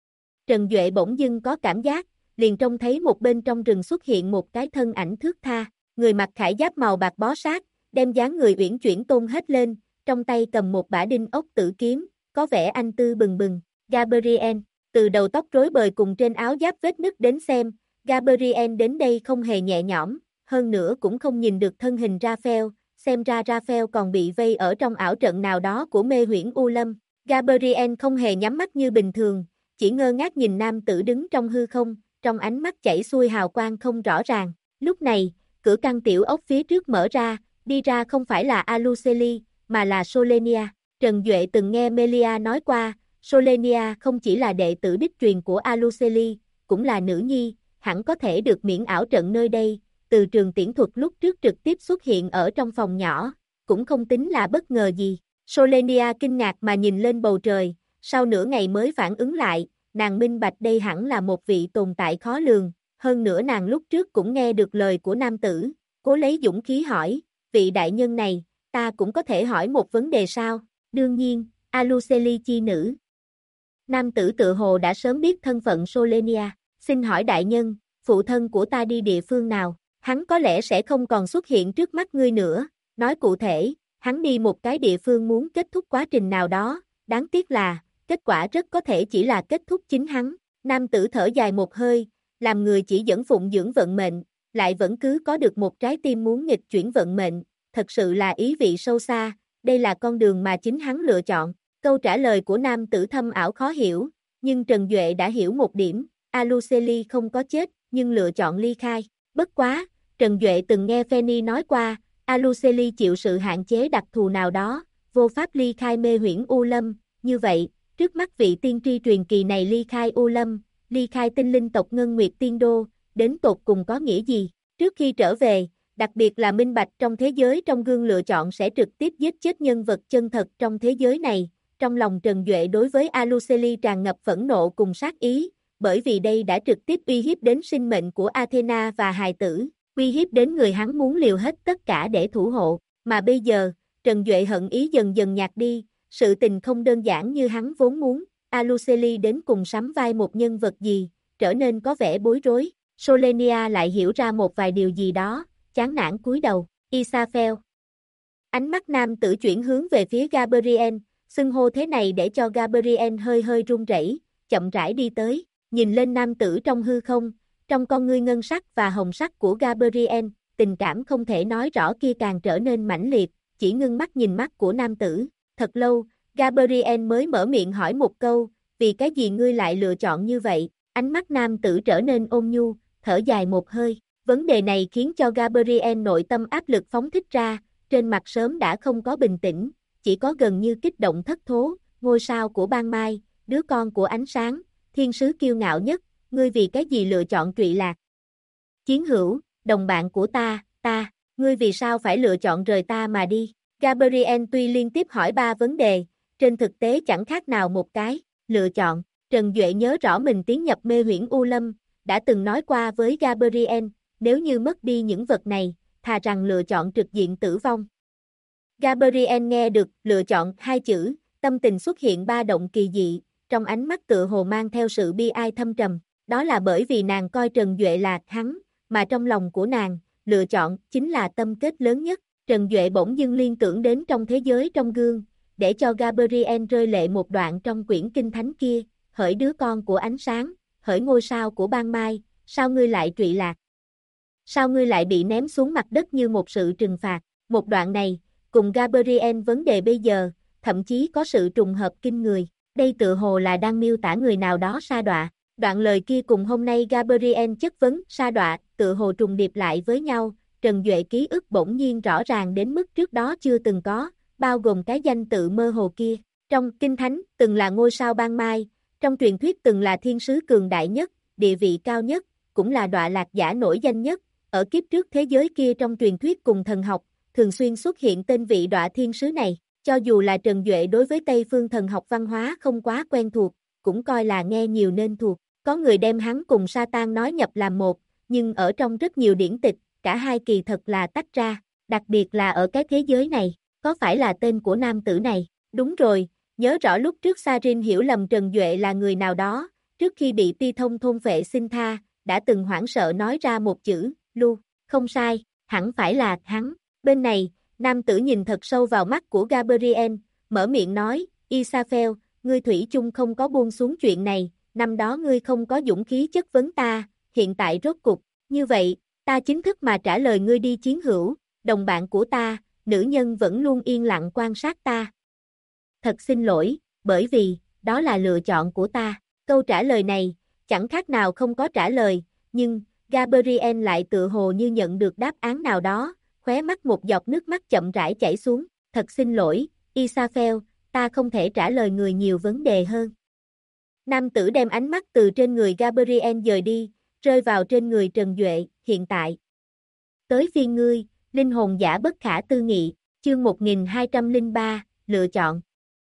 Speaker 1: Trần Duệ bỗng dưng có cảm giác, liền trông thấy một bên trong rừng xuất hiện một cái thân ảnh thướt tha, người mặc khải giáp màu bạc bó sát, đem dáng người uyển chuyển tôn hết lên, trong tay cầm một bả đinh ốc tử kiếm, có vẻ anh tư bừng bừng, Gabriel, từ đầu tóc rối bời cùng trên áo giáp vết nứt đến xem, Gabriel đến đây không hề nhẹ nhõm, hơn nữa cũng không nhìn được thân hình Raphael, xem ra Raphael còn bị vây ở trong ảo trận nào đó của mê huyễn U Lâm, Gabriel không hề nhắm mắt như bình thường, chỉ ngơ ngác nhìn nam tử đứng trong hư không, trong ánh mắt chảy xuôi hào quang không rõ ràng, lúc này, cửa căn tiểu ốc phía trước mở ra, đi ra không phải là Aluceli, mà là Solenia. Trần Duệ từng nghe Melia nói qua, Solenia không chỉ là đệ tử đích truyền của Aluceli, cũng là nữ nhi, hẳn có thể được miễn ảo trận nơi đây, từ trường tiễn thuật lúc trước trực tiếp xuất hiện ở trong phòng nhỏ, cũng không tính là bất ngờ gì. Solenia kinh ngạc mà nhìn lên bầu trời, sau nửa ngày mới phản ứng lại, nàng minh bạch đây hẳn là một vị tồn tại khó lường, hơn nữa nàng lúc trước cũng nghe được lời của nam tử, cố lấy dũng khí hỏi, vị đại nhân này, ta cũng có thể hỏi một vấn đề sao? Đương nhiên, Aluceli chi nữ. Nam tử tự hồ đã sớm biết thân phận Solenia, xin hỏi đại nhân, phụ thân của ta đi địa phương nào, hắn có lẽ sẽ không còn xuất hiện trước mắt ngươi nữa, nói cụ thể, hắn đi một cái địa phương muốn kết thúc quá trình nào đó, đáng tiếc là, kết quả rất có thể chỉ là kết thúc chính hắn, nam tử thở dài một hơi, làm người chỉ dẫn phụng dưỡng vận mệnh, lại vẫn cứ có được một trái tim muốn nghịch chuyển vận mệnh, thật sự là ý vị sâu xa, đây là con đường mà chính hắn lựa chọn. Câu trả lời của nam tử thâm ảo khó hiểu, nhưng Trần Duệ đã hiểu một điểm, Aluceli không có chết, nhưng lựa chọn ly khai. Bất quá, Trần Duệ từng nghe Fanny nói qua, Aluceli chịu sự hạn chế đặc thù nào đó, vô pháp ly khai mê huyễn U Lâm, như vậy, trước mắt vị tiên tri truyền kỳ này ly khai U Lâm, ly khai tinh linh tộc Ngân Nguyệt Tiên Đô, đến tột cùng có nghĩa gì? Trước khi trở về, đặc biệt là minh bạch trong thế giới trong gương lựa chọn sẽ trực tiếp giết chết nhân vật chân thật trong thế giới này, trong lòng Trần Duệ đối với Aluceli tràn ngập phẫn nộ cùng sát ý, bởi vì đây đã trực tiếp uy hiếp đến sinh mệnh của Athena và hài tử, uy hiếp đến người hắn muốn liều hết tất cả để thủ hộ, mà bây giờ, Trần Duệ hận ý dần dần nhạt đi, sự tình không đơn giản như hắn vốn muốn, Aluceli đến cùng sắm vai một nhân vật gì, trở nên có vẻ bối rối, Solenia lại hiểu ra một vài điều gì đó, chán nản cúi đầu, Isafel. Ánh mắt nam tử chuyển hướng về phía Gabriel, xưng hô thế này để cho Gabriel hơi hơi run rẩy, chậm rãi đi tới, nhìn lên nam tử trong hư không, trong con ngươi ngân sắc và hồng sắc của Gabriel, tình cảm không thể nói rõ kia càng trở nên mãnh liệt, chỉ ngưng mắt nhìn mắt của nam tử. Thật lâu, Gabriel mới mở miệng hỏi một câu, vì cái gì ngươi lại lựa chọn như vậy? Ánh mắt nam tử trở nên ôn nhu, thở dài một hơi. Vấn đề này khiến cho Gabriel nội tâm áp lực phóng thích ra, trên mặt sớm đã không có bình tĩnh, chỉ có gần như kích động thất thố, ngôi sao của ban mai, đứa con của ánh sáng, thiên sứ kiêu ngạo nhất, ngươi vì cái gì lựa chọn Trụy Lạc? Chiến hữu, đồng bạn của ta, ngươi vì sao phải lựa chọn rời ta mà đi? Gabriel tuy liên tiếp hỏi 3 vấn đề, trên thực tế chẳng khác nào một cái, lựa chọn. Trần Duệ nhớ rõ mình tiến nhập mê huyễn U Lâm, đã từng nói qua với Gabriel, nếu như mất đi những vật này, thà rằng lựa chọn trực diện tử vong. Gabriel nghe được lựa chọn 2 chữ, tâm tình xuất hiện ba động kỳ dị, trong ánh mắt tựa hồ mang theo sự bi ai thâm trầm, đó là bởi vì nàng coi Trần Duệ là hắn, mà trong lòng của nàng, lựa chọn chính là tâm kết lớn nhất. Trần Duệ bỗng dưng liên tưởng đến trong thế giới trong gương, để cho Gabriel rơi lệ một đoạn trong quyển kinh thánh kia, hỡi đứa con của ánh sáng, hỡi ngôi sao của ban mai, sao ngươi lại Trụy Lạc? Sao ngươi lại bị ném xuống mặt đất như một sự trừng phạt? Một đoạn này, cùng Gabriel vấn đề bây giờ, thậm chí có sự trùng hợp kinh người, đây tựa hồ là đang miêu tả người nào đó sa đọa. Đoạn lời kia cùng hôm nay Gabriel chất vấn sa đọa, tựa hồ trùng điệp lại với nhau, Trần Duệ ký ức bỗng nhiên rõ ràng đến mức trước đó chưa từng có, bao gồm cái danh tự mơ hồ kia. Trong Kinh Thánh, từng là ngôi sao ban mai, trong truyền thuyết từng là thiên sứ cường đại nhất, địa vị cao nhất, cũng là đọa lạc giả nổi danh nhất. Ở kiếp trước thế giới kia trong truyền thuyết cùng thần học, thường xuyên xuất hiện tên vị đọa thiên sứ này. Cho dù là Trần Duệ đối với Tây phương thần học văn hóa không quá quen thuộc, cũng coi là nghe nhiều nên thuộc. Có người đem hắn cùng Satan nói nhập làm một, nhưng ở trong rất nhiều điển tịch, cả hai kỳ thật là tách ra, đặc biệt là ở cái thế giới này, có phải là tên của nam tử này? Đúng rồi, nhớ rõ lúc trước Sarin hiểu lầm Trần Duệ là người nào đó, trước khi bị Ti Thông thôn phệ xin tha, đã từng hoảng sợ nói ra một chữ, Lu, không sai, hẳn phải là hắn. Bên này, nam tử nhìn thật sâu vào mắt của Gabriel, mở miệng nói, Isafel, ngươi thủy chung không có buông xuống chuyện này, năm đó ngươi không có dũng khí chất vấn ta, hiện tại rốt cục, như vậy, ta chính thức mà trả lời ngươi đi chiến hữu, đồng bạn của ta, nữ nhân vẫn luôn yên lặng quan sát ta. Thật xin lỗi, bởi vì, đó là lựa chọn của ta. Câu trả lời này, chẳng khác nào không có trả lời, nhưng, Gabriel lại tựa hồ như nhận được đáp án nào đó, khóe mắt một giọt nước mắt chậm rãi chảy xuống. Thật xin lỗi, Isafel, ta không thể trả lời người nhiều vấn đề hơn. Nam tử đem ánh mắt từ trên người Gabriel dời đi, rơi vào trên người Trần Duệ, hiện tại. Tới phiên ngươi, linh hồn giả bất khả tư nghị, chương 1203, lựa chọn.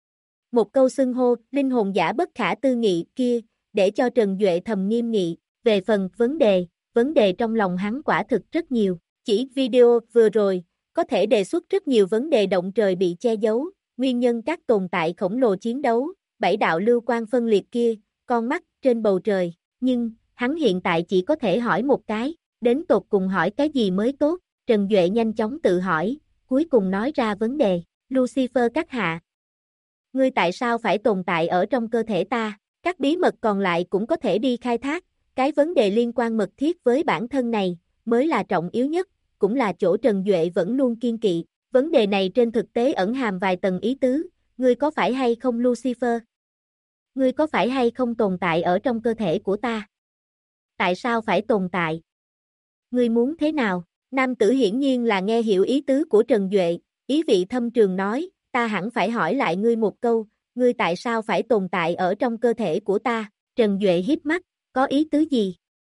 Speaker 1: Một câu xưng hô, linh hồn giả bất khả tư nghị kia, để cho Trần Duệ thầm nghiêm nghị, về phần vấn đề trong lòng hắn quả thực rất nhiều. Chỉ video vừa rồi, có thể đề xuất rất nhiều vấn đề động trời bị che giấu, nguyên nhân các tồn tại khổng lồ chiến đấu, 7 đạo lưu quang phân liệt kia, con mắt trên bầu trời, nhưng, hắn hiện tại chỉ có thể hỏi một cái, đến tột cùng hỏi cái gì mới tốt, Trần Duệ nhanh chóng tự hỏi, cuối cùng nói ra vấn đề, Lucifer các hạ. Ngươi tại sao phải tồn tại ở trong cơ thể ta, các bí mật còn lại cũng có thể đi khai thác, cái vấn đề liên quan mật thiết với bản thân này, mới là trọng yếu nhất, cũng là chỗ Trần Duệ vẫn luôn kiên kỵ, vấn đề này trên thực tế ẩn hàm vài tầng ý tứ, ngươi có phải hay không Lucifer? Ngươi có phải hay không tồn tại ở trong cơ thể của ta? Tại sao phải tồn tại? Ngươi muốn thế nào? Nam tử hiển nhiên là nghe hiểu ý tứ của Trần Duệ, ý vị thâm trường nói, ta hẳn phải hỏi lại ngươi một câu, ngươi tại sao phải tồn tại ở trong cơ thể của ta? Trần Duệ híp mắt, có ý tứ gì?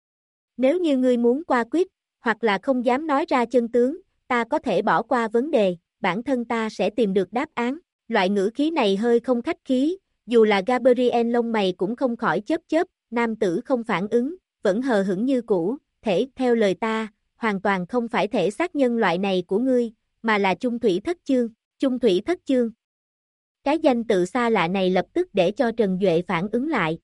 Speaker 1: Nếu như ngươi muốn qua quyết, hoặc là không dám nói ra chân tướng, ta có thể bỏ qua vấn đề, bản thân ta sẽ tìm được đáp án. Loại ngữ khí này hơi không khách khí, dù là Gabriel lông mày cũng không khỏi chớp chớp, nam tử không phản ứng, vẫn hờ hững như cũ, thể, theo lời ta, hoàn toàn không phải thể xác nhân loại này của ngươi, mà là chung thủy thất chương, chung thủy thất chương. Cái danh tự xa lạ này lập tức để cho Trần Duệ phản ứng lại.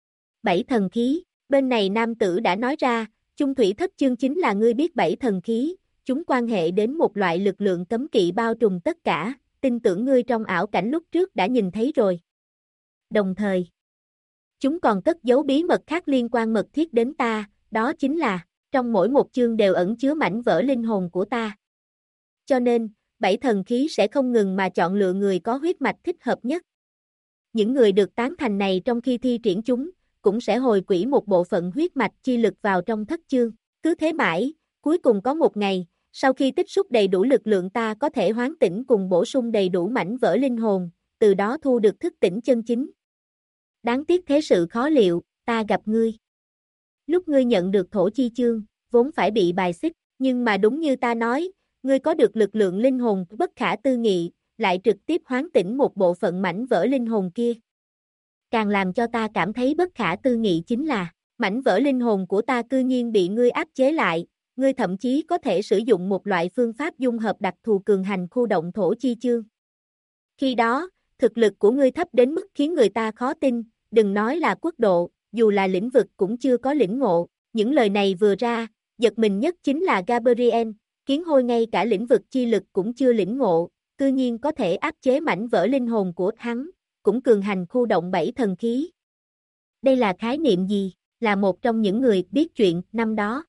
Speaker 1: 7 thần khí, bên này nam tử đã nói ra, chung thủy thất chương chính là ngươi biết 7 thần khí, chúng quan hệ đến một loại lực lượng cấm kỵ bao trùm tất cả, tin tưởng ngươi trong ảo cảnh lúc trước đã nhìn thấy rồi. Đồng thời, Chúng còn cất giấu bí mật khác liên quan mật thiết đến ta, đó chính là, trong mỗi một chương đều ẩn chứa mảnh vỡ linh hồn của ta. Cho nên, 7 thần khí sẽ không ngừng mà chọn lựa người có huyết mạch thích hợp nhất. Những người được tán thành này trong khi thi triển chúng, cũng sẽ hồi quỹ một bộ phận huyết mạch chi lực vào trong thất chương. Cứ thế mãi, cuối cùng có một ngày, sau khi tích xúc đầy đủ lực lượng ta có thể hoán tỉnh cùng bổ sung đầy đủ mảnh vỡ linh hồn, từ đó thu được thức tỉnh chân chính. Đáng tiếc thế sự khó liệu, ta gặp ngươi. Lúc ngươi nhận được thổ chi chương, vốn phải bị bài xích, nhưng mà đúng như ta nói, ngươi có được lực lượng linh hồn bất khả tư nghị, lại trực tiếp hoán tỉnh một bộ phận mảnh vỡ linh hồn kia. Càng làm cho ta cảm thấy bất khả tư nghị chính là, mảnh vỡ linh hồn của ta cư nhiên bị ngươi áp chế lại, ngươi thậm chí có thể sử dụng một loại phương pháp dung hợp đặc thù cường hành khu động thổ chi chương. Khi đó, thực lực của ngươi thấp đến mức khiến người ta khó tin, đừng nói là quốc độ, dù là lĩnh vực cũng chưa có lĩnh ngộ. Những lời này vừa ra, giật mình nhất chính là Gabriel, kiến hôi ngay cả lĩnh vực chi lực cũng chưa lĩnh ngộ, cư nhiên có thể áp chế mảnh vỡ linh hồn của hắn, cũng cường hành khu động 7 thần khí. Đây là khái niệm gì? Là một trong những người biết chuyện năm đó.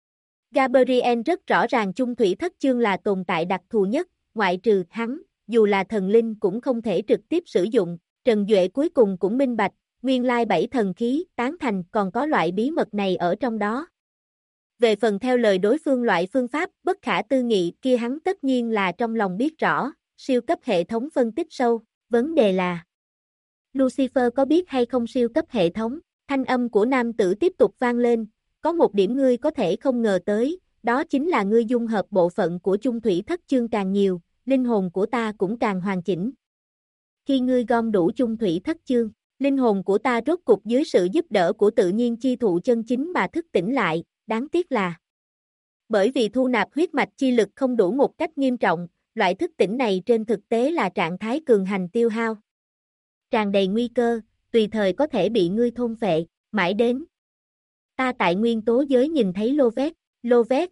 Speaker 1: Gabriel rất rõ ràng chung thủy thất chương là tồn tại đặc thù nhất, ngoại trừ hắn, dù là thần linh cũng không thể trực tiếp sử dụng. Trần Duệ cuối cùng cũng minh bạch, nguyên lai 7 thần khí tán thành còn có loại bí mật này ở trong đó. Về phần theo lời đối phương loại phương pháp bất khả tư nghị kia hắn tất nhiên là trong lòng biết rõ, siêu cấp hệ thống phân tích sâu, vấn đề là Lucifer có biết hay không siêu cấp hệ thống? Thanh âm của nam tử tiếp tục vang lên, có một điểm ngươi có thể không ngờ tới, đó chính là ngươi dung hợp bộ phận của chung thủy thất chương càng nhiều, linh hồn của ta cũng càng hoàn chỉnh. Khi ngươi gom đủ chung thủy thất chương, linh hồn của ta rốt cục dưới sự giúp đỡ của tự nhiên chi thụ chân chính mà thức tỉnh lại, đáng tiếc là bởi vì thu nạp huyết mạch chi lực không đủ một cách nghiêm trọng, loại thức tỉnh này trên thực tế là trạng thái cường hành tiêu hao. Tràn đầy nguy cơ, tùy thời có thể bị ngươi thôn phệ, mãi đến. Ta tại nguyên tố giới nhìn thấy lô vét.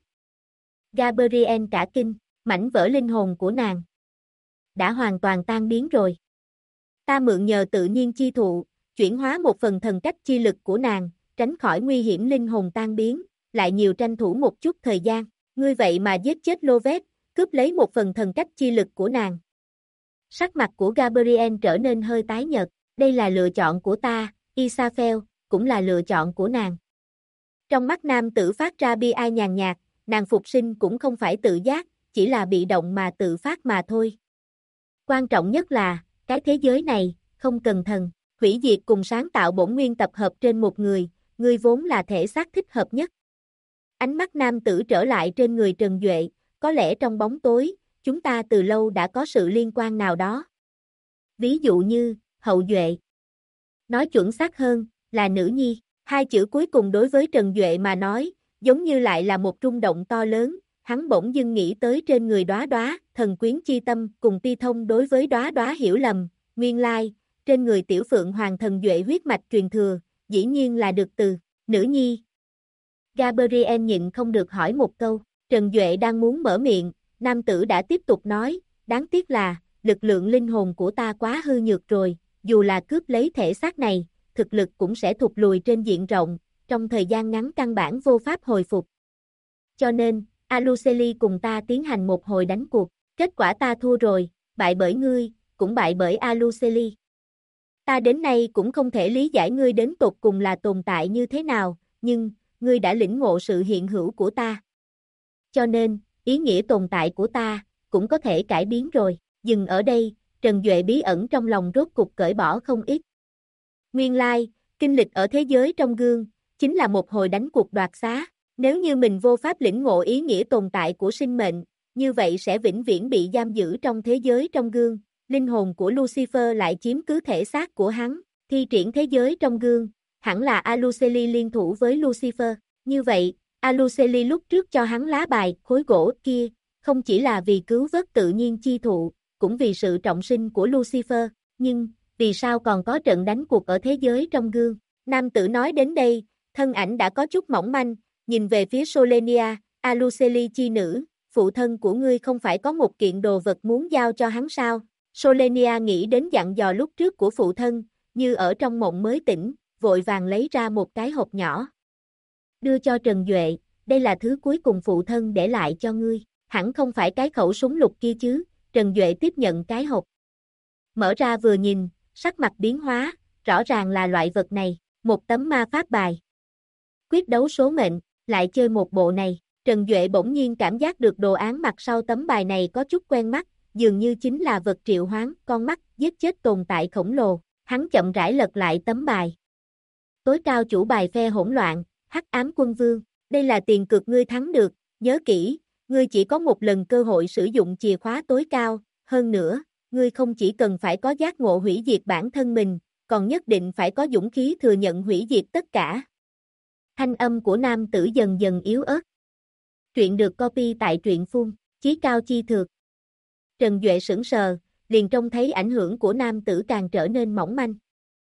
Speaker 1: Gabriel cả kinh, mảnh vỡ linh hồn của nàng đã hoàn toàn tan biến rồi. Ta mượn nhờ tự nhiên chi thụ, chuyển hóa một phần thần cách chi lực của nàng, tránh khỏi nguy hiểm linh hồn tan biến, lại nhiều tranh thủ một chút thời gian, ngươi vậy mà giết chết lô vét, cướp lấy một phần thần cách chi lực của nàng. Sắc mặt của Gabriel trở nên hơi tái nhợt, đây là lựa chọn của ta, Isabel, cũng là lựa chọn của nàng. Trong mắt nam tử phát ra bi ai nhàn nhạt, nàng phục sinh cũng không phải tự giác, chỉ là bị động mà tự phát mà thôi. Quan trọng nhất là, cái thế giới này, không cần thần, hủy diệt cùng sáng tạo bổn nguyên tập hợp trên một người, ngươi vốn là thể xác thích hợp nhất. Ánh mắt nam tử trở lại trên người Trần Duệ, có lẽ trong bóng tối, chúng ta từ lâu đã có sự liên quan nào đó. Ví dụ như, hậu duệ. Nói chuẩn xác hơn, là nữ nhi. Hai chữ cuối cùng đối với Trần Duệ mà nói, giống như lại là một rung động to lớn, hắn bỗng dưng nghĩ tới trên người Đóa Đóa, thần quyến chi tâm cùng ti thông đối với Đóa Đóa hiểu lầm, nguyên lai, trên người tiểu phượng hoàng thần Duệ huyết mạch truyền thừa, dĩ nhiên là được từ, nữ nhi. Gabriel nhịn không được hỏi một câu, Trần Duệ đang muốn mở miệng, nam tử đã tiếp tục nói, đáng tiếc là, lực lượng linh hồn của ta quá hư nhược rồi, dù là cướp lấy thể xác này, thực lực cũng sẽ thụt lùi trên diện rộng, trong thời gian ngắn căn bản vô pháp hồi phục. Cho nên, Aluceli cùng ta tiến hành một hồi đánh cuộc, kết quả ta thua rồi, bại bởi ngươi, cũng bại bởi Aluceli. Ta đến nay cũng không thể lý giải ngươi đến tột cùng là tồn tại như thế nào, nhưng, ngươi đã lĩnh ngộ sự hiện hữu của ta. Cho nên, ý nghĩa tồn tại của ta, cũng có thể cải biến rồi. Dừng ở đây, Trần Duệ bí ẩn trong lòng rốt cục cởi bỏ không ít. Nguyên lai, kinh lịch ở thế giới trong gương, chính là một hồi đánh cuộc đoạt xá. Nếu như mình vô pháp lĩnh ngộ ý nghĩa tồn tại của sinh mệnh, như vậy sẽ vĩnh viễn bị giam giữ trong thế giới trong gương. Linh hồn của Lucifer lại chiếm cứ thể xác của hắn, thi triển thế giới trong gương, hẳn là Aluceli liên thủ với Lucifer. Như vậy, Aluceli lúc trước cho hắn lá bài, khối gỗ kia, không chỉ là vì cứu vớt tự nhiên chi thụ, cũng vì sự trọng sinh của Lucifer, nhưng, vì sao còn có trận đánh cuộc ở thế giới trong gương? Nam tử nói đến đây, thân ảnh đã có chút mỏng manh, nhìn về phía Solenia, Aluceli chi nữ, phụ thân của ngươi không phải có một kiện đồ vật muốn giao cho hắn sao? Solenia nghĩ đến dặn dò lúc trước của phụ thân, như ở trong mộng mới tỉnh, vội vàng lấy ra một cái hộp nhỏ. Đưa cho Trần Duệ, đây là thứ cuối cùng phụ thân để lại cho ngươi, hẳn không phải cái khẩu súng lục kia chứ. Trần Duệ tiếp nhận cái hộp. Mở ra vừa nhìn, sắc mặt biến hóa, rõ ràng là loại vật này, một tấm ma pháp bài. Quyết đấu số mệnh, lại chơi một bộ này. Trần Duệ bỗng nhiên cảm giác được đồ án mặt sau tấm bài này có chút quen mắt, dường như chính là vật triệu hoán, con mắt, giết chết tồn tại khổng lồ. Hắn chậm rãi lật lại tấm bài. Tối cao chủ bài phe hỗn loạn, Hắc Ám Quân Vương, đây là tiền cược ngươi thắng được, nhớ kỹ, ngươi chỉ có một lần cơ hội sử dụng chìa khóa tối cao, hơn nữa, ngươi không chỉ cần phải có giác ngộ hủy diệt bản thân mình, còn nhất định phải có dũng khí thừa nhận hủy diệt tất cả. Thanh âm của nam tử dần dần yếu ớt. Truyện được copy tại truyện phun, chí cao chi thược. Trần Duệ sững sờ, liền trông thấy ảnh hưởng của nam tử càng trở nên mỏng manh.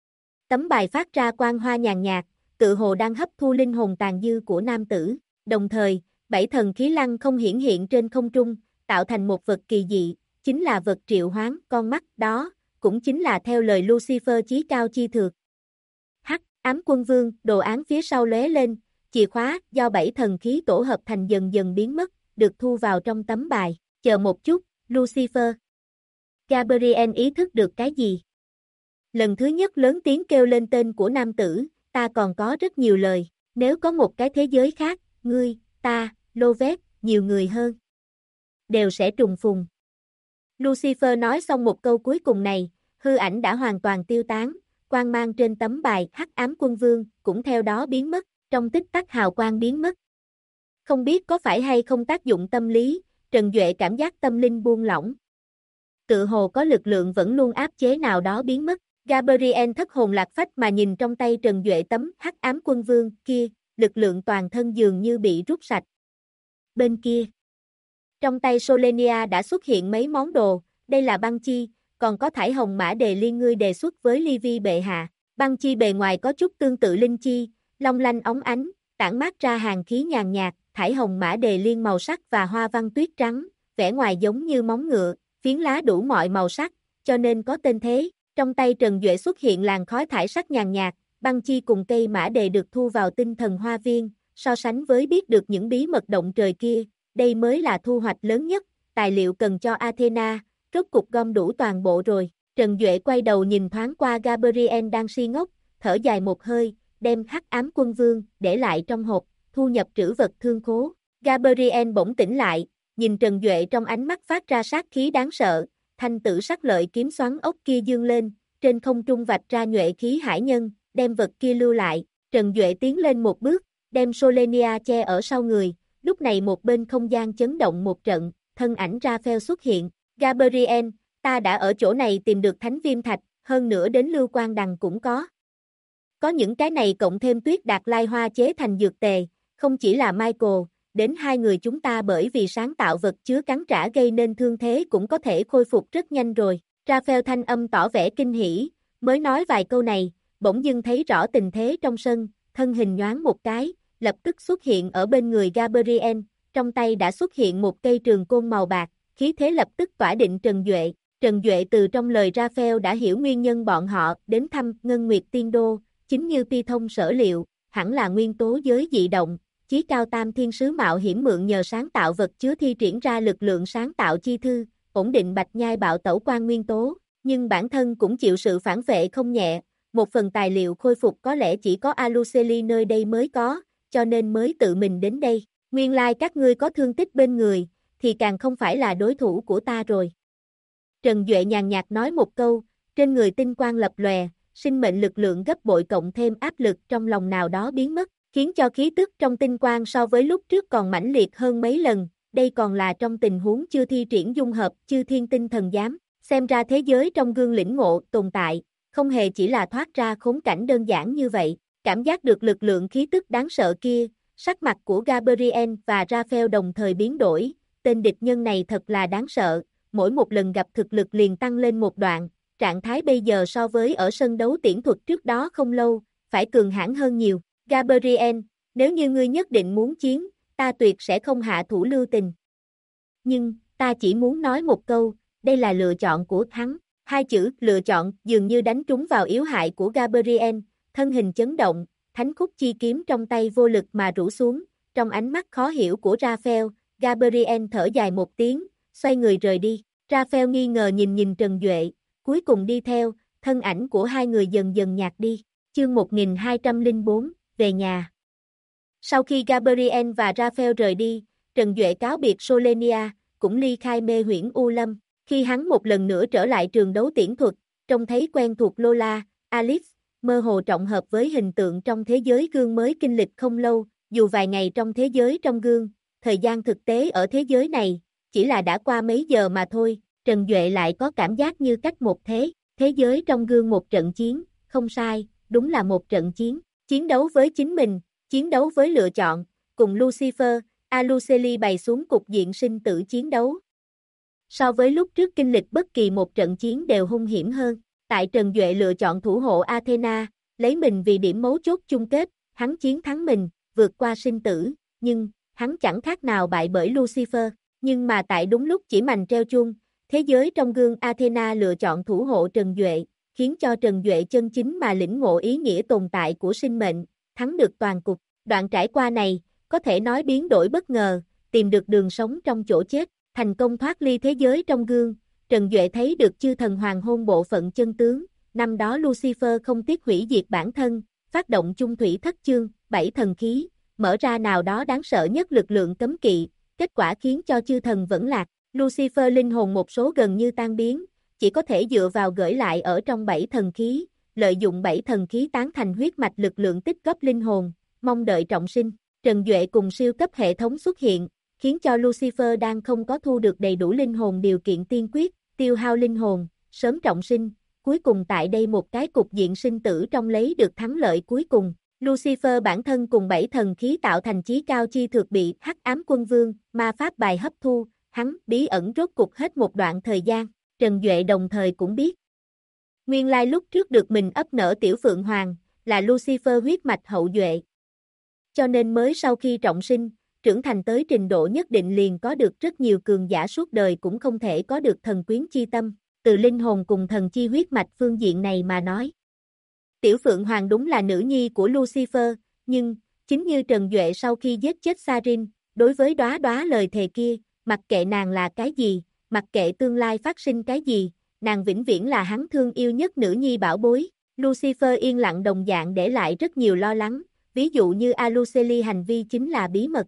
Speaker 1: Tấm bài phát ra quang hoa nhàn nhạt, tự hồ đang hấp thu linh hồn tàn dư của nam tử, đồng thời, 7 thần khí lăng không hiển hiện trên không trung, tạo thành một vật kỳ dị, chính là vật triệu hoán, con mắt đó, cũng chính là theo lời Lucifer chí cao chi thược. Hắc Ám Quân Vương, đồ án phía sau lóe lên, chìa khóa do 7 thần khí tổ hợp thành dần dần biến mất, được thu vào trong tấm bài. Chờ một chút, Lucifer. Gabriel ý thức được cái gì? Lần thứ nhất lớn tiếng kêu lên tên của nam tử, ta còn có rất nhiều lời, nếu có một cái thế giới khác, ngươi, ta, Lovett, nhiều người hơn, đều sẽ trùng phùng. Lucifer nói xong một câu cuối cùng này, hư ảnh đã hoàn toàn tiêu tán, quang mang trên tấm bài Hắc Ám Quân Vương cũng theo đó biến mất, trong tích tắc hào quang biến mất. Không biết có phải hay không tác dụng tâm lý, Trần Duệ cảm giác tâm linh buông lỏng. Tự hồ có lực lượng vẫn luôn áp chế nào đó biến mất. Gabriel thất hồn lạc phách mà nhìn trong tay Trần Duệ tấm Hắc Ám Quân Vương kia, lực lượng toàn thân dường như bị rút sạch. Bên kia, trong tay Solenia đã xuất hiện mấy món đồ, đây là băng chi, còn có thải hồng mã đề liên ngươi đề xuất với Livy bệ hạ. Băng chi bề ngoài có chút tương tự linh chi, long lanh óng ánh, tản mát ra hàn khí nhàn nhạt, thải hồng mã đề liên màu sắc và hoa văn tuyết trắng, vẻ ngoài giống như móng ngựa, phiến lá đủ mọi màu sắc, cho nên có tên thế. Trong tay Trần Duệ xuất hiện làn khói thải sắc nhàn nhạt, băng chi cùng cây mã đề được thu vào tinh thần hoa viên, so sánh với biết được những bí mật động trời kia, đây mới là thu hoạch lớn nhất, tài liệu cần cho Athena, rốt cục gom đủ toàn bộ rồi. Trần Duệ quay đầu nhìn thoáng qua Gabriel đang si ngốc, thở dài một hơi, đem Hắc Ám Quân Vương để lại trong hộp, thu nhập trữ vật thương khố. Gabriel bỗng tỉnh lại, nhìn Trần Duệ trong ánh mắt phát ra sát khí đáng sợ, thanh tử sắc lợi kiếm xoắn ốc kia dương lên, trên không trung vạch ra nhuệ khí hải nhân, đem vật kia lưu lại. Trần Duệ tiến lên một bước, đem Solenia che ở sau người, lúc này một bên không gian chấn động một trận, thân ảnh Raphael xuất hiện. Gabriel, ta đã ở chỗ này tìm được thánh viêm thạch, hơn nữa đến lưu quan đằng cũng có. Có những cái này cộng thêm tuyết đạt lai hoa chế thành dược tề, không chỉ là Michael, đến hai người chúng ta bởi vì sáng tạo vật chứa cắn trả gây nên thương thế cũng có thể khôi phục rất nhanh rồi. Raphael thanh âm tỏ vẻ kinh hỉ, mới nói vài câu này, bỗng dưng thấy rõ tình thế trong sân, thân hình nhoáng một cái, lập tức xuất hiện ở bên người Gabriel, trong tay đã xuất hiện một cây trường côn màu bạc, khí thế lập tức tỏa định Trần Duệ. Trần Duệ từ trong lời Raphael đã hiểu nguyên nhân bọn họ đến thăm Ngân Nguyệt Tiên Đô, chính như Pi Thông sở liệu, hẳn là nguyên tố giới dị động, chí cao tam thiên sứ mạo hiểm mượn nhờ sáng tạo vật chứa thi triển ra lực lượng sáng tạo chi thư, ổn định bạch nhai bạo tẩu quan nguyên tố, nhưng bản thân cũng chịu sự phản vệ không nhẹ, một phần tài liệu khôi phục có lẽ chỉ có Aluceli nơi đây mới có, cho nên mới tự mình đến đây, nguyên lai các ngươi có thương tích bên người, thì càng không phải là đối thủ của ta rồi. Trần Duệ nhàn nhạt nói một câu, trên người tinh quang lập lòe, sinh mệnh lực lượng gấp bội cộng thêm áp lực trong lòng nào đó biến mất, khiến cho khí tức trong tinh quang so với lúc trước còn mãnh liệt hơn mấy lần, đây còn là trong tình huống chưa thi triển dung hợp chư thiên tinh thần giám, xem ra thế giới trong gương lĩnh ngộ tồn tại, không hề chỉ là thoát ra khốn cảnh đơn giản như vậy, cảm giác được lực lượng khí tức đáng sợ kia, sắc mặt của Gabriel và Raphael đồng thời biến đổi, tên địch nhân này thật là đáng sợ, mỗi một lần gặp thực lực liền tăng lên một đoạn, trạng thái bây giờ so với ở sân đấu tiễn thuật trước đó không lâu, phải cường hãn hơn nhiều. Gabriel, nếu như ngươi nhất định muốn chiến, ta tuyệt sẽ không hạ thủ lưu tình. Nhưng, ta chỉ muốn nói một câu, đây là lựa chọn của hắn. Hai chữ lựa chọn dường như đánh trúng vào yếu hại của Gabriel, thân hình chấn động, thánh khúc chi kiếm trong tay vô lực mà rũ xuống, trong ánh mắt khó hiểu của Raphael, Gabriel thở dài một tiếng, xoay người rời đi. Raphael nghi ngờ nhìn Trần Duệ, cuối cùng đi theo, thân ảnh của hai người dần dần nhạt đi. Chương 1204, về nhà. Sau khi Gabriel và Raphael rời đi, Trần Duệ cáo biệt Solenia, cũng ly khai mê huyễn U Lâm. Khi hắn một lần nữa trở lại trường đấu tiễn thuật, trông thấy quen thuộc Lola, Alice, mơ hồ trọng hợp với hình tượng trong thế giới gương mới kinh lịch không lâu, dù vài ngày trong thế giới trong gương, thời gian thực tế ở thế giới này, chỉ là đã qua mấy giờ mà thôi, Trần Duệ lại có cảm giác như cách một thế giới trong gương một trận chiến, không sai, đúng là một trận chiến, chiến đấu với chính mình, chiến đấu với lựa chọn, cùng Lucifer, Aluceli bày xuống cục diện sinh tử chiến đấu. So với lúc trước kinh lịch bất kỳ một trận chiến đều hung hiểm hơn, tại Trần Duệ lựa chọn thủ hộ Athena, lấy mình vì điểm mấu chốt chung kết, hắn chiến thắng mình, vượt qua sinh tử, nhưng, hắn chẳng khác nào bại bởi Lucifer, nhưng mà tại đúng lúc chỉ mành treo chuông, thế giới trong gương Athena lựa chọn thủ hộ Trần Duệ, khiến cho Trần Duệ chân chính mà lĩnh ngộ ý nghĩa tồn tại của sinh mệnh, thắng được toàn cục. Đoạn trải qua này, có thể nói biến đổi bất ngờ, tìm được đường sống trong chỗ chết, thành công thoát ly thế giới trong gương, Trần Duệ thấy được chư thần hoàng hôn bộ phận chân tướng, năm đó Lucifer không tiếc hủy diệt bản thân, phát động chung thủy thất chương, 7 thần khí, mở ra nào đó đáng sợ nhất lực lượng cấm kỵ, kết quả khiến cho chư thần vẫn lạc, Lucifer linh hồn một số gần như tan biến, chỉ có thể dựa vào gửi lại ở trong 7 thần khí, lợi dụng 7 thần khí tán thành huyết mạch lực lượng tích góp linh hồn, mong đợi trọng sinh. Trần Duệ cùng siêu cấp hệ thống xuất hiện, khiến cho Lucifer đang không có thu được đầy đủ linh hồn điều kiện tiên quyết, tiêu hao linh hồn, sớm trọng sinh, cuối cùng tại đây một cái cục diện sinh tử trong lấy được thắng lợi cuối cùng. Lucifer bản thân cùng 7 thần khí tạo thành chí cao chi thực bị Hắc Ám Quân Vương, ma pháp bài hấp thu, hắn bí ẩn rốt cục hết một đoạn thời gian, Trần Duệ đồng thời cũng biết. Nguyên lai lúc trước được mình ấp nở tiểu Phượng Hoàng, là Lucifer huyết mạch hậu duệ. Cho nên mới sau khi trọng sinh, trưởng thành tới trình độ nhất định liền có được rất nhiều cường giả suốt đời cũng không thể có được thần quyến chi tâm, từ linh hồn cùng thần chi huyết mạch phương diện này mà nói. Tiểu Phượng Hoàng đúng là nữ nhi của Lucifer, nhưng, chính như Trần Duệ sau khi giết chết Sarin, đối với đóa đóa lời thề kia, mặc kệ nàng là cái gì, mặc kệ tương lai phát sinh cái gì, nàng vĩnh viễn là hắn thương yêu nhất nữ nhi bảo bối. Lucifer yên lặng đồng dạng để lại rất nhiều lo lắng, ví dụ như Aluceli hành vi chính là bí mật.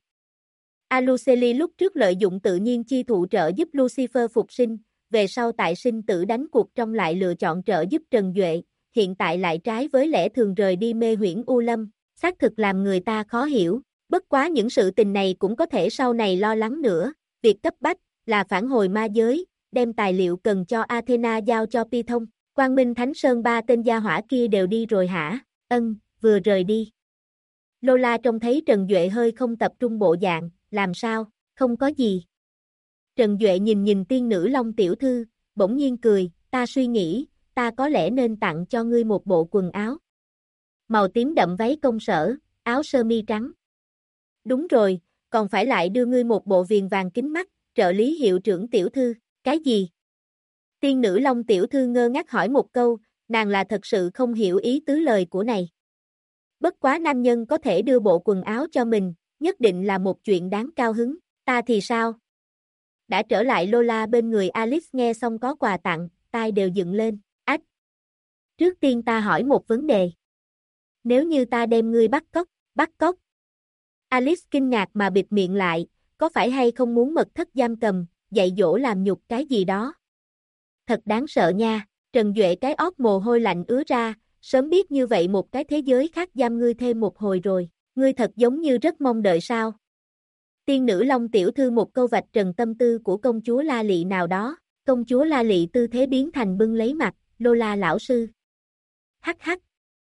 Speaker 1: Aluceli lúc trước lợi dụng tự nhiên chi thụ trợ giúp Lucifer phục sinh, về sau tại sinh tử đánh cuộc trong lại lựa chọn trợ giúp Trần Duệ, hiện tại lại trái với lẽ thường rời đi mê huyễn U Lâm, xác thực làm người ta khó hiểu, bất quá những sự tình này cũng có thể sau này lo lắng nữa, việc cấp bách là phản hồi ma giới, đem tài liệu cần cho Athena giao cho Pi Thông, Quang Minh Thánh Sơn ba tên gia hỏa kia đều đi rồi hả? Ân, vừa rời đi. Lola trông thấy Trần Duệ hơi không tập trung bộ dạng, làm sao, không có gì. Trần Duệ nhìn tiên nữ Long tiểu thư, bỗng nhiên cười, ta suy nghĩ, ta có lẽ nên tặng cho ngươi một bộ quần áo. Màu tím đậm váy công sở, áo sơ mi trắng. Đúng rồi, còn phải lại đưa ngươi một bộ viền vàng kính mắt, trợ lý hiệu trưởng tiểu thư, cái gì? Tiên nữ Long tiểu thư ngơ ngác hỏi một câu, nàng là thật sự không hiểu ý tứ lời của này. Bất quá nam nhân có thể đưa bộ quần áo cho mình, nhất định là một chuyện đáng cao hứng, ta thì sao? Đã trở lại Lola bên người Alice nghe xong có quà tặng, tai đều dựng lên, ách. Trước tiên ta hỏi một vấn đề. Nếu như ta đem ngươi bắt cóc. Alice kinh ngạc mà bịt miệng lại, có phải hay không muốn mật thất giam cầm, dạy dỗ làm nhục cái gì đó? Thật đáng sợ nha, Trần Duệ cái ót mồ hôi lạnh ứa ra, sớm biết như vậy một cái thế giới khác giam ngươi thêm một hồi rồi, ngươi thật giống như rất mong đợi sao? Tiên nữ Long tiểu thư một câu vạch trần tâm tư của công chúa La Lị nào đó, công chúa La Lị tư thế biến thành bưng lấy mặt, Lola lão sư. Hắc hắc.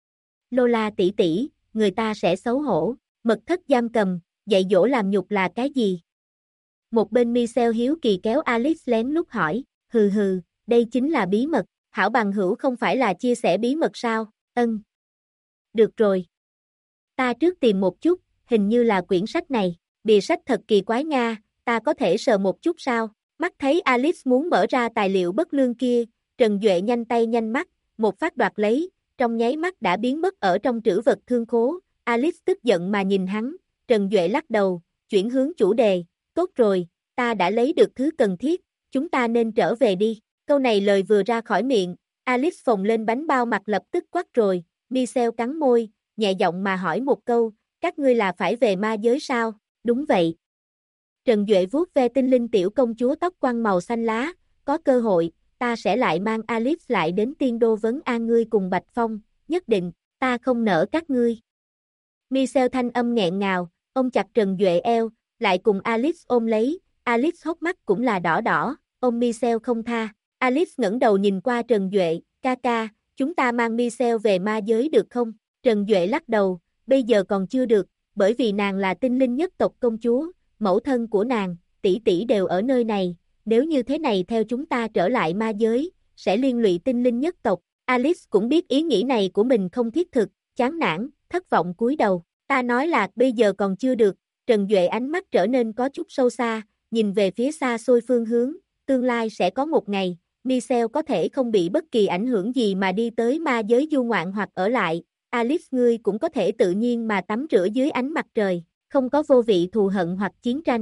Speaker 1: Lola tỷ tỷ, người ta sẽ xấu hổ, mật thất giam cầm, dạy dỗ làm nhục là cái gì? Một bên Michelle hiếu kỳ kéo Alice lén lút hỏi, hừ, đây chính là bí mật, hảo bằng hữu không phải là chia sẻ bí mật sao? Ân. Được rồi. Ta trước tìm một chút, hình như là quyển sách này, bìa sách thật kỳ quái nga, ta có thể sờ một chút sao? Mắt thấy Alice muốn mở ra tài liệu bất lương kia, Trần Duệ nhanh tay nhanh mắt, một phát đoạt lấy, trong nháy mắt đã biến mất ở trong trữ vật thương khố. Alice tức giận mà nhìn hắn, Trần Duệ lắc đầu, chuyển hướng chủ đề, tốt rồi, ta đã lấy được thứ cần thiết, chúng ta nên trở về đi. Câu này lời vừa ra khỏi miệng, Alice phồng lên bánh bao mặt lập tức quắc rồi, Michelle cắn môi, nhẹ giọng mà hỏi một câu, các ngươi là phải về ma giới sao? Đúng vậy. Trần Duệ vuốt ve tinh linh tiểu công chúa tóc quăn màu xanh lá, có cơ hội, ta sẽ lại mang Alice lại đến tiên đô vấn an ngươi cùng Bạch Phong, nhất định, ta không nỡ các ngươi. Michelle thanh âm nghẹn ngào, ôm chặt Trần Duệ eo, lại cùng Alice ôm lấy, Alice hốc mắt cũng là đỏ đỏ, ôm Michelle không tha. Alice ngẩng đầu nhìn qua Trần Duệ, ca ca, chúng ta mang Michelle về ma giới được không? Trần Duệ lắc đầu, bây giờ còn chưa được, bởi vì nàng là tinh linh nhất tộc công chúa, mẫu thân của nàng, tỷ tỷ đều ở nơi này, nếu như thế này theo chúng ta trở lại ma giới, sẽ liên lụy tinh linh nhất tộc. Alice cũng biết ý nghĩ này của mình không thiết thực, chán nản, thất vọng cúi đầu. Ta nói là bây giờ còn chưa được, Trần Duệ ánh mắt trở nên có chút sâu xa, nhìn về phía xa xôi phương hướng, tương lai sẽ có một ngày, Michelle có thể không bị bất kỳ ảnh hưởng gì mà đi tới ma giới du ngoạn hoặc ở lại, Alice ngươi cũng có thể tự nhiên mà tắm rửa dưới ánh mặt trời, không có vô vị thù hận hoặc chiến tranh.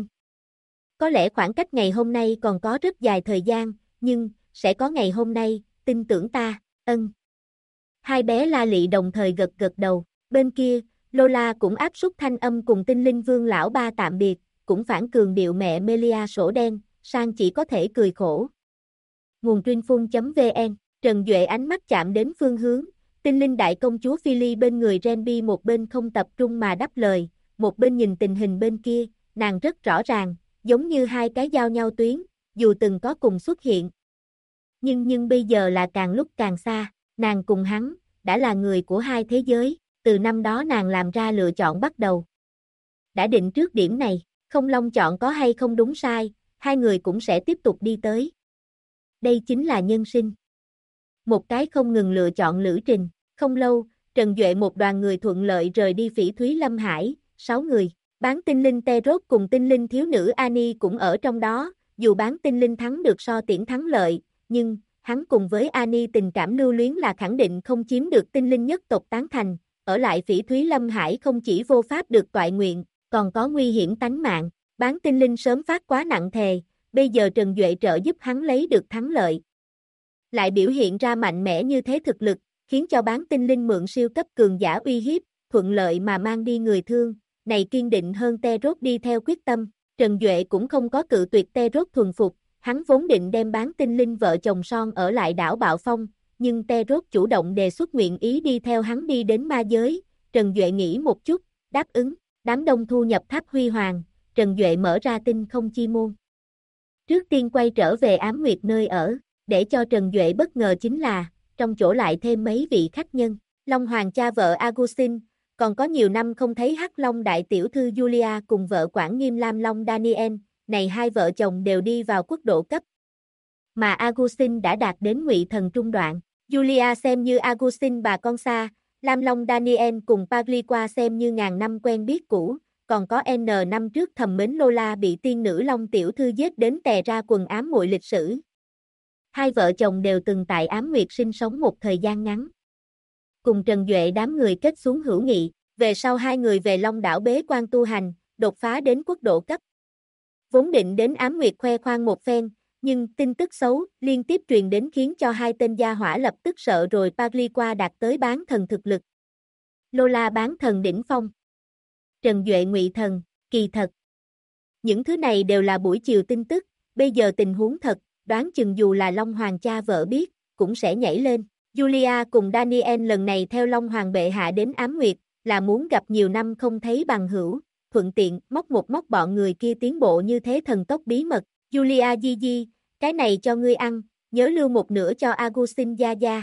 Speaker 1: Có lẽ khoảng cách ngày hôm nay còn có rất dài thời gian, nhưng, sẽ có ngày hôm nay, tin tưởng ta, ân. Hai bé La Lị đồng thời gật gật đầu, bên kia, Lola cũng áp suất thanh âm cùng tinh linh vương lão ba tạm biệt, cũng phản cường điệu mẹ Melia sổ đen, sang chỉ có thể cười khổ. Nguồn Trinh.vn, Trần Duệ ánh mắt chạm đến phương hướng, tinh linh đại công chúa Philly bên người Renby một bên không tập trung mà đáp lời, một bên nhìn tình hình bên kia, nàng rất rõ ràng, giống như hai cái giao nhau tuyến, dù từng có cùng xuất hiện. Nhưng bây giờ là càng lúc càng xa, nàng cùng hắn, đã là người của hai thế giới, từ năm đó nàng làm ra lựa chọn bắt đầu. Đã định trước điểm này, không long chọn có hay không đúng sai, hai người cũng sẽ tiếp tục đi tới. Đây chính là nhân sinh. Một cái không ngừng lựa chọn lữ trình, không lâu, Trần Duệ một đoàn người thuận lợi rời đi Phỉ Thúy Lâm Hải, 6 người, bán tinh linh Terốt cùng tinh linh thiếu nữ Annie cũng ở trong đó, dù bán tinh linh thắng được so tiễn thắng lợi, nhưng, hắn cùng với Annie tình cảm lưu luyến là khẳng định không chiếm được tinh linh nhất tộc tán thành, ở lại Phỉ Thúy Lâm Hải không chỉ vô pháp được toại nguyện, còn có nguy hiểm tánh mạng, bán tinh linh sớm phát quá nặng thề, bây giờ Trần Duệ trợ giúp hắn lấy được thắng lợi. Lại biểu hiện ra mạnh mẽ như thế thực lực, khiến cho bán tinh linh mượn siêu cấp cường giả uy hiếp, thuận lợi mà mang đi người thương, này kiên định hơn Terốt đi theo quyết tâm, Trần Duệ cũng không có cự tuyệt Terốt thuần phục, hắn vốn định đem bán tinh linh vợ chồng son ở lại đảo Bạo Phong, nhưng Terốt chủ động đề xuất nguyện ý đi theo hắn đi đến ma giới, Trần Duệ nghĩ một chút, đáp ứng, đám đông thu nhập tháp huy hoàng, Trần Duệ mở ra tinh không chi môn. Trước tiên quay trở về Ám Nguyệt nơi ở, để cho Trần Duệ bất ngờ chính là, trong chỗ lại thêm mấy vị khách nhân, Long Hoàng cha vợ Augustine, còn có nhiều năm không thấy Hắc Long đại tiểu thư Julia cùng vợ quản nghiêm Lam Long Daniel, này hai vợ chồng đều đi vào quốc độ cấp. Mà Augustine đã đạt đến ngụy thần trung đoạn, Julia xem như Augustine bà con xa, Lam Long Daniel cùng Pagliqua xem như ngàn năm quen biết cũ, còn có N năm trước thầm mến Lola bị tiên nữ Long tiểu thư giết đến tè ra quần ám muội lịch sử. Hai vợ chồng đều từng tại Ám Nguyệt sinh sống một thời gian ngắn. Cùng Trần Duệ đám người kết xuống hữu nghị, về sau hai người về Long đảo bế quan tu hành, đột phá đến quốc độ cấp. Vốn định đến Ám Nguyệt khoe khoang một phen, nhưng tin tức xấu liên tiếp truyền đến khiến cho hai tên gia hỏa lập tức sợ rồi. Pagliqua đạt tới bán thần thực lực. Lola bán thần đỉnh phong. Trần Duệ ngụy thần, kỳ thật. Những thứ này đều là buổi chiều tin tức, bây giờ tình huống thật, đoán chừng dù là Long Hoàng cha vợ biết, cũng sẽ nhảy lên. Julia cùng Daniel lần này theo Long Hoàng bệ hạ đến Ám Nguyệt, là muốn gặp nhiều năm không thấy bằng hữu, thuận tiện móc bọn người kia tiến bộ như thế thần tốc bí mật. Julia Gigi, cái này cho ngươi ăn, nhớ lưu một nửa cho Augustine gia gia.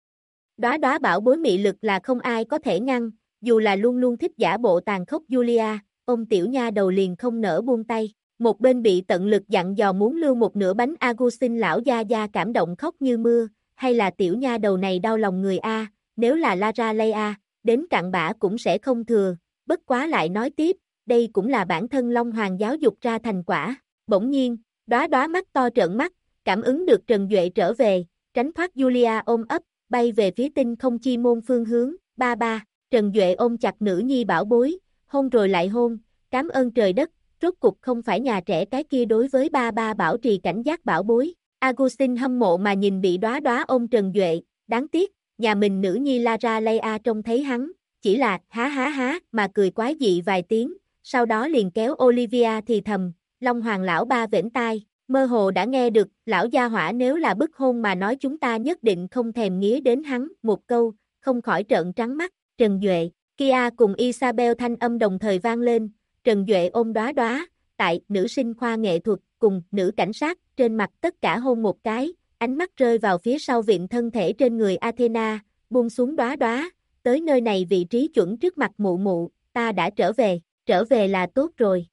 Speaker 1: Đóa bảo bối mị lực là không ai có thể ngăn, dù là luôn luôn thích giả bộ tàn khốc Julia, ôm tiểu nha đầu liền không nỡ buông tay. Một bên bị tận lực dặn dò muốn lưu một nửa bánh Augustine lão gia gia cảm động khóc như mưa, hay là tiểu nha đầu này đau lòng người a, nếu là Lara Leia, đến cặn bã cũng sẽ không thừa, bất quá lại nói tiếp, đây cũng là bản thân Long Hoàng giáo dục ra thành quả. Bỗng nhiên, đóa mắt to trợn mắt, cảm ứng được Trần Duệ trở về, tránh thoát Julia ôm ấp, bay về phía tinh không chi môn phương hướng, ba ba, Trần Duệ ôm chặt nữ nhi bảo bối, hôn rồi lại hôn, cảm ơn trời đất, rốt cục không phải nhà trẻ cái kia đối với ba ba bảo trì cảnh giác bảo bối. Augustine hâm mộ mà nhìn bị đóa đóa ôm Trần Duệ, đáng tiếc, nhà mình nữ nhi Lara Leia trông thấy hắn, chỉ là há há há mà cười quái dị vài tiếng, sau đó liền kéo Olivia thì thầm, Long Hoàng lão ba vểnh tai, mơ hồ đã nghe được, lão gia hỏa nếu là bức hôn mà nói chúng ta nhất định không thèm nghía đến hắn, một câu, không khỏi trợn trắng mắt, Trần Duệ, Kia cùng Isabel thanh âm đồng thời vang lên, Trần Duệ ôm đóa đóa, tại nữ sinh khoa nghệ thuật cùng nữ cảnh sát trên mặt tất cả hôn một cái, ánh mắt rơi vào phía sau vịn thân thể trên người Athena, buông xuống đóa đóa, tới nơi này vị trí chuẩn trước mặt mụ mụ, ta đã trở về là tốt rồi.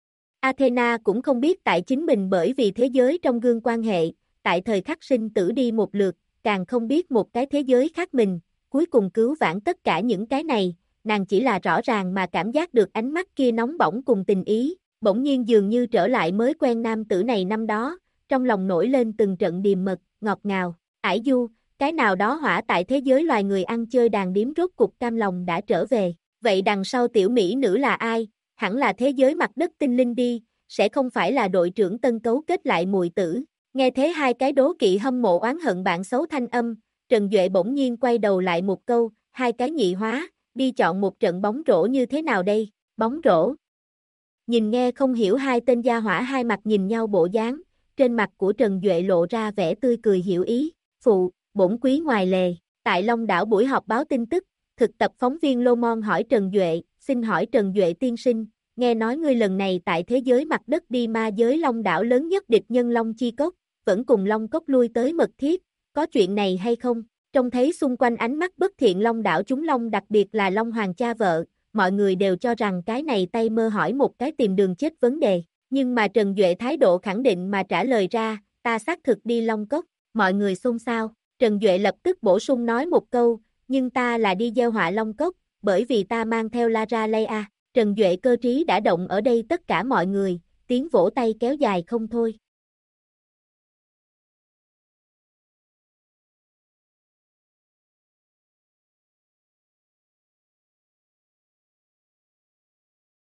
Speaker 1: Athena cũng không biết tại chính mình bởi vì thế giới trong gương quan hệ, tại thời khắc sinh tử đi một lượt, càng không biết một cái thế giới khác mình, cuối cùng cứu vãn tất cả những cái này, nàng chỉ là rõ ràng mà cảm giác được ánh mắt kia nóng bỏng cùng tình ý, bỗng nhiên dường như trở lại mới quen nam tử này năm đó, trong lòng nổi lên từng trận điềm mật, ngọt ngào, ải du, cái nào đó hỏa tại thế giới loài người ăn chơi đàn điếm rốt cục cam lòng đã trở về, vậy đằng sau tiểu mỹ nữ là ai, hẳn là thế giới mặt đất tinh linh đi, sẽ không phải là đội trưởng tân cấu kết lại mùi tử, nghe thế hai cái đố kỵ hâm mộ oán hận bạn xấu thanh âm, Trần Duệ bỗng nhiên quay đầu lại một câu, hai cái nhị hóa, đi chọn một trận bóng rổ như thế nào đây, bóng rổ. Nhìn nghe không hiểu hai tên gia hỏa hai mặt nhìn nhau bộ dáng, trên mặt của Trần Duệ lộ ra vẻ tươi cười hiểu ý, phụ, bổn quý ngoài lề, tại Long đảo buổi họp báo tin tức, thực tập phóng viên Lô Mon hỏi Trần Duệ, xin hỏi Trần Duệ tiên sinh, nghe nói ngươi lần này tại thế giới mặt đất đi ma giới Long đảo lớn nhất địch nhân Long Chi Cốc, vẫn cùng Long Cốc lui tới mật thiết, có chuyện này hay không? Trông thấy xung quanh ánh mắt bất thiện Long đảo chúng Long đặc biệt là Long Hoàng cha vợ, mọi người đều cho rằng cái này tay mơ hỏi một cái tìm đường chết vấn đề, nhưng mà Trần Duệ thái độ khẳng định mà trả lời ra, ta xác thực đi Long Cốc, mọi người xôn xao, Trần Duệ lập tức bổ sung nói một câu, nhưng ta là đi gieo họa Long Cốc, bởi vì ta mang theo Lara Leia, Trần Duệ cơ trí đã động ở đây tất cả mọi người, tiếng vỗ tay kéo dài không thôi.